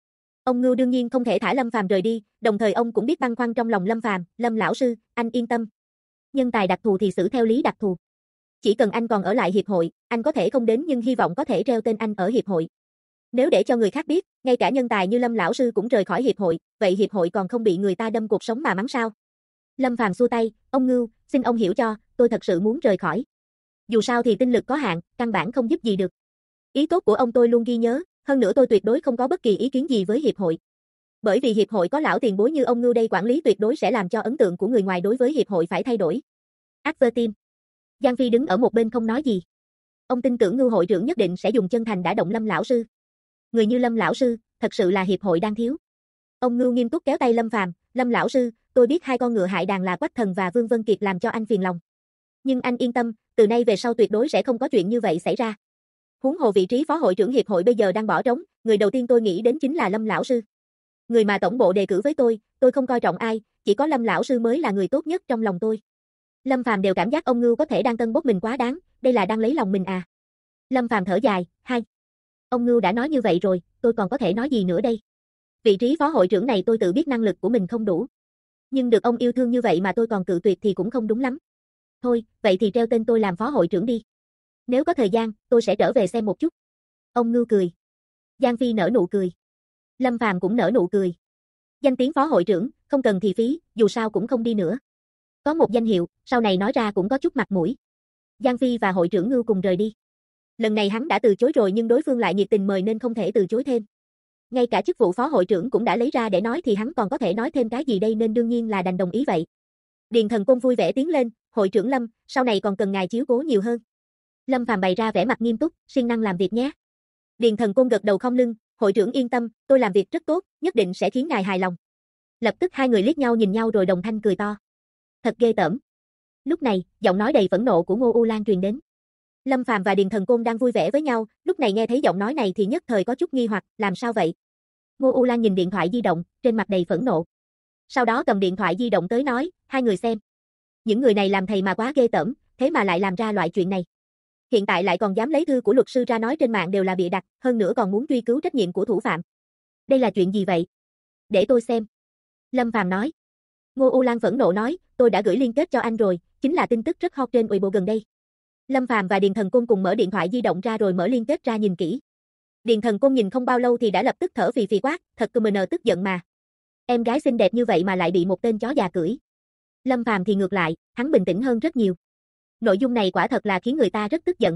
Ông Ngưu đương nhiên không thể thả Lâm Phàm rời đi, đồng thời ông cũng biết băn khoăn trong lòng Lâm Phàm, Lâm lão sư, anh yên tâm. Nhân tài đặc thù thì xử theo lý đặc thù. Chỉ cần anh còn ở lại hiệp hội, anh có thể không đến nhưng hy vọng có thể treo tên anh ở hiệp hội. Nếu để cho người khác biết, ngay cả nhân tài như Lâm lão sư cũng rời khỏi hiệp hội, vậy hiệp hội còn không bị người ta đâm cuộc sống mà mắng sao? Lâm Phàm xua tay, ông Ngưu, xin ông hiểu cho, tôi thật sự muốn rời khỏi. Dù sao thì tinh lực có hạn, căn bản không giúp gì được. Ý tốt của ông tôi luôn ghi nhớ, hơn nữa tôi tuyệt đối không có bất kỳ ý kiến gì với hiệp hội. Bởi vì hiệp hội có lão tiền bối như ông Ngưu đây quản lý tuyệt đối sẽ làm cho ấn tượng của người ngoài đối với hiệp hội phải thay đổi. Advertime. Giang Phi đứng ở một bên không nói gì. Ông tin tưởng Ngưu hội trưởng nhất định sẽ dùng chân thành đả động Lâm lão sư. Người như Lâm lão sư, thật sự là hiệp hội đang thiếu. Ông Ngưu nghiêm túc kéo tay Lâm Phàm, Lâm lão sư, tôi biết hai con ngựa hại đàn là Quách Thần và Vương Vân Kiệt làm cho anh phiền lòng. Nhưng anh yên tâm, từ nay về sau tuyệt đối sẽ không có chuyện như vậy xảy ra. Huống hồ vị trí phó hội trưởng hiệp hội bây giờ đang bỏ trống, người đầu tiên tôi nghĩ đến chính là Lâm lão sư. Người mà tổng bộ đề cử với tôi không coi trọng ai, chỉ có Lâm lão sư mới là người tốt nhất trong lòng tôi. Lâm Phàm đều cảm giác ông Ngưu có thể đang tân bốc mình quá đáng, đây là đang lấy lòng mình à. Lâm Phàm thở dài, hai. Ông Ngưu đã nói như vậy rồi, tôi còn có thể nói gì nữa đây? Vị trí phó hội trưởng này tôi tự biết năng lực của mình không đủ. Nhưng được ông yêu thương như vậy mà tôi còn cự tuyệt thì cũng không đúng lắm. Thôi, vậy thì treo tên tôi làm phó hội trưởng đi. Nếu có thời gian, tôi sẽ trở về xem một chút. Ông Ngưu cười. Giang Phi nở nụ cười. Lâm Phàm cũng nở nụ cười. Danh tiếng phó hội trưởng, không cần thì phí, dù sao cũng không đi nữa. Có một danh hiệu, sau này nói ra cũng có chút mặt mũi. Giang Phi và hội trưởng Ngưu cùng rời đi. Lần này hắn đã từ chối rồi nhưng đối phương lại nhiệt tình mời nên không thể từ chối thêm. Ngay cả chức vụ phó hội trưởng cũng đã lấy ra để nói thì hắn còn có thể nói thêm cái gì đây nên đương nhiên là đành đồng ý vậy. Điền Thần Côn vui vẻ tiến lên, hội trưởng Lâm, sau này còn cần ngài chiếu cố nhiều hơn. Lâm Phàm bày ra vẻ mặt nghiêm túc, siêng năng làm việc nhé. Điền Thần Côn gật đầu khom lưng, hội trưởng yên tâm, tôi làm việc rất tốt, nhất định sẽ khiến ngài hài lòng. Lập tức hai người liếc nhau nhìn nhau rồi đồng thanh cười to. Thật ghê tởm. Lúc này, giọng nói đầy phẫn nộ của Ngô U Lan truyền đến. Lâm Phàm và Điền Thần Côn đang vui vẻ với nhau, lúc này nghe thấy giọng nói này thì nhất thời có chút nghi hoặc, làm sao vậy? Ngô U Lan nhìn điện thoại di động, trên mặt đầy phẫn nộ. Sau đó cầm điện thoại di động tới nói, hai người xem. Những người này làm thầy mà quá ghê tởm, thế mà lại làm ra loại chuyện này. Hiện tại lại còn dám lấy thư của luật sư ra nói trên mạng đều là bịa đặt, hơn nữa còn muốn truy cứu trách nhiệm của thủ phạm. Đây là chuyện gì vậy? Để tôi xem. Lâm Phàm nói. Ngô U Lan phẫn nộ nói, tôi đã gửi liên kết cho anh rồi, chính là tin tức rất hot trên Weibo gần đây. Lâm Phàm và Điền Thần Côn cùng mở điện thoại di động ra rồi mở liên kết ra nhìn kỹ. Điền Thần Côn nhìn không bao lâu thì đã lập tức thở phì phì quát, thật cừm tức giận mà. Em gái xinh đẹp như vậy mà lại bị một tên chó già cưỡi. Lâm Phàm thì ngược lại, hắn bình tĩnh hơn rất nhiều. Nội dung này quả thật là khiến người ta rất tức giận.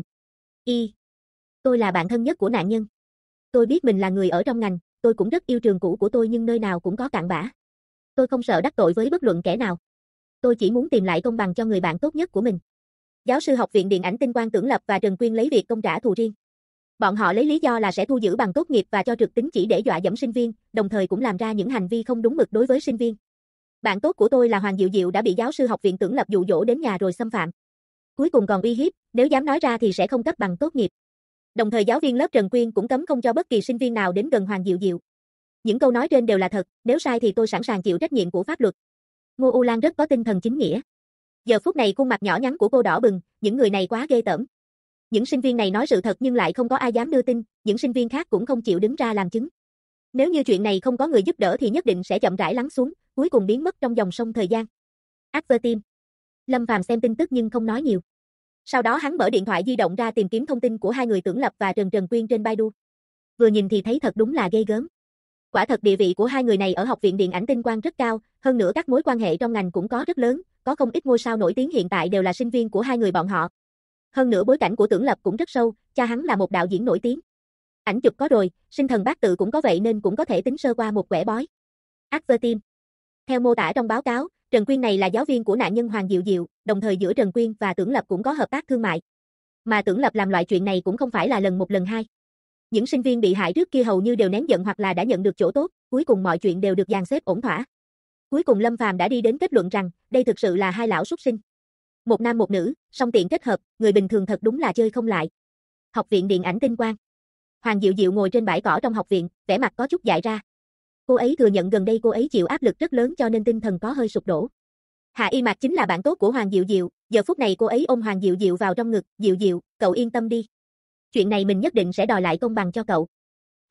Tôi là bạn thân nhất của nạn nhân. Tôi biết mình là người ở trong ngành, tôi cũng rất yêu trường cũ của tôi nhưng nơi nào cũng có cặn bã. Tôi không sợ đắc tội với bất luận kẻ nào. Tôi chỉ muốn tìm lại công bằng cho người bạn tốt nhất của mình. Giáo sư học viện điện ảnh Tinh Quang Tưởng Lập và Trần Quyên lấy việc công trả thù riêng. Bọn họ lấy lý do là sẽ thu giữ bằng tốt nghiệp và cho trực tín chỉ để dọa dẫm sinh viên, đồng thời cũng làm ra những hành vi không đúng mực đối với sinh viên. Bạn tốt của tôi là Hoàng Diệu Diệu đã bị giáo sư học viện Tưởng Lập dụ dỗ đến nhà rồi xâm phạm. Cuối cùng còn uy hiếp, nếu dám nói ra thì sẽ không cấp bằng tốt nghiệp. Đồng thời giáo viên lớp Trần Quyên cũng cấm không cho bất kỳ sinh viên nào đến gần Hoàng Diệu Diệu. Những câu nói trên đều là thật, nếu sai thì tôi sẵn sàng chịu trách nhiệm của pháp luật. Ngô U Lan rất có tinh thần chính nghĩa. Giờ phút này khuôn mặt nhỏ nhắn của cô đỏ bừng, những người này quá ghê tởm. Những sinh viên này nói sự thật nhưng lại không có ai dám đưa tin, những sinh viên khác cũng không chịu đứng ra làm chứng. Nếu như chuyện này không có người giúp đỡ thì nhất định sẽ chậm rãi lắng xuống, cuối cùng biến mất trong dòng sông thời gian. Advertime. Lâm Phàm xem tin tức nhưng không nói nhiều. Sau đó hắn mở điện thoại di động ra tìm kiếm thông tin của hai người Tưởng Lập và Trần Quyên trên Baidu. Vừa nhìn thì thấy thật đúng là ghê gớm. Quả thật địa vị của hai người này ở học viện điện ảnh Tinh Quang rất cao, hơn nữa các mối quan hệ trong ngành cũng có rất lớn, có không ít ngôi sao nổi tiếng hiện tại đều là sinh viên của hai người bọn họ. Hơn nữa bối cảnh của Tưởng Lập cũng rất sâu, cha hắn là một đạo diễn nổi tiếng. Ảnh chụp có rồi, sinh thần bát tự cũng có vậy nên cũng có thể tính sơ qua một quẻ bói. Advertime. Theo mô tả trong báo cáo, Trần Quyên này là giáo viên của nạn nhân Hoàng Diệu Diệu, đồng thời giữa Trần Quyên và Tưởng Lập cũng có hợp tác thương mại. Mà Tưởng Lập làm loại chuyện này cũng không phải là lần một lần hai. Những sinh viên bị hại trước kia hầu như đều nén giận hoặc là đã nhận được chỗ tốt, cuối cùng mọi chuyện đều được dàn xếp ổn thỏa. Cuối cùng Lâm Phàm đã đi đến kết luận rằng, đây thực sự là hai lão súc sinh. Một nam một nữ, song tiện kết hợp, người bình thường thật đúng là chơi không lại. Học viện điện ảnh Tinh Quang. Hoàng Diệu Diệu ngồi trên bãi cỏ trong học viện, vẻ mặt có chút dại ra. Cô ấy thừa nhận gần đây cô ấy chịu áp lực rất lớn cho nên tinh thần có hơi sụp đổ. Hạ Y Mạc chính là bạn tốt của Hoàng Diệu Diệu, giờ phút này cô ấy ôm Hoàng Diệu Diệu vào trong ngực, Diệu Diệu, cậu yên tâm đi. Chuyện này mình nhất định sẽ đòi lại công bằng cho cậu.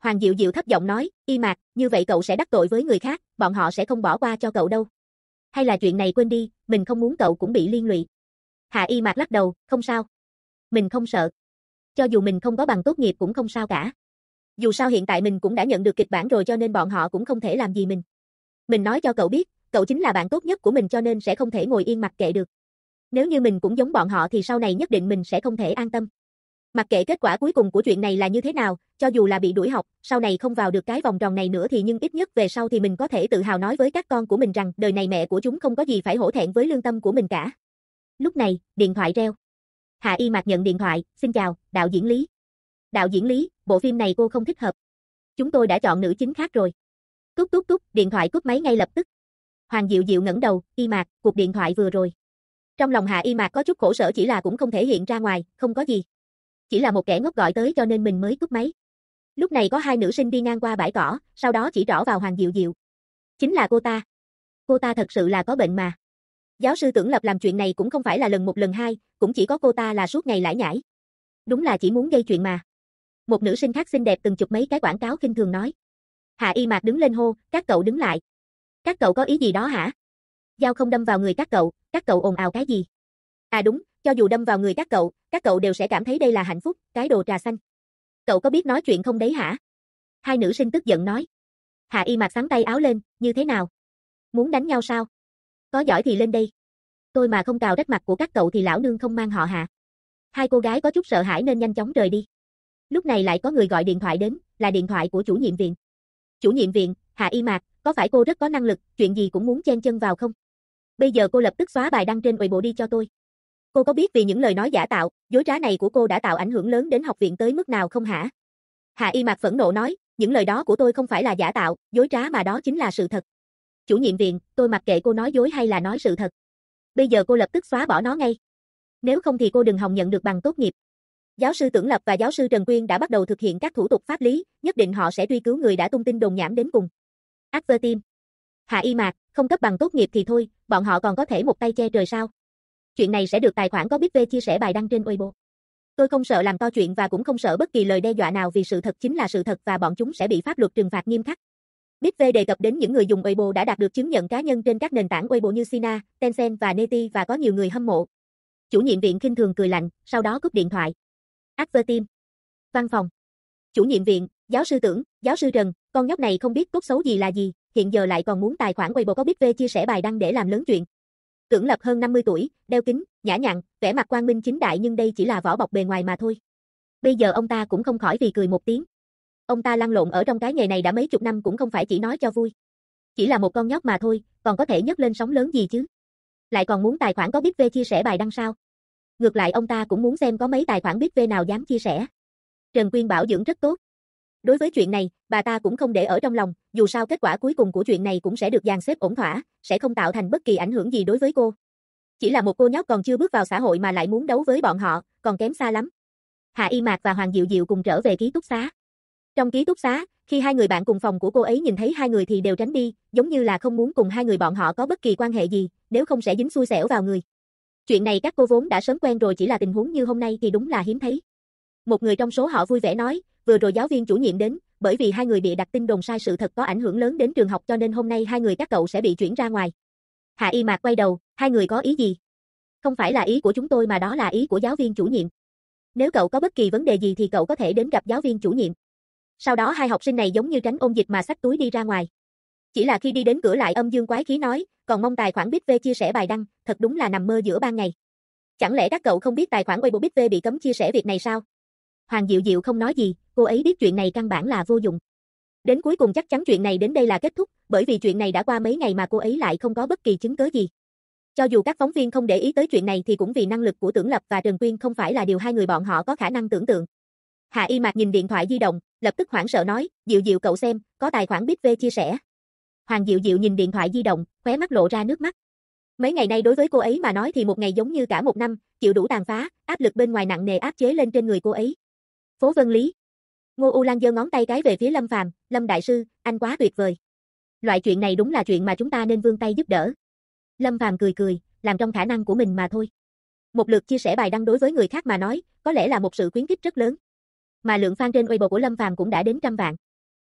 Hoàng Diệu Diệu thấp giọng nói, Y Mạc, như vậy cậu sẽ đắc tội với người khác, bọn họ sẽ không bỏ qua cho cậu đâu. Hay là chuyện này quên đi, mình không muốn cậu cũng bị liên lụy. Hạ Y Mạc lắc đầu, không sao. Mình không sợ. Cho dù mình không có bằng tốt nghiệp cũng không sao cả. Dù sao hiện tại mình cũng đã nhận được kịch bản rồi cho nên bọn họ cũng không thể làm gì mình. Mình nói cho cậu biết, cậu chính là bạn tốt nhất của mình cho nên sẽ không thể ngồi yên mặc kệ được. Nếu như mình cũng giống bọn họ thì sau này nhất định mình sẽ không thể an tâm. Mặc kệ kết quả cuối cùng của chuyện này là như thế nào, cho dù là bị đuổi học, sau này không vào được cái vòng tròn này nữa thì nhưng ít nhất về sau thì mình có thể tự hào nói với các con của mình rằng đời này mẹ của chúng không có gì phải hổ thẹn với lương tâm của mình cả. Lúc này, điện thoại reo. Hạ Y Mạc nhận điện thoại, xin chào, đạo diễn Lý. Đạo diễn Lý, bộ phim này cô không thích hợp. Chúng tôi đã chọn nữ chính khác rồi. Cúp cúp cúp, điện thoại cúp máy ngay lập tức. Hoàng Diệu Diệu ngẩng đầu, Y Mạc, cuộc điện thoại vừa rồi. Trong lòng Hạ Y Mạc có chút khổ sở chỉ là cũng không thể hiện ra ngoài, không có gì. Chỉ là một kẻ ngốc gọi tới cho nên mình mới cúp máy. Lúc này có hai nữ sinh đi ngang qua bãi cỏ, sau đó chỉ trỏ vào Hoàng Diệu Diệu. Chính là cô ta. Cô ta thật sự là có bệnh mà. Giáo sư Tưởng Lập làm chuyện này cũng không phải là lần một lần hai, cũng chỉ có cô ta là suốt ngày lải nhải. Đúng là chỉ muốn gây chuyện mà. Một nữ sinh khác xinh đẹp từng chụp mấy cái quảng cáo khinh thường nói. Hạ Y Mạc đứng lên hô, các cậu đứng lại. Các cậu có ý gì đó hả? Dao không đâm vào người các cậu ồn ào cái gì? À đúng, cho dù đâm vào người các cậu đều sẽ cảm thấy đây là hạnh phúc, cái đồ trà xanh. Cậu có biết nói chuyện không đấy hả? Hai nữ sinh tức giận nói. Hạ Y Mạc xắn tay áo lên, như thế nào? Muốn đánh nhau sao? Có giỏi thì lên đây. Tôi mà không cào rách mặt của các cậu thì lão nương không mang họ Hạ. Hai cô gái có chút sợ hãi nên nhanh chóng rời đi. Lúc này lại có người gọi điện thoại đến, là điện thoại của chủ nhiệm viện. Chủ nhiệm viện, Hạ Y Mạc, có phải cô rất có năng lực, chuyện gì cũng muốn chen chân vào không? Bây giờ cô lập tức xóa bài đăng trên Weibo đi cho tôi. Cô có biết vì những lời nói giả tạo, dối trá này của cô đã tạo ảnh hưởng lớn đến học viện tới mức nào không hả? Hạ Y Mạc phẫn nộ nói, những lời đó của tôi không phải là giả tạo, dối trá mà đó chính là sự thật. Chủ nhiệm viện, tôi mặc kệ cô nói dối hay là nói sự thật. Bây giờ cô lập tức xóa bỏ nó ngay. Nếu không thì cô đừng hòng nhận được bằng tốt nghiệp. Giáo sư Tưởng Lập và giáo sư Trần Quyên đã bắt đầu thực hiện các thủ tục pháp lý, nhất định họ sẽ truy cứu người đã tung tin đồn nhảm đến cùng. Advertim. Hạ Y Mạc, không cấp bằng tốt nghiệp thì thôi, bọn họ còn có thể một tay che trời sao? Chuyện này sẽ được tài khoản có Bitv chia sẻ bài đăng trên Weibo. Tôi không sợ làm to chuyện và cũng không sợ bất kỳ lời đe dọa nào vì sự thật chính là sự thật và bọn chúng sẽ bị pháp luật trừng phạt nghiêm khắc. Bitv đề cập đến những người dùng Weibo đã đạt được chứng nhận cá nhân trên các nền tảng Weibo như Sina, Tencent và Neti và có nhiều người hâm mộ. Chủ nhiệm viện khinh thường cười lạnh, sau đó cúp điện thoại. Advertim. Văn phòng. Chủ nhiệm viện, giáo sư Tưởng, giáo sư Trần, con nhóc này không biết tốt xấu gì là gì, hiện giờ lại còn muốn tài khoản Weibo có Bitv chia sẻ bài đăng để làm lớn chuyện. Tưởng Lập hơn 50 tuổi, đeo kính, nhã nhặn, vẻ mặt quang minh chính đại nhưng đây chỉ là vỏ bọc bề ngoài mà thôi. Bây giờ ông ta cũng không khỏi vì cười một tiếng. Ông ta lăn lộn ở trong cái nghề này đã mấy chục năm cũng không phải chỉ nói cho vui. Chỉ là một con nhóc mà thôi, còn có thể nhấc lên sóng lớn gì chứ. Lại còn muốn tài khoản có Bitv chia sẻ bài đăng sao? Ngược lại ông ta cũng muốn xem có mấy tài khoản Bitv nào dám chia sẻ. Trần Quyên bảo dưỡng rất tốt. Đối với chuyện này, bà ta cũng không để ở trong lòng, dù sao kết quả cuối cùng của chuyện này cũng sẽ được dàn xếp ổn thỏa, sẽ không tạo thành bất kỳ ảnh hưởng gì đối với cô. Chỉ là một cô nhóc còn chưa bước vào xã hội mà lại muốn đấu với bọn họ, còn kém xa lắm. Hạ Y Mạc và Hoàng Diệu Diệu cùng trở về ký túc xá. Trong ký túc xá, khi hai người bạn cùng phòng của cô ấy nhìn thấy hai người thì đều tránh đi, giống như là không muốn cùng hai người bọn họ có bất kỳ quan hệ gì, nếu không sẽ dính xui xẻo vào người. Chuyện này các cô vốn đã sớm quen rồi chỉ là tình huống như hôm nay thì đúng là hiếm thấy. Một người trong số họ vui vẻ nói, vừa rồi giáo viên chủ nhiệm đến, bởi vì hai người bị đặt tin đồn sai sự thật có ảnh hưởng lớn đến trường học cho nên hôm nay hai người các cậu sẽ bị chuyển ra ngoài. Hạ Y Mạc quay đầu, hai người có ý gì? Không phải là ý của chúng tôi mà đó là ý của giáo viên chủ nhiệm. Nếu cậu có bất kỳ vấn đề gì thì cậu có thể đến gặp giáo viên chủ nhiệm. Sau đó hai học sinh này giống như tránh ôn dịch mà xách túi đi ra ngoài. Chỉ là khi đi đến cửa lại âm dương quái khí nói, còn mong tài khoản Bitv chia sẻ bài đăng, thật đúng là nằm mơ giữa ban ngày. Chẳng lẽ các cậu không biết tài khoản Weibo Bitv bị cấm chia sẻ việc này sao? Hoàng Diệu Diệu không nói gì, cô ấy biết chuyện này căn bản là vô dụng. Đến cuối cùng chắc chắn chuyện này đến đây là kết thúc, bởi vì chuyện này đã qua mấy ngày mà cô ấy lại không có bất kỳ chứng cớ gì. Cho dù các phóng viên không để ý tới chuyện này thì cũng vì năng lực của Tưởng Lập và Trần Quyên không phải là điều hai người bọn họ có khả năng tưởng tượng. Hạ Y Mạc nhìn điện thoại di động, lập tức hoảng sợ nói, Diệu Diệu cậu xem, có tài khoản Bitv chia sẻ. Hoàng Diệu Diệu nhìn điện thoại di động, khóe mắt lộ ra nước mắt. Mấy ngày nay đối với cô ấy mà nói thì một ngày giống như cả một năm, chịu đủ tàn phá, áp lực bên ngoài nặng nề áp chế lên trên người cô ấy. Phố Vân Lý. Ngô U Lan giơ ngón tay cái về phía Lâm Phàm, Lâm đại sư, anh quá tuyệt vời. Loại chuyện này đúng là chuyện mà chúng ta nên vươn tay giúp đỡ. Lâm Phàm cười cười, làm trong khả năng của mình mà thôi. Một lượt chia sẻ bài đăng đối với người khác mà nói, có lẽ là một sự khuyến khích rất lớn. Mà lượng fan trên Weibo của Lâm Phàm cũng đã đến trăm vạn.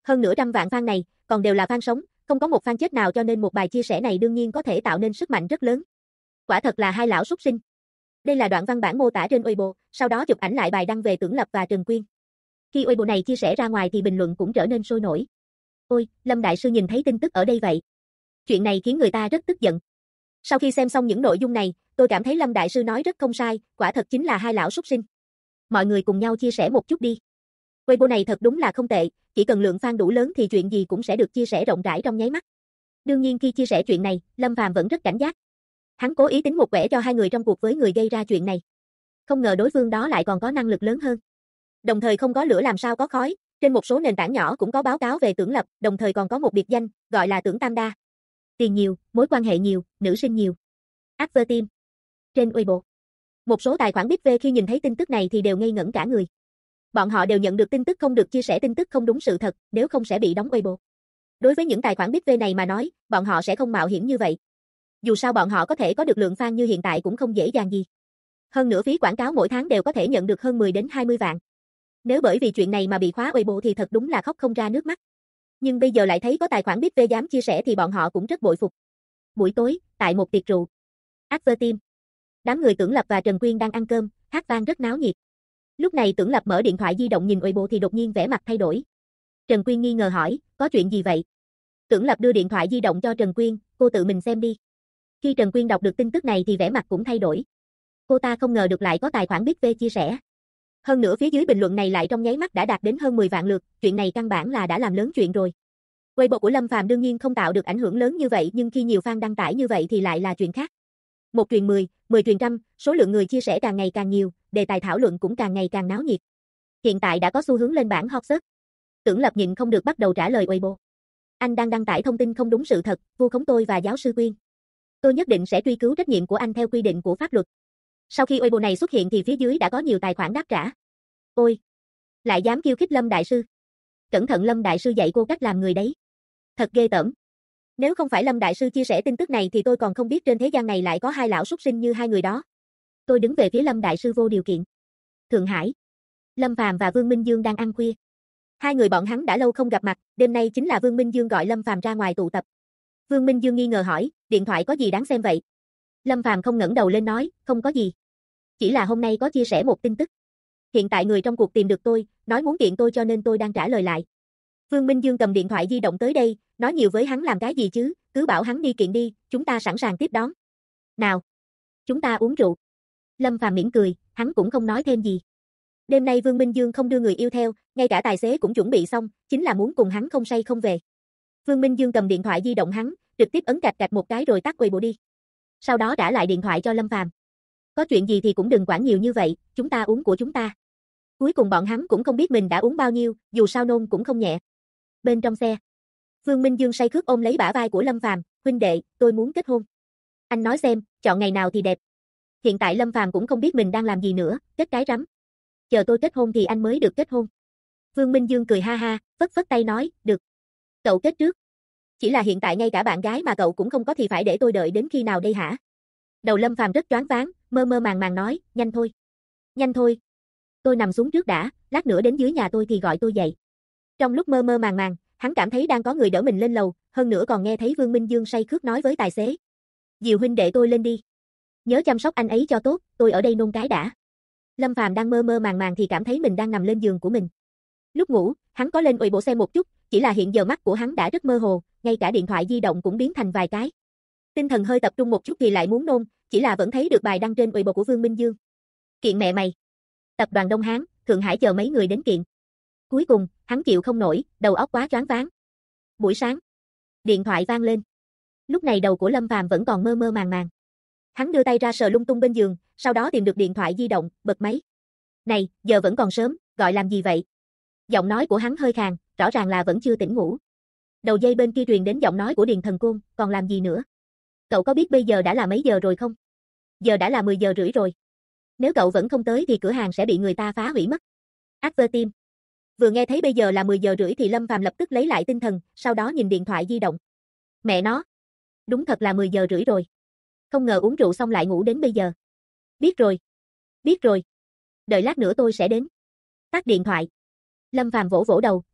Hơn nữa trăm vạn fan này, còn đều là fan sống, không có một fan chết nào cho nên một bài chia sẻ này đương nhiên có thể tạo nên sức mạnh rất lớn. Quả thật là hai lão súc sinh. Đây là đoạn văn bản mô tả trên Weibo, sau đó chụp ảnh lại bài đăng về Tưởng Lập và Trần Quyên. Khi Weibo này chia sẻ ra ngoài thì bình luận cũng trở nên sôi nổi. Ôi, Lâm Đại Sư nhìn thấy tin tức ở đây vậy. Chuyện này khiến người ta rất tức giận. Sau khi xem xong những nội dung này, tôi cảm thấy Lâm Đại Sư nói rất không sai, quả thật chính là hai lão súc sinh. Mọi người cùng nhau chia sẻ một chút đi. Weibo này thật đúng là không tệ, chỉ cần lượng fan đủ lớn thì chuyện gì cũng sẽ được chia sẻ rộng rãi trong nháy mắt. Đương nhiên khi chia sẻ chuyện này, Lâm Phàm vẫn rất cảnh giác. Hắn cố ý tính một quẻ cho hai người trong cuộc với người gây ra chuyện này. Không ngờ đối phương đó lại còn có năng lực lớn hơn. Đồng thời không có lửa làm sao có khói, trên một số nền tảng nhỏ cũng có báo cáo về Tưởng Lập, đồng thời còn có một biệt danh, gọi là Tưởng Tam Đa. Tiền nhiều, mối quan hệ nhiều, nữ sinh nhiều. Advertime. Trên Weibo. Một số tài khoản BitV khi nhìn thấy tin tức này thì đều ngây ngẩn cả người. Bọn họ đều nhận được tin tức không được chia sẻ tin tức không đúng sự thật, nếu không sẽ bị đóng Weibo. Đối với những tài khoản BitV này mà nói, bọn họ sẽ không mạo hiểm như vậy. Dù sao bọn họ có thể có được lượng fan như hiện tại cũng không dễ dàng gì. Hơn nữa phí quảng cáo mỗi tháng đều có thể nhận được hơn 10 đến 20 vạn. Nếu bởi vì chuyện này mà bị khóa Weibo thì thật đúng là khóc không ra nước mắt. Nhưng bây giờ lại thấy có tài khoản BitV dám chia sẻ thì bọn họ cũng rất bội phục. Buổi tối, tại một tiệc rượu. Advertime. Đám người Tưởng Lập và Trần Quyên đang ăn cơm, hát vang rất náo nhiệt. Lúc này Tưởng Lập mở điện thoại di động nhìn Weibo thì đột nhiên vẻ mặt thay đổi. Trần Quyên nghi ngờ hỏi, có chuyện gì vậy? Tưởng Lập đưa điện thoại di động cho Trần Quyên, cô tự mình xem đi. Khi Trần Quyên đọc được tin tức này thì vẻ mặt cũng thay đổi. Cô ta không ngờ được lại có tài khoản BitV chia sẻ. Hơn nữa phía dưới bình luận này lại trong nháy mắt đã đạt đến hơn 10 vạn lượt, chuyện này căn bản là đã làm lớn chuyện rồi. Weibo của Lâm Phàm đương nhiên không tạo được ảnh hưởng lớn như vậy nhưng khi nhiều fan đăng tải như vậy thì lại là chuyện khác. Một truyền 10, 10 truyền trăm, số lượng người chia sẻ càng ngày càng nhiều, đề tài thảo luận cũng càng ngày càng náo nhiệt. Hiện tại đã có xu hướng lên bảng hot search. Tưởng Lập nhịn không được bắt đầu trả lời Weibo. Anh đang đăng tải thông tin không đúng sự thật, vu khống tôi và giáo sư Quyên. Tôi nhất định sẽ truy cứu trách nhiệm của anh theo quy định của pháp luật. Sau khi Weibo này xuất hiện thì phía dưới đã có nhiều tài khoản đáp trả. Ôi! Lại dám khiêu khích Lâm Đại Sư. Cẩn thận Lâm Đại Sư dạy cô cách làm người đấy. Thật ghê tởm. Nếu không phải Lâm Đại Sư chia sẻ tin tức này thì tôi còn không biết trên thế gian này lại có hai lão súc sinh như hai người đó. Tôi đứng về phía Lâm Đại Sư vô điều kiện. Thượng Hải. Lâm Phàm và Vương Minh Dương đang ăn khuya. Hai người bọn hắn đã lâu không gặp mặt, đêm nay chính là Vương Minh Dương gọi Lâm Phàm ra ngoài tụ tập. Vương Minh Dương nghi ngờ hỏi, điện thoại có gì đáng xem vậy? Lâm Phàm không ngẩng đầu lên nói, không có gì. Chỉ là hôm nay có chia sẻ một tin tức. Hiện tại người trong cuộc tìm được tôi, nói muốn kiện tôi cho nên tôi đang trả lời lại. Vương Minh Dương cầm điện thoại di động tới đây, nói nhiều với hắn làm cái gì chứ, cứ bảo hắn đi kiện đi, chúng ta sẵn sàng tiếp đón. Nào, chúng ta uống rượu. Lâm Phàm mỉm cười, hắn cũng không nói thêm gì. Đêm nay Vương Minh Dương không đưa người yêu theo, ngay cả tài xế cũng chuẩn bị xong, chính là muốn cùng hắn không say không về. Vương Minh Dương cầm điện thoại di động hắn, trực tiếp ấn cạch cạch một cái rồi tắt Weibo đi. Sau đó trả lại điện thoại cho Lâm Phàm. Có chuyện gì thì cũng đừng quản nhiều như vậy, chúng ta uống của chúng ta. Cuối cùng bọn hắn cũng không biết mình đã uống bao nhiêu, dù sao nôn cũng không nhẹ. Bên trong xe, Vương Minh Dương say khướt ôm lấy bả vai của Lâm Phàm, huynh đệ, tôi muốn kết hôn. Anh nói xem, chọn ngày nào thì đẹp. Hiện tại Lâm Phàm cũng không biết mình đang làm gì nữa, kết cái rắm. Chờ tôi kết hôn thì anh mới được kết hôn. Vương Minh Dương cười ha ha, phất phất tay nói, được. Cậu kết trước. Chỉ là hiện tại ngay cả bạn gái mà cậu cũng không có thì phải để tôi đợi đến khi nào đây hả? Đầu Lâm Phàm rất choáng váng, mơ mơ màng màng nói, nhanh thôi. Nhanh thôi. Tôi nằm xuống trước đã, lát nữa đến dưới nhà tôi thì gọi tôi dậy. Trong lúc mơ mơ màng màng, hắn cảm thấy đang có người đỡ mình lên lầu, hơn nữa còn nghe thấy Vương Minh Dương say khướt nói với tài xế. Dìu huynh đệ tôi lên đi. Nhớ chăm sóc anh ấy cho tốt, tôi ở đây nôn cái đã. Lâm Phàm đang mơ mơ màng màng thì cảm thấy mình đang nằm lên giường của mình. Lúc ngủ, hắn có lên Weibo xem một chút, chỉ là hiện giờ mắt của hắn đã rất mơ hồ, ngay cả điện thoại di động cũng biến thành vài cái. Tinh thần hơi tập trung một chút thì lại muốn nôn, chỉ là vẫn thấy được bài đăng trên Weibo của Vương Minh Dương. Kiện mẹ mày. Tập đoàn Đông Hán, Thượng Hải chờ mấy người đến kiện. Cuối cùng, hắn chịu không nổi, đầu óc quá choáng váng. Buổi sáng, điện thoại vang lên. Lúc này đầu của Lâm Phàm vẫn còn mơ mơ màng màng. Hắn đưa tay ra sờ lung tung bên giường, sau đó tìm được điện thoại di động, bật máy. Này, giờ vẫn còn sớm, gọi làm gì vậy? Giọng nói của hắn hơi khàn, rõ ràng là vẫn chưa tỉnh ngủ. Đầu dây bên kia truyền đến giọng nói của Điền Thần Côn, còn làm gì nữa? Cậu có biết bây giờ đã là mấy giờ rồi không? Giờ đã là 10 giờ rưỡi rồi. Nếu cậu vẫn không tới thì cửa hàng sẽ bị người ta phá hủy mất. Advertime. Vừa nghe thấy bây giờ là 10 giờ rưỡi thì Lâm Phàm lập tức lấy lại tinh thần, sau đó nhìn điện thoại di động. Mẹ nó. Đúng thật là 10 giờ rưỡi rồi. Không ngờ uống rượu xong lại ngủ đến bây giờ. Biết rồi. Biết rồi. Đợi lát nữa tôi sẽ đến. Tắt điện thoại. Lâm Phàm vỗ vỗ đầu,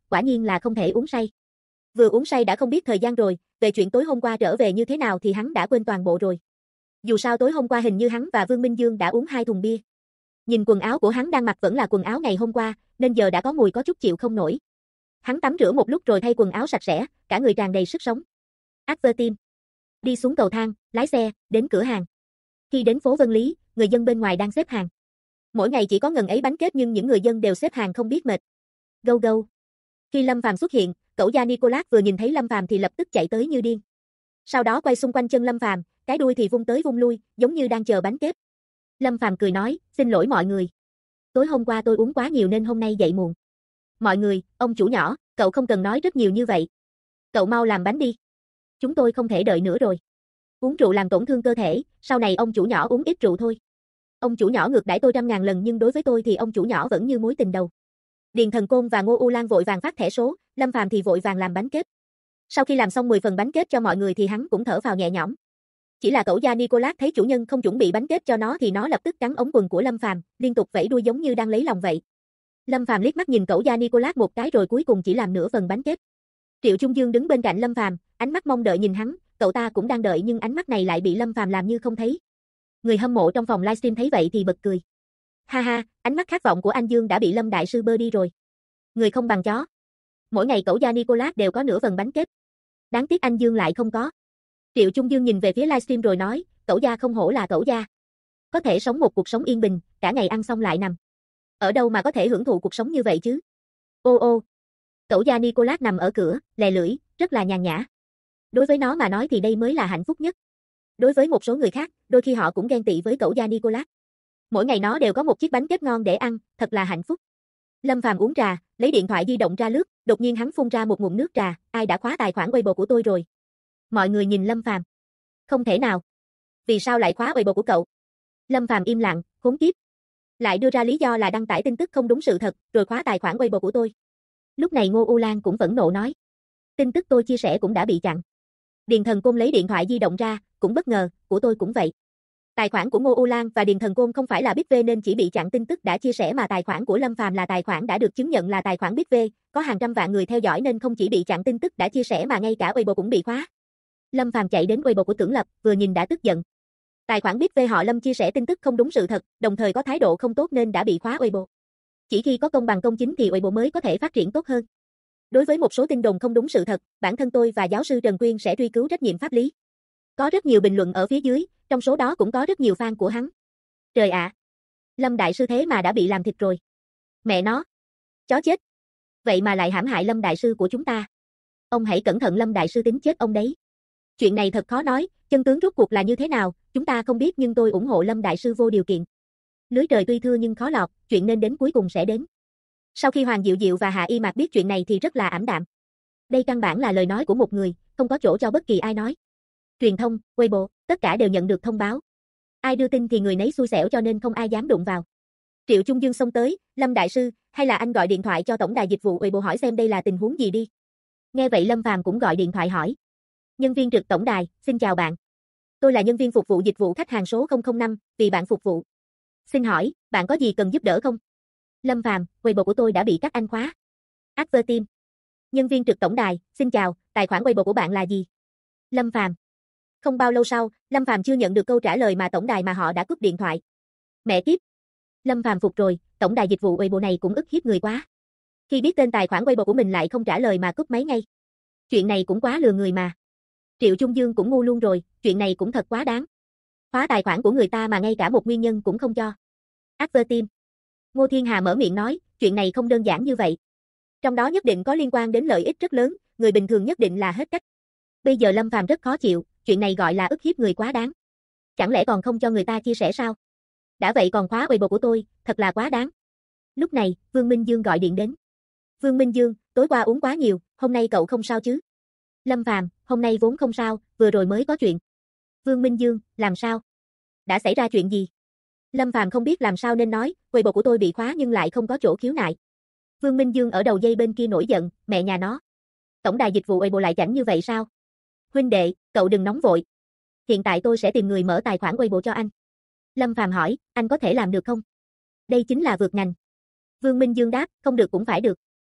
quả nhiên là không thể uống say. Vừa uống say đã không biết thời gian rồi, về chuyện tối hôm qua trở về như thế nào thì hắn đã quên toàn bộ rồi. Dù sao tối hôm qua hình như hắn và Vương Minh Dương đã uống 2 thùng bia. Nhìn quần áo của hắn đang mặc vẫn là quần áo ngày hôm qua, nên giờ đã có mùi có chút chịu không nổi. Hắn tắm rửa một lúc rồi thay quần áo sạch sẽ, cả người tràn đầy sức sống. Advertim. Đi xuống cầu thang, lái xe, đến cửa hàng. Khi đến phố Vân Lý, người dân bên ngoài đang xếp hàng. Mỗi ngày chỉ có ngần ấy bánh kết nhưng những người dân đều xếp hàng không biết mệt. Gâu gâu. Khi Lâm Phàm xuất hiện, cẩu gia Nicolas vừa nhìn thấy Lâm Phàm thì lập tức chạy tới như điên. Sau đó quay xung quanh chân Lâm Phàm, cái đuôi thì vung tới vung lui, giống như đang chờ bánh kết. Lâm Phàm cười nói, xin lỗi mọi người. Tối hôm qua tôi uống quá nhiều nên hôm nay dậy muộn. Mọi người, ông chủ nhỏ, cậu không cần nói rất nhiều như vậy. Cậu mau làm bánh đi. Chúng tôi không thể đợi nữa rồi. Uống rượu làm tổn thương cơ thể, sau này ông chủ nhỏ uống ít rượu thôi. Ông chủ nhỏ ngược đãi tôi 100.000 lần nhưng đối với tôi thì ông chủ nhỏ vẫn như mối tình đầu. Điền Thần Côn và Ngô U Lan vội vàng phát thẻ số, Lâm Phàm thì vội vàng làm bánh kết. Sau khi làm xong 10 phần bánh kết cho mọi người thì hắn cũng thở phào nhẹ nhõm. Chỉ là cẩu gia Nicolas thấy chủ nhân không chuẩn bị bánh kết cho nó thì nó lập tức cắn ống quần của Lâm Phàm, liên tục vẫy đuôi giống như đang lấy lòng vậy. Lâm Phàm liếc mắt nhìn cẩu gia Nicolas một cái rồi cuối cùng chỉ làm nửa phần bánh kết. Triệu Trung Dương đứng bên cạnh Lâm Phàm, ánh mắt mong đợi nhìn hắn, cậu ta cũng đang đợi nhưng ánh mắt này lại bị Lâm Phàm làm như không thấy. Người hâm mộ trong phòng livestream thấy vậy thì bật cười. Ha ha, ánh mắt khát vọng của anh Dương đã bị Lâm đại sư bơ đi rồi. Người không bằng chó. Mỗi ngày cẩu gia Nicolas đều có nửa phần bánh kết. Đáng tiếc anh Dương lại không có. Triệu Trung Dương nhìn về phía livestream rồi nói, cẩu gia không hổ là cẩu gia. Có thể sống một cuộc sống yên bình, cả ngày ăn xong lại nằm. Ở đâu mà có thể hưởng thụ cuộc sống như vậy chứ? Ô ô. Cẩu gia Nicolas nằm ở cửa, lè lưỡi, rất là nhàn nhã. Đối với nó mà nói thì đây mới là hạnh phúc nhất. Đối với một số người khác, đôi khi họ cũng ghen tị với cẩu gia Nicolas. Mỗi ngày nó đều có một chiếc bánh kết ngon để ăn, thật là hạnh phúc. Lâm Phàm uống trà, lấy điện thoại di động ra lướt, đột nhiên hắn phun ra một ngụm nước trà, ai đã khóa tài khoản Weibo của tôi rồi? Mọi người nhìn Lâm Phàm. Không thể nào. Vì sao lại khóa Weibo của cậu? Lâm Phàm im lặng, khốn kiếp. Lại đưa ra lý do là đăng tải tin tức không đúng sự thật, rồi khóa tài khoản Weibo của tôi. Lúc này Ngô U Lan cũng phẫn nộ nói. Tin tức tôi chia sẻ cũng đã bị chặn. Điền Thần Côn lấy điện thoại di động ra, cũng bất ngờ, của tôi cũng vậy. Tài khoản của Ngô U Lan và Điền Thần Côn không phải là BitV nên chỉ bị chặn tin tức đã chia sẻ mà tài khoản của Lâm Phàm là tài khoản đã được chứng nhận là tài khoản BitV, có hàng trăm vạn người theo dõi nên không chỉ bị chặn tin tức đã chia sẻ mà ngay cả Weibo cũng bị khóa. Lâm Phàm chạy đến Weibo của Tưởng Lập, vừa nhìn đã tức giận. Tài khoản BitV họ Lâm chia sẻ tin tức không đúng sự thật, đồng thời có thái độ không tốt nên đã bị khóa Weibo. Chỉ khi có công bằng công chính thì Weibo mới có thể phát triển tốt hơn. Đối với một số tin đồn không đúng sự thật, bản thân tôi và giáo sư Trần Quyên sẽ truy cứu trách nhiệm pháp lý. Có rất nhiều bình luận ở phía dưới, trong số đó cũng có rất nhiều fan của hắn. Trời ạ! Lâm đại sư thế mà đã bị làm thịt rồi. Mẹ nó! Chó chết! Vậy mà lại hãm hại Lâm đại sư của chúng ta. Ông hãy cẩn thận Lâm đại sư tính chết ông đấy. Chuyện này thật khó nói, chân tướng rốt cuộc là như thế nào, chúng ta không biết nhưng tôi ủng hộ Lâm đại sư vô điều kiện. Lưới trời tuy thưa nhưng khó lọt, chuyện nên đến cuối cùng sẽ đến. Sau khi Hoàng Diệu Diệu và Hạ Y Mạc biết chuyện này thì rất là ảm đạm. Đây căn bản là lời nói của một người, không có chỗ cho bất kỳ ai nói. Truyền thông, Weibo, tất cả đều nhận được thông báo. Ai đưa tin thì người nấy xui xẻo cho nên không ai dám đụng vào. Triệu Trung Dương xông tới, Lâm đại sư, hay là anh gọi điện thoại cho tổng đài dịch vụ Weibo hỏi xem đây là tình huống gì đi. Nghe vậy Lâm Phàm cũng gọi điện thoại hỏi. Nhân viên trực tổng đài, xin chào bạn. Tôi là nhân viên phục vụ dịch vụ khách hàng số 005, vì bạn phục vụ. Xin hỏi, bạn có gì cần giúp đỡ không? Lâm Phàm, Weibo của tôi đã bị các anh khóa. Advertim. Nhân viên trực tổng đài, xin chào, tài khoản Weibo của bạn là gì? Lâm Phàm. Không bao lâu sau, Lâm Phàm chưa nhận được câu trả lời mà tổng đài mà họ đã cúp điện thoại. Mẹ kiếp. Lâm Phàm phục rồi, tổng đài dịch vụ Weibo này cũng ức hiếp người quá. Khi biết tên tài khoản Weibo của mình lại không trả lời mà cúp máy ngay. Chuyện này cũng quá lừa người mà. Triệu Trung Dương cũng ngu luôn rồi, chuyện này cũng thật quá đáng. Khóa tài khoản của người ta mà ngay cả một nguyên nhân cũng không cho. Advertim. Ngô Thiên Hà mở miệng nói, chuyện này không đơn giản như vậy. Trong đó nhất định có liên quan đến lợi ích rất lớn, người bình thường nhất định là hết cách. Bây giờ Lâm Phàm rất khó chịu, chuyện này gọi là ức hiếp người quá đáng. Chẳng lẽ còn không cho người ta chia sẻ sao? Đã vậy còn khóa Weibo của tôi, thật là quá đáng. Lúc này, Vương Minh Dương gọi điện đến. Vương Minh Dương, tối qua uống quá nhiều, hôm nay cậu không sao chứ? Lâm Phàm, hôm nay vốn không sao, vừa rồi mới có chuyện. Vương Minh Dương, làm sao? Đã xảy ra chuyện gì? Lâm Phàm không biết làm sao nên nói, Weibo của tôi bị khóa nhưng lại không có chỗ khiếu nại. Vương Minh Dương ở đầu dây bên kia nổi giận, mẹ nhà nó. Tổng đài dịch vụ Weibo lại chảnh như vậy sao? Huynh đệ, cậu đừng nóng vội. Hiện tại tôi sẽ tìm người mở tài khoản Weibo cho anh. Lâm Phàm hỏi, anh có thể làm được không? Đây chính là vượt ngành. Vương Minh Dương đáp, không được cũng phải được.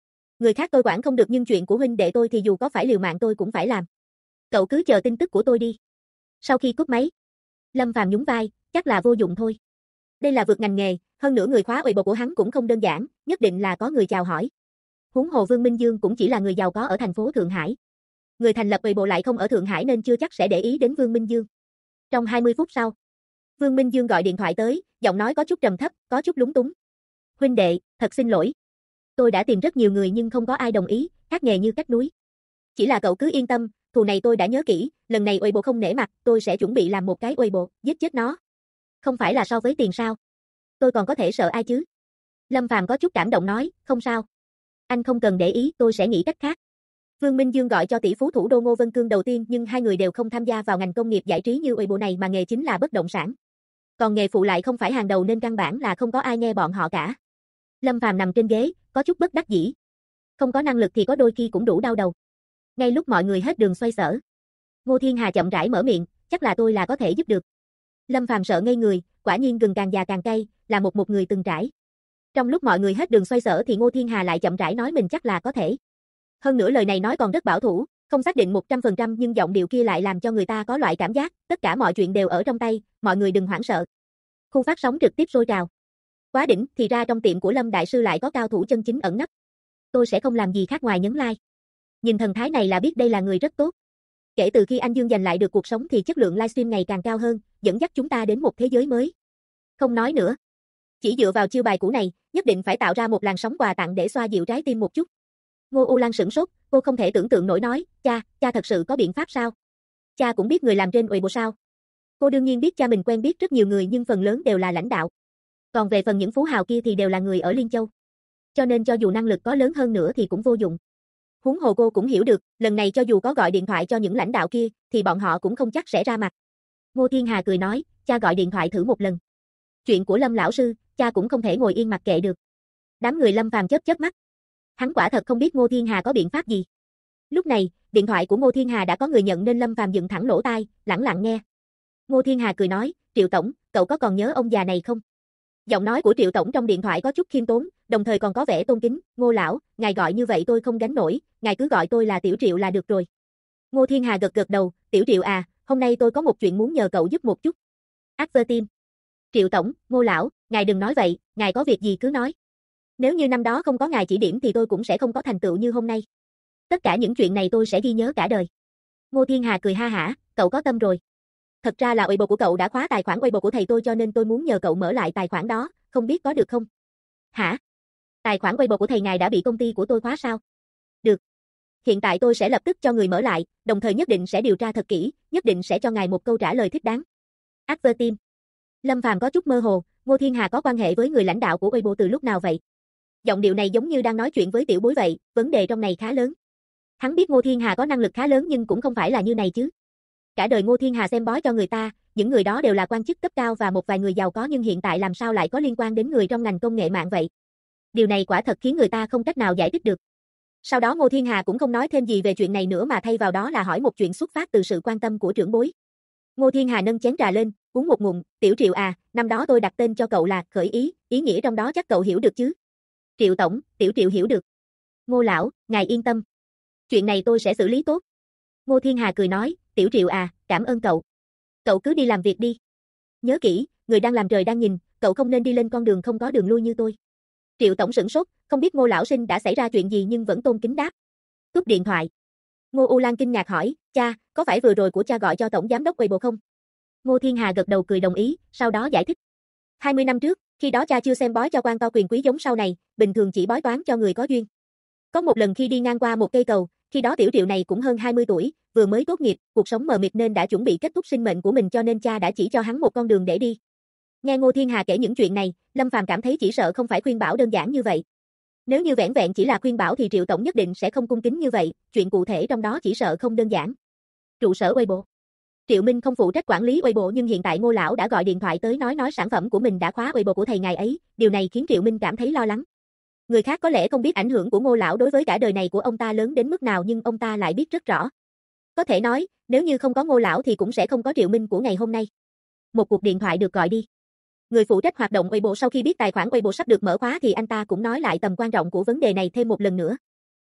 Người khác tôi quản không được nhưng chuyện của huynh đệ tôi thì dù có phải liều mạng tôi cũng phải làm. Cậu cứ chờ tin tức của tôi đi. Sau khi cúp máy, Lâm Phàm nhún vai, chắc là vô dụng thôi. Đây là vượt ngành nghề, hơn nữa người khóa Weibo của hắn cũng không đơn giản, nhất định là có người chào hỏi. Huống hồ Vương Minh Dương cũng chỉ là người giàu có ở thành phố Thượng Hải. Người thành lập Weibo lại không ở Thượng Hải nên chưa chắc sẽ để ý đến Vương Minh Dương. Trong 20 phút sau, Vương Minh Dương gọi điện thoại tới, giọng nói có chút trầm thấp, có chút lúng túng. Huynh đệ, thật xin lỗi. Tôi đã tìm rất nhiều người nhưng không có ai đồng ý, khác nghề như cách núi. Chỉ là cậu cứ yên tâm, thù này tôi đã nhớ kỹ, lần này Weibo không nể mặt, tôi sẽ chuẩn bị làm một cái Weibo, giết chết nó. Không phải là so với tiền sao? Tôi còn có thể sợ ai chứ? Lâm Phàm có chút cảm động nói, không sao. Anh không cần để ý, tôi sẽ nghĩ cách khác. Vương Minh Dương gọi cho tỷ phú thủ đô Ngô Vân Cương đầu tiên nhưng hai người đều không tham gia vào ngành công nghiệp giải trí như Weibo này mà nghề chính là bất động sản. Còn nghề phụ lại không phải hàng đầu nên căn bản là không có ai nghe bọn họ cả. Lâm Phàm nằm trên ghế, có chút bất đắc dĩ. Không có năng lực thì có đôi khi cũng đủ đau đầu. Ngay lúc mọi người hết đường xoay sở, Ngô Thiên Hà chậm rãi mở miệng, chắc là tôi là có thể giúp được. Lâm Phàm sợ ngây người, quả nhiên gừng càng già càng cay, là một người từng trải. Trong lúc mọi người hết đường xoay sở thì Ngô Thiên Hà lại chậm rãi nói mình chắc là có thể. Hơn nữa lời này nói còn rất bảo thủ, không xác định 100% nhưng giọng điệu kia lại làm cho người ta có loại cảm giác, tất cả mọi chuyện đều ở trong tay, mọi người đừng hoảng sợ. Khu phát sóng trực tiếp sôi trào. Quá đỉnh, thì ra trong tiệm của Lâm Đại Sư lại có cao thủ chân chính ẩn nấp. Tôi sẽ không làm gì khác ngoài nhấn like. Nhìn thần thái này là biết đây là người rất tốt. Kể từ khi anh Dương giành lại được cuộc sống thì chất lượng livestream ngày càng cao hơn, dẫn dắt chúng ta đến một thế giới mới. Không nói nữa. Chỉ dựa vào chiêu bài cũ này, nhất định phải tạo ra một làn sóng quà tặng để xoa dịu trái tim một chút. Ngô U Lan sửng sốt, cô không thể tưởng tượng nổi nói, cha thật sự có biện pháp sao? Cha cũng biết người làm trên Weibo sao? Cô đương nhiên biết cha mình quen biết rất nhiều người nhưng phần lớn đều là lãnh đạo. Còn về phần những phú hào kia thì đều là người ở Liên Châu. Cho nên cho dù năng lực có lớn hơn nữa thì cũng vô dụng. Huống hồ cô cũng hiểu được, lần này cho dù có gọi điện thoại cho những lãnh đạo kia, thì bọn họ cũng không chắc sẽ ra mặt. Ngô Thiên Hà cười nói, cha gọi điện thoại thử một lần. Chuyện của Lâm lão sư, cha cũng không thể ngồi yên mặc kệ được. Đám người Lâm Phàm chớp chớp mắt. Hắn quả thật không biết Ngô Thiên Hà có biện pháp gì. Lúc này, điện thoại của Ngô Thiên Hà đã có người nhận nên Lâm Phàm dựng thẳng lỗ tai, lẳng lặng nghe. Ngô Thiên Hà cười nói, Triệu tổng, cậu có còn nhớ ông già này không? Giọng nói của Triệu tổng trong điện thoại có chút khiêm tốn, đồng thời còn có vẻ tôn kính, Ngô lão, ngài gọi như vậy tôi không gánh nổi, ngài cứ gọi tôi là Tiểu Triệu là được rồi. Ngô Thiên Hà gật gật đầu, Tiểu Triệu à, hôm nay tôi có một chuyện muốn nhờ cậu giúp một chút. Advertim. Triệu tổng, Ngô lão, ngài đừng nói vậy, ngài có việc gì cứ nói. Nếu như năm đó không có ngài chỉ điểm thì tôi cũng sẽ không có thành tựu như hôm nay. Tất cả những chuyện này tôi sẽ ghi nhớ cả đời. Ngô Thiên Hà cười ha hả, cậu có tâm rồi. Thật ra là Weibo của cậu đã khóa tài khoản Weibo của thầy tôi cho nên tôi muốn nhờ cậu mở lại tài khoản đó, không biết có được không? Hả? Tài khoản Weibo của thầy ngài đã bị công ty của tôi khóa sao? Được. Hiện tại tôi sẽ lập tức cho người mở lại, đồng thời nhất định sẽ điều tra thật kỹ, nhất định sẽ cho ngài một câu trả lời thích đáng. Advertim. Lâm Phàm có chút mơ hồ, Ngô Thiên Hà có quan hệ với người lãnh đạo của Weibo từ lúc nào vậy? Giọng điệu này giống như đang nói chuyện với tiểu bối vậy, vấn đề trong này khá lớn. Hắn biết Ngô Thiên Hà có năng lực khá lớn nhưng cũng không phải là như này chứ. Cả đời Ngô Thiên Hà xem bói cho người ta, những người đó đều là quan chức cấp cao và một vài người giàu có nhưng hiện tại làm sao lại có liên quan đến người trong ngành công nghệ mạng vậy? Điều này quả thật khiến người ta không cách nào giải thích được. Sau đó Ngô Thiên Hà cũng không nói thêm gì về chuyện này nữa mà thay vào đó là hỏi một chuyện xuất phát từ sự quan tâm của trưởng bối. Ngô Thiên Hà nâng chén trà lên, uống một ngụm, Tiểu Triệu à, năm đó tôi đặt tên cho cậu là Khởi Ý, ý nghĩa trong đó chắc cậu hiểu được chứ? Triệu tổng, Tiểu Triệu hiểu được. Ngô lão, ngài yên tâm. Chuyện này tôi sẽ xử lý tốt. Ngô Thiên Hà cười nói, Tiểu Triệu à, cảm ơn cậu. Cậu cứ đi làm việc đi. Nhớ kỹ, người đang làm trời đang nhìn, cậu không nên đi lên con đường không có đường lui như tôi. Triệu tổng sửng sốt, không biết Ngô lão sinh đã xảy ra chuyện gì nhưng vẫn tôn kính đáp. Cúp điện thoại. Ngô U Lan kinh ngạc hỏi, cha, có phải vừa rồi của cha gọi cho tổng giám đốc Weibo không? Ngô Thiên Hà gật đầu cười đồng ý, sau đó giải thích. 20 năm trước, khi đó cha chưa xem bói cho quan to quyền quý giống sau này, bình thường chỉ bói toán cho người có duyên. Có một lần khi đi ngang qua một cây cầu, khi đó Tiểu Triệu này cũng hơn 20 tuổi, vừa mới tốt nghiệp, cuộc sống mờ mịt nên đã chuẩn bị kết thúc sinh mệnh của mình cho nên cha đã chỉ cho hắn một con đường để đi. Nghe Ngô Thiên Hà kể những chuyện này, Lâm Phàm cảm thấy chỉ sợ không phải khuyên bảo đơn giản như vậy. Nếu như vẻn vẹn chỉ là khuyên bảo thì Triệu tổng nhất định sẽ không cung kính như vậy, chuyện cụ thể trong đó chỉ sợ không đơn giản. Trụ sở Weibo. Triệu Minh không phụ trách quản lý Weibo nhưng hiện tại Ngô lão đã gọi điện thoại tới nói sản phẩm của mình đã khóa Weibo của thầy ngài ấy, điều này khiến Triệu Minh cảm thấy lo lắng. Người khác có lẽ không biết ảnh hưởng của Ngô lão đối với cả đời này của ông ta lớn đến mức nào nhưng ông ta lại biết rất rõ. Có thể nói, nếu như không có Ngô lão thì cũng sẽ không có Triệu Minh của ngày hôm nay. Một cuộc điện thoại được gọi đi. Người phụ trách hoạt động Weibo sau khi biết tài khoản Weibo sắp được mở khóa thì anh ta cũng nói lại tầm quan trọng của vấn đề này thêm một lần nữa.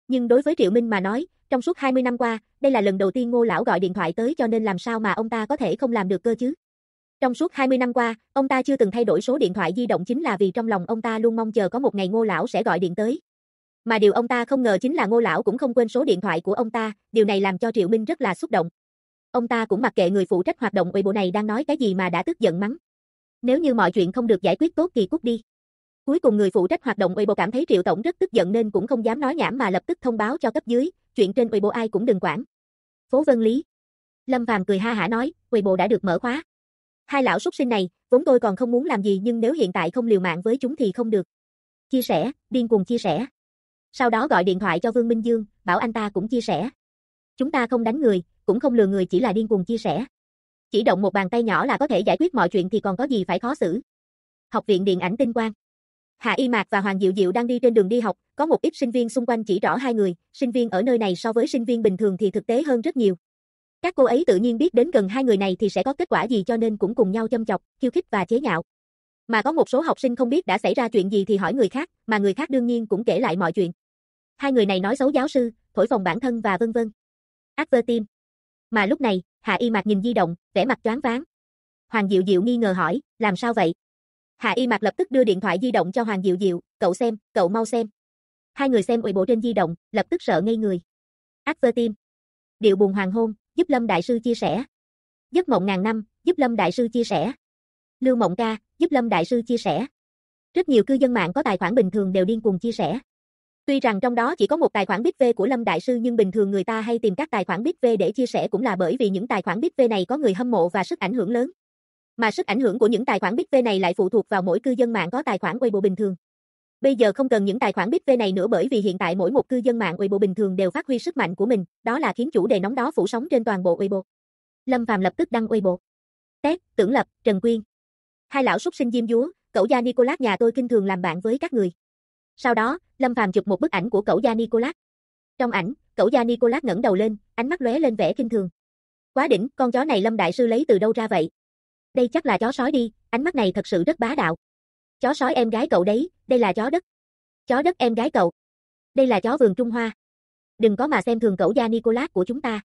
Nhưng đối với Triệu Minh mà nói, trong suốt 20 năm qua, đây là lần đầu tiên Ngô lão gọi điện thoại tới cho nên làm sao mà ông ta có thể không làm được cơ chứ? Trong suốt 20 năm qua, ông ta chưa từng thay đổi số điện thoại di động chính là vì trong lòng ông ta luôn mong chờ có một ngày Ngô lão sẽ gọi điện tới. Mà điều ông ta không ngờ chính là Ngô lão cũng không quên số điện thoại của ông ta, điều này làm cho Triệu Minh rất là xúc động. Ông ta cũng mặc kệ người phụ trách hoạt động Weibo này đang nói cái gì mà đã tức giận mắng. Nếu như mọi chuyện không được giải quyết tốt thì cút đi. Cuối cùng người phụ trách hoạt động Weibo cảm thấy Triệu tổng rất tức giận nên cũng không dám nói nhảm mà lập tức thông báo cho cấp dưới, chuyện trên Weibo ai cũng đừng quản. Phố Vân Lý. Lâm Phàm cười ha hả nói, Weibo đã được mở khóa. Hai lão súc sinh này, vốn tôi còn không muốn làm gì nhưng nếu hiện tại không liều mạng với chúng thì không được. Chia sẻ, điên cuồng chia sẻ. Sau đó gọi điện thoại cho Vương Minh Dương, bảo anh ta cũng chia sẻ. Chúng ta không đánh người, cũng không lừa người chỉ là điên cuồng chia sẻ. Chỉ động một bàn tay nhỏ là có thể giải quyết mọi chuyện thì còn có gì phải khó xử. Học viện Điện ảnh Tinh Quang. Hạ Y Mạc và Hoàng Diệu Diệu đang đi trên đường đi học, có một ít sinh viên xung quanh chỉ rõ hai người, sinh viên ở nơi này so với sinh viên bình thường thì thực tế hơn rất nhiều. Các cô ấy tự nhiên biết đến gần hai người này thì sẽ có kết quả gì cho nên cũng cùng nhau châm chọc, khiêu khích và chế nhạo. Mà có một số học sinh không biết đã xảy ra chuyện gì thì hỏi người khác, mà người khác đương nhiên cũng kể lại mọi chuyện. Hai người này nói xấu giáo sư, thổi phồng bản thân và vân vân. Advertime. Mà lúc này, Hạ Y Mạc nhìn di động, vẻ mặt choáng váng. Hoàng Diệu Diệu nghi ngờ hỏi, làm sao vậy? Hạ Y Mạc lập tức đưa điện thoại di động cho Hoàng Diệu Diệu, cậu xem, cậu mau xem. Hai người xem Weibo trên di động, lập tức sợ ngây người. Advertime. Điệu buồn hoàng hôn, giúp Lâm Đại Sư chia sẻ. Giấc mộng ngàn năm, giúp Lâm Đại Sư chia sẻ. Lưu Mộng Ca, giúp Lâm Đại Sư chia sẻ. Rất nhiều cư dân mạng có tài khoản bình thường đều điên cuồng chia sẻ. Tuy rằng trong đó chỉ có một tài khoản Big V của Lâm Đại Sư nhưng bình thường người ta hay tìm các tài khoản Big V để chia sẻ cũng là bởi vì những tài khoản Big V này có người hâm mộ và sức ảnh hưởng lớn. Mà sức ảnh hưởng của những tài khoản Big V này lại phụ thuộc vào mỗi cư dân mạng có tài khoản Weibo bình thường. Bây giờ không cần những tài khoản Big V này nữa bởi vì hiện tại mỗi một cư dân mạng Weibo bình thường đều phát huy sức mạnh của mình, đó là khiến chủ đề nóng đó phủ sóng trên toàn bộ Weibo. Lâm Phàm lập tức đăng Weibo. Tét, Tưởng Lập, Trần Quyên. Hai lão súc sinh diêm dúa, cẩu gia Nicolas nhà tôi kinh thường làm bạn với các người. Sau đó, Lâm Phàm chụp một bức ảnh của cẩu gia Nicolas. Trong ảnh, cẩu gia Nicolas ngẩng đầu lên, ánh mắt lóe lên vẻ kinh thường. Quá đỉnh, con chó này Lâm Đại Sư lấy từ đâu ra vậy? Đây chắc là chó sói đi, ánh mắt này thật sự rất bá đạo. Chó sói em gái cậu đấy, đây là chó đất. Chó đất em gái cậu. Đây là chó vườn Trung Hoa. Đừng có mà xem thường cẩu gia Nicolas của chúng ta.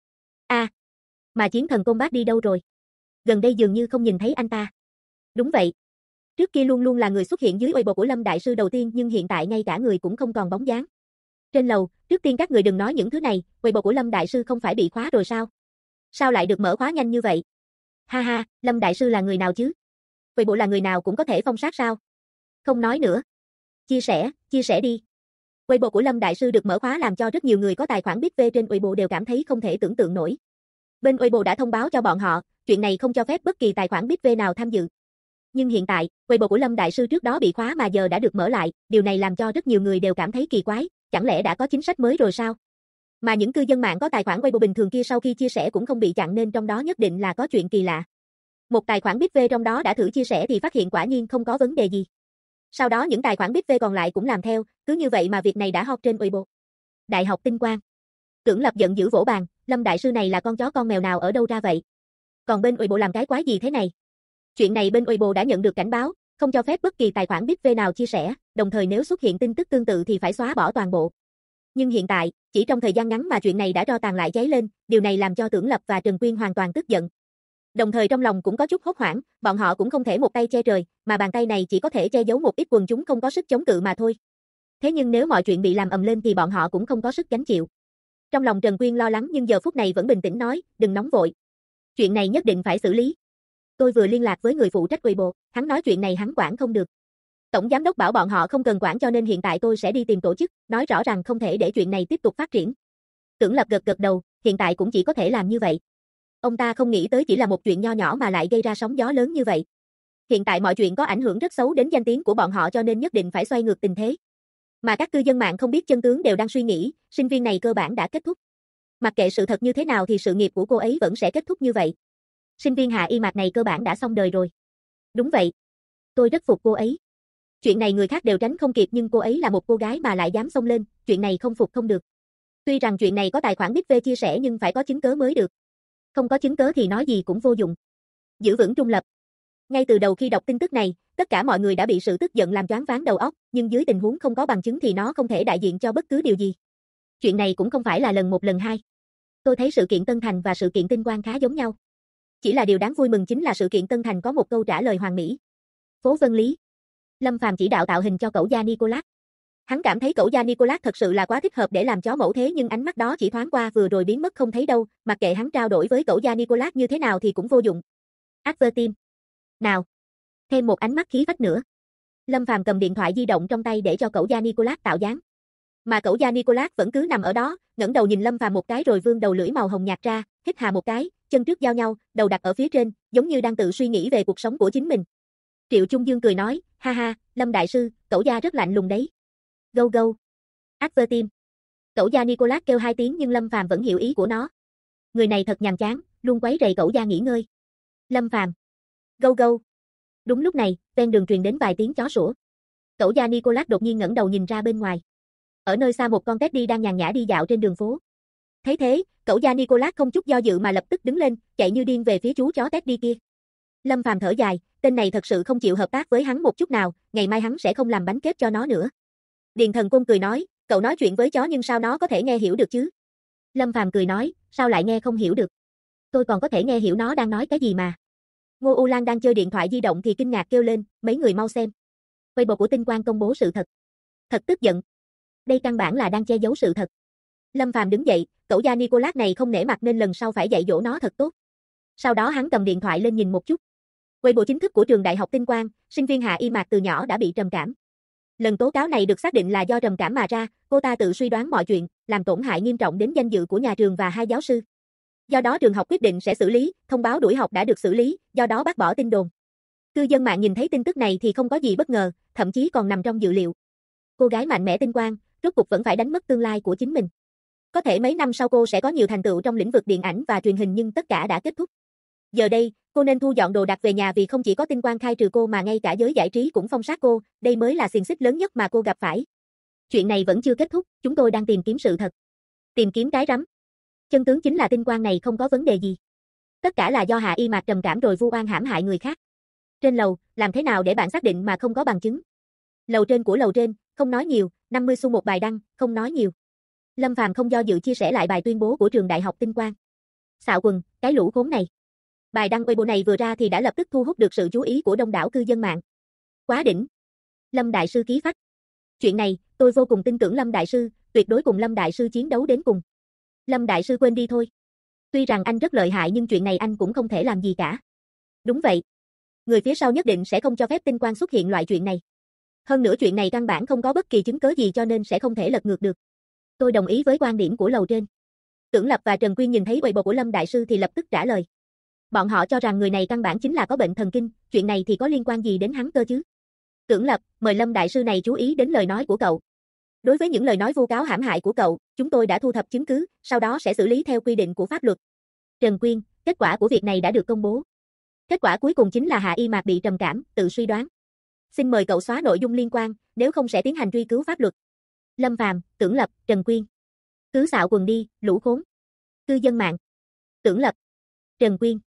Mà chiến thần Combat đi đâu rồi? Gần đây dường như không nhìn thấy anh ta. Đúng vậy. Trước kia luôn luôn là người xuất hiện dưới Weibo của Lâm Đại Sư đầu tiên nhưng hiện tại ngay cả người cũng không còn bóng dáng. Trên lầu, trước tiên các người đừng nói những thứ này, Weibo của Lâm Đại Sư không phải bị khóa rồi sao? Sao lại được mở khóa nhanh như vậy? Ha ha, Lâm Đại Sư là người nào chứ? Weibo là người nào cũng có thể phong sát sao? Không nói nữa. Chia sẻ đi. Weibo của Lâm Đại Sư được mở khóa làm cho rất nhiều người có tài khoản Big V trên Weibo đều cảm thấy không thể tưởng tượng nổi. Bên Weibo đã thông báo cho bọn họ, chuyện này không cho phép bất kỳ tài khoản Big V nào tham dự. Nhưng hiện tại, Weibo của Lâm Đại Sư trước đó bị khóa mà giờ đã được mở lại, điều này làm cho rất nhiều người đều cảm thấy kỳ quái, chẳng lẽ đã có chính sách mới rồi sao? Mà những cư dân mạng có tài khoản Weibo bình thường kia sau khi chia sẻ cũng không bị chặn nên trong đó nhất định là có chuyện kỳ lạ. Một tài khoản Big V trong đó đã thử chia sẻ thì phát hiện quả nhiên không có vấn đề gì. Sau đó những tài khoản Big V còn lại cũng làm theo, cứ như vậy mà việc này đã hot trên Weibo. Đại học Tinh Quang. Tưởng Lập giận dữ vỗ bàn, Lâm Đại Sư này là con chó con mèo nào ở đâu ra vậy? Còn bên Weibo làm cái quái gì thế này? Chuyện này bên Weibo đã nhận được cảnh báo, không cho phép bất kỳ tài khoản Big V nào chia sẻ, đồng thời nếu xuất hiện tin tức tương tự thì phải xóa bỏ toàn bộ. Nhưng hiện tại, chỉ trong thời gian ngắn mà chuyện này đã tro tàn lại cháy lên, điều này làm cho Tưởng Lập và Trần Quyên hoàn toàn tức giận. Đồng thời trong lòng cũng có chút hốt hoảng, bọn họ cũng không thể một tay che trời, mà bàn tay này chỉ có thể che giấu một ít quần chúng không có sức chống cự mà thôi. Thế nhưng nếu mọi chuyện bị làm ầm lên thì bọn họ cũng không có sức gánh chịu. Trong lòng Trần Quyên lo lắng nhưng giờ phút này vẫn bình tĩnh nói, đừng nóng vội. Chuyện này nhất định phải xử lý. Tôi vừa liên lạc với người phụ trách Weibo, hắn nói chuyện này hắn quản không được. Tổng giám đốc bảo bọn họ không cần quản cho nên hiện tại tôi sẽ đi tìm tổ chức, nói rõ rằng không thể để chuyện này tiếp tục phát triển. Tưởng Lập gật gật đầu, hiện tại cũng chỉ có thể làm như vậy. Ông ta không nghĩ tới chỉ là một chuyện nho nhỏ mà lại gây ra sóng gió lớn như vậy. Hiện tại mọi chuyện có ảnh hưởng rất xấu đến danh tiếng của bọn họ cho nên nhất định phải xoay ngược tình thế. Mà các cư dân mạng không biết chân tướng đều đang suy nghĩ, sinh viên này cơ bản đã kết thúc. Mặc kệ sự thật như thế nào thì sự nghiệp của cô ấy vẫn sẽ kết thúc như vậy. Sinh viên Hạ Y Mạc này cơ bản đã xong đời rồi. Đúng vậy. Tôi rất phục cô ấy. Chuyện này người khác đều tránh không kịp nhưng cô ấy là một cô gái mà lại dám xông lên, chuyện này không phục không được. Tuy rằng chuyện này có tài khoản Big V chia sẻ nhưng phải có chứng cớ mới được. Không có chứng cớ thì nói gì cũng vô dụng. Giữ vững trung lập. Ngay từ đầu khi đọc tin tức này, tất cả mọi người đã bị sự tức giận làm choáng váng đầu óc, nhưng dưới tình huống không có bằng chứng thì nó không thể đại diện cho bất cứ điều gì. Chuyện này cũng không phải là lần một lần hai. Tôi thấy sự kiện Tân Thành và sự kiện Tinh Quang khá giống nhau. Chỉ là điều đáng vui mừng chính là sự kiện Tân Thành có một câu trả lời hoàn mỹ. Phố Vân Lý. Lâm Phàm chỉ đạo tạo hình cho cẩu gia Nicolas. Hắn cảm thấy cẩu gia Nicolas thật sự là quá thích hợp để làm chó mẫu thế nhưng ánh mắt đó chỉ thoáng qua vừa rồi biến mất không thấy đâu, mặc kệ hắn trao đổi với cẩu gia Nicolas như thế nào thì cũng vô dụng. Advertim. Nào. Thêm một ánh mắt khí phách nữa. Lâm Phàm cầm điện thoại di động trong tay để cho cẩu gia Nicolas tạo dáng. Mà cẩu gia Nicolas vẫn cứ nằm ở đó, ngẩng đầu nhìn Lâm Phàm một cái rồi vươn đầu lưỡi màu hồng nhạt ra, hít hà một cái, chân trước giao nhau, đầu đặt ở phía trên, giống như đang tự suy nghĩ về cuộc sống của chính mình. Triệu Trung Dương cười nói, ha ha, Lâm đại sư, cẩu gia rất lạnh lùng đấy. Go go. Advertim. Cẩu gia Nicolas kêu hai tiếng nhưng Lâm Phàm vẫn hiểu ý của nó. Người này thật nhàm chán, luôn quấy rầy cẩu gia nghỉ ngơi. Lâm Phàm. Go go. Đúng lúc này, ven đường truyền đến vài tiếng chó sủa. Cẩu gia Nicolas đột nhiên ngẩng đầu nhìn ra bên ngoài. Ở nơi xa một con Teddy đang nhàn nhã đi dạo trên đường phố. Thấy thế, cẩu gia Nicolas không chút do dự mà lập tức đứng lên, chạy như điên về phía chú chó Teddy kia. Lâm Phàm thở dài, tên này thật sự không chịu hợp tác với hắn một chút nào, ngày mai hắn sẽ không làm bánh kếp cho nó nữa. Điền Thần Côn cười nói, cậu nói chuyện với chó nhưng sao nó có thể nghe hiểu được chứ? Lâm Phàm cười nói, sao lại nghe không hiểu được? Tôi còn có thể nghe hiểu nó đang nói cái gì mà. Ngô U Lan đang chơi điện thoại di động thì kinh ngạc kêu lên, mấy người mau xem. Weibo của Tinh Quang công bố sự thật. Thật tức giận. Đây căn bản là đang che giấu sự thật. Lâm Phàm đứng dậy, cẩu gia Nicolas này không nể mặt nên lần sau phải dạy dỗ nó thật tốt. Sau đó hắn cầm điện thoại lên nhìn một chút. Weibo chính thức của trường Đại học Tinh Quang, sinh viên Hạ Y Mạc từ nhỏ đã bị trầm cảm. Lần tố cáo này được xác định là do trầm cảm mà ra, cô ta tự suy đoán mọi chuyện, làm tổn hại nghiêm trọng đến danh dự của nhà trường và hai giáo sư. Do đó trường học quyết định sẽ xử lý, thông báo đuổi học đã được xử lý, do đó bác bỏ tin đồn. Cư dân mạng nhìn thấy tin tức này thì không có gì bất ngờ, thậm chí còn nằm trong dự liệu. Cô gái mạnh mẽ Tinh Quang, rốt cuộc vẫn phải đánh mất tương lai của chính mình. Có thể mấy năm sau cô sẽ có nhiều thành tựu trong lĩnh vực điện ảnh và truyền hình nhưng tất cả đã kết thúc. Giờ đây, cô nên thu dọn đồ đạc về nhà vì không chỉ có Tinh Quang khai trừ cô mà ngay cả giới giải trí cũng phong sát cô, đây mới là xiềng xích lớn nhất mà cô gặp phải. Chuyện này vẫn chưa kết thúc, chúng tôi đang tìm kiếm sự thật. Tìm kiếm cái rắm. Chân tướng chính là Tinh Quang này không có vấn đề gì. Tất cả là do Hạ Y Mạc trầm cảm rồi vu oan hãm hại người khác. Trên lầu, làm thế nào để bạn xác định mà không có bằng chứng? Lầu trên của lầu trên, không nói nhiều, 50 xu một bài đăng, không nói nhiều. Lâm Phàm không do dự chia sẻ lại bài tuyên bố của trường Đại học Tinh Quang. Xạo quần, cái lũ khốn này. Bài đăng Weibo này vừa ra thì đã lập tức thu hút được sự chú ý của đông đảo cư dân mạng. Quá đỉnh. Lâm đại sư ký phách. Chuyện này, tôi vô cùng tin tưởng Lâm đại sư, tuyệt đối cùng Lâm đại sư chiến đấu đến cùng. Lâm đại sư quên đi thôi. Tuy rằng anh rất lợi hại nhưng chuyện này anh cũng không thể làm gì cả. Đúng vậy. Người phía sau nhất định sẽ không cho phép Tinh Quang xuất hiện loại chuyện này. Hơn nữa chuyện này căn bản không có bất kỳ chứng cớ gì cho nên sẽ không thể lật ngược được. Tôi đồng ý với quan điểm của lầu trên. Tưởng Lập và Trần Quyên nhìn thấy Weibo của Lâm đại sư thì lập tức trả lời. Bọn họ cho rằng người này căn bản chính là có bệnh thần kinh, chuyện này thì có liên quan gì đến hắn cơ chứ? Tưởng Lập, mời Lâm đại sư này chú ý đến lời nói của cậu. Đối với những lời nói vu cáo hãm hại của cậu, chúng tôi đã thu thập chứng cứ, sau đó sẽ xử lý theo quy định của pháp luật. Trần Quyên, kết quả của việc này đã được công bố. Kết quả cuối cùng chính là Hạ Y Mạc bị trầm cảm, tự suy đoán. Xin mời cậu xóa nội dung liên quan, nếu không sẽ tiến hành truy cứu pháp luật. Lâm Phàm, Tưởng Lập, Trần Quyên. Cứ xạo quần đi, lũ khốn. Cư dân mạng. Tưởng Lập. Trần Quyên.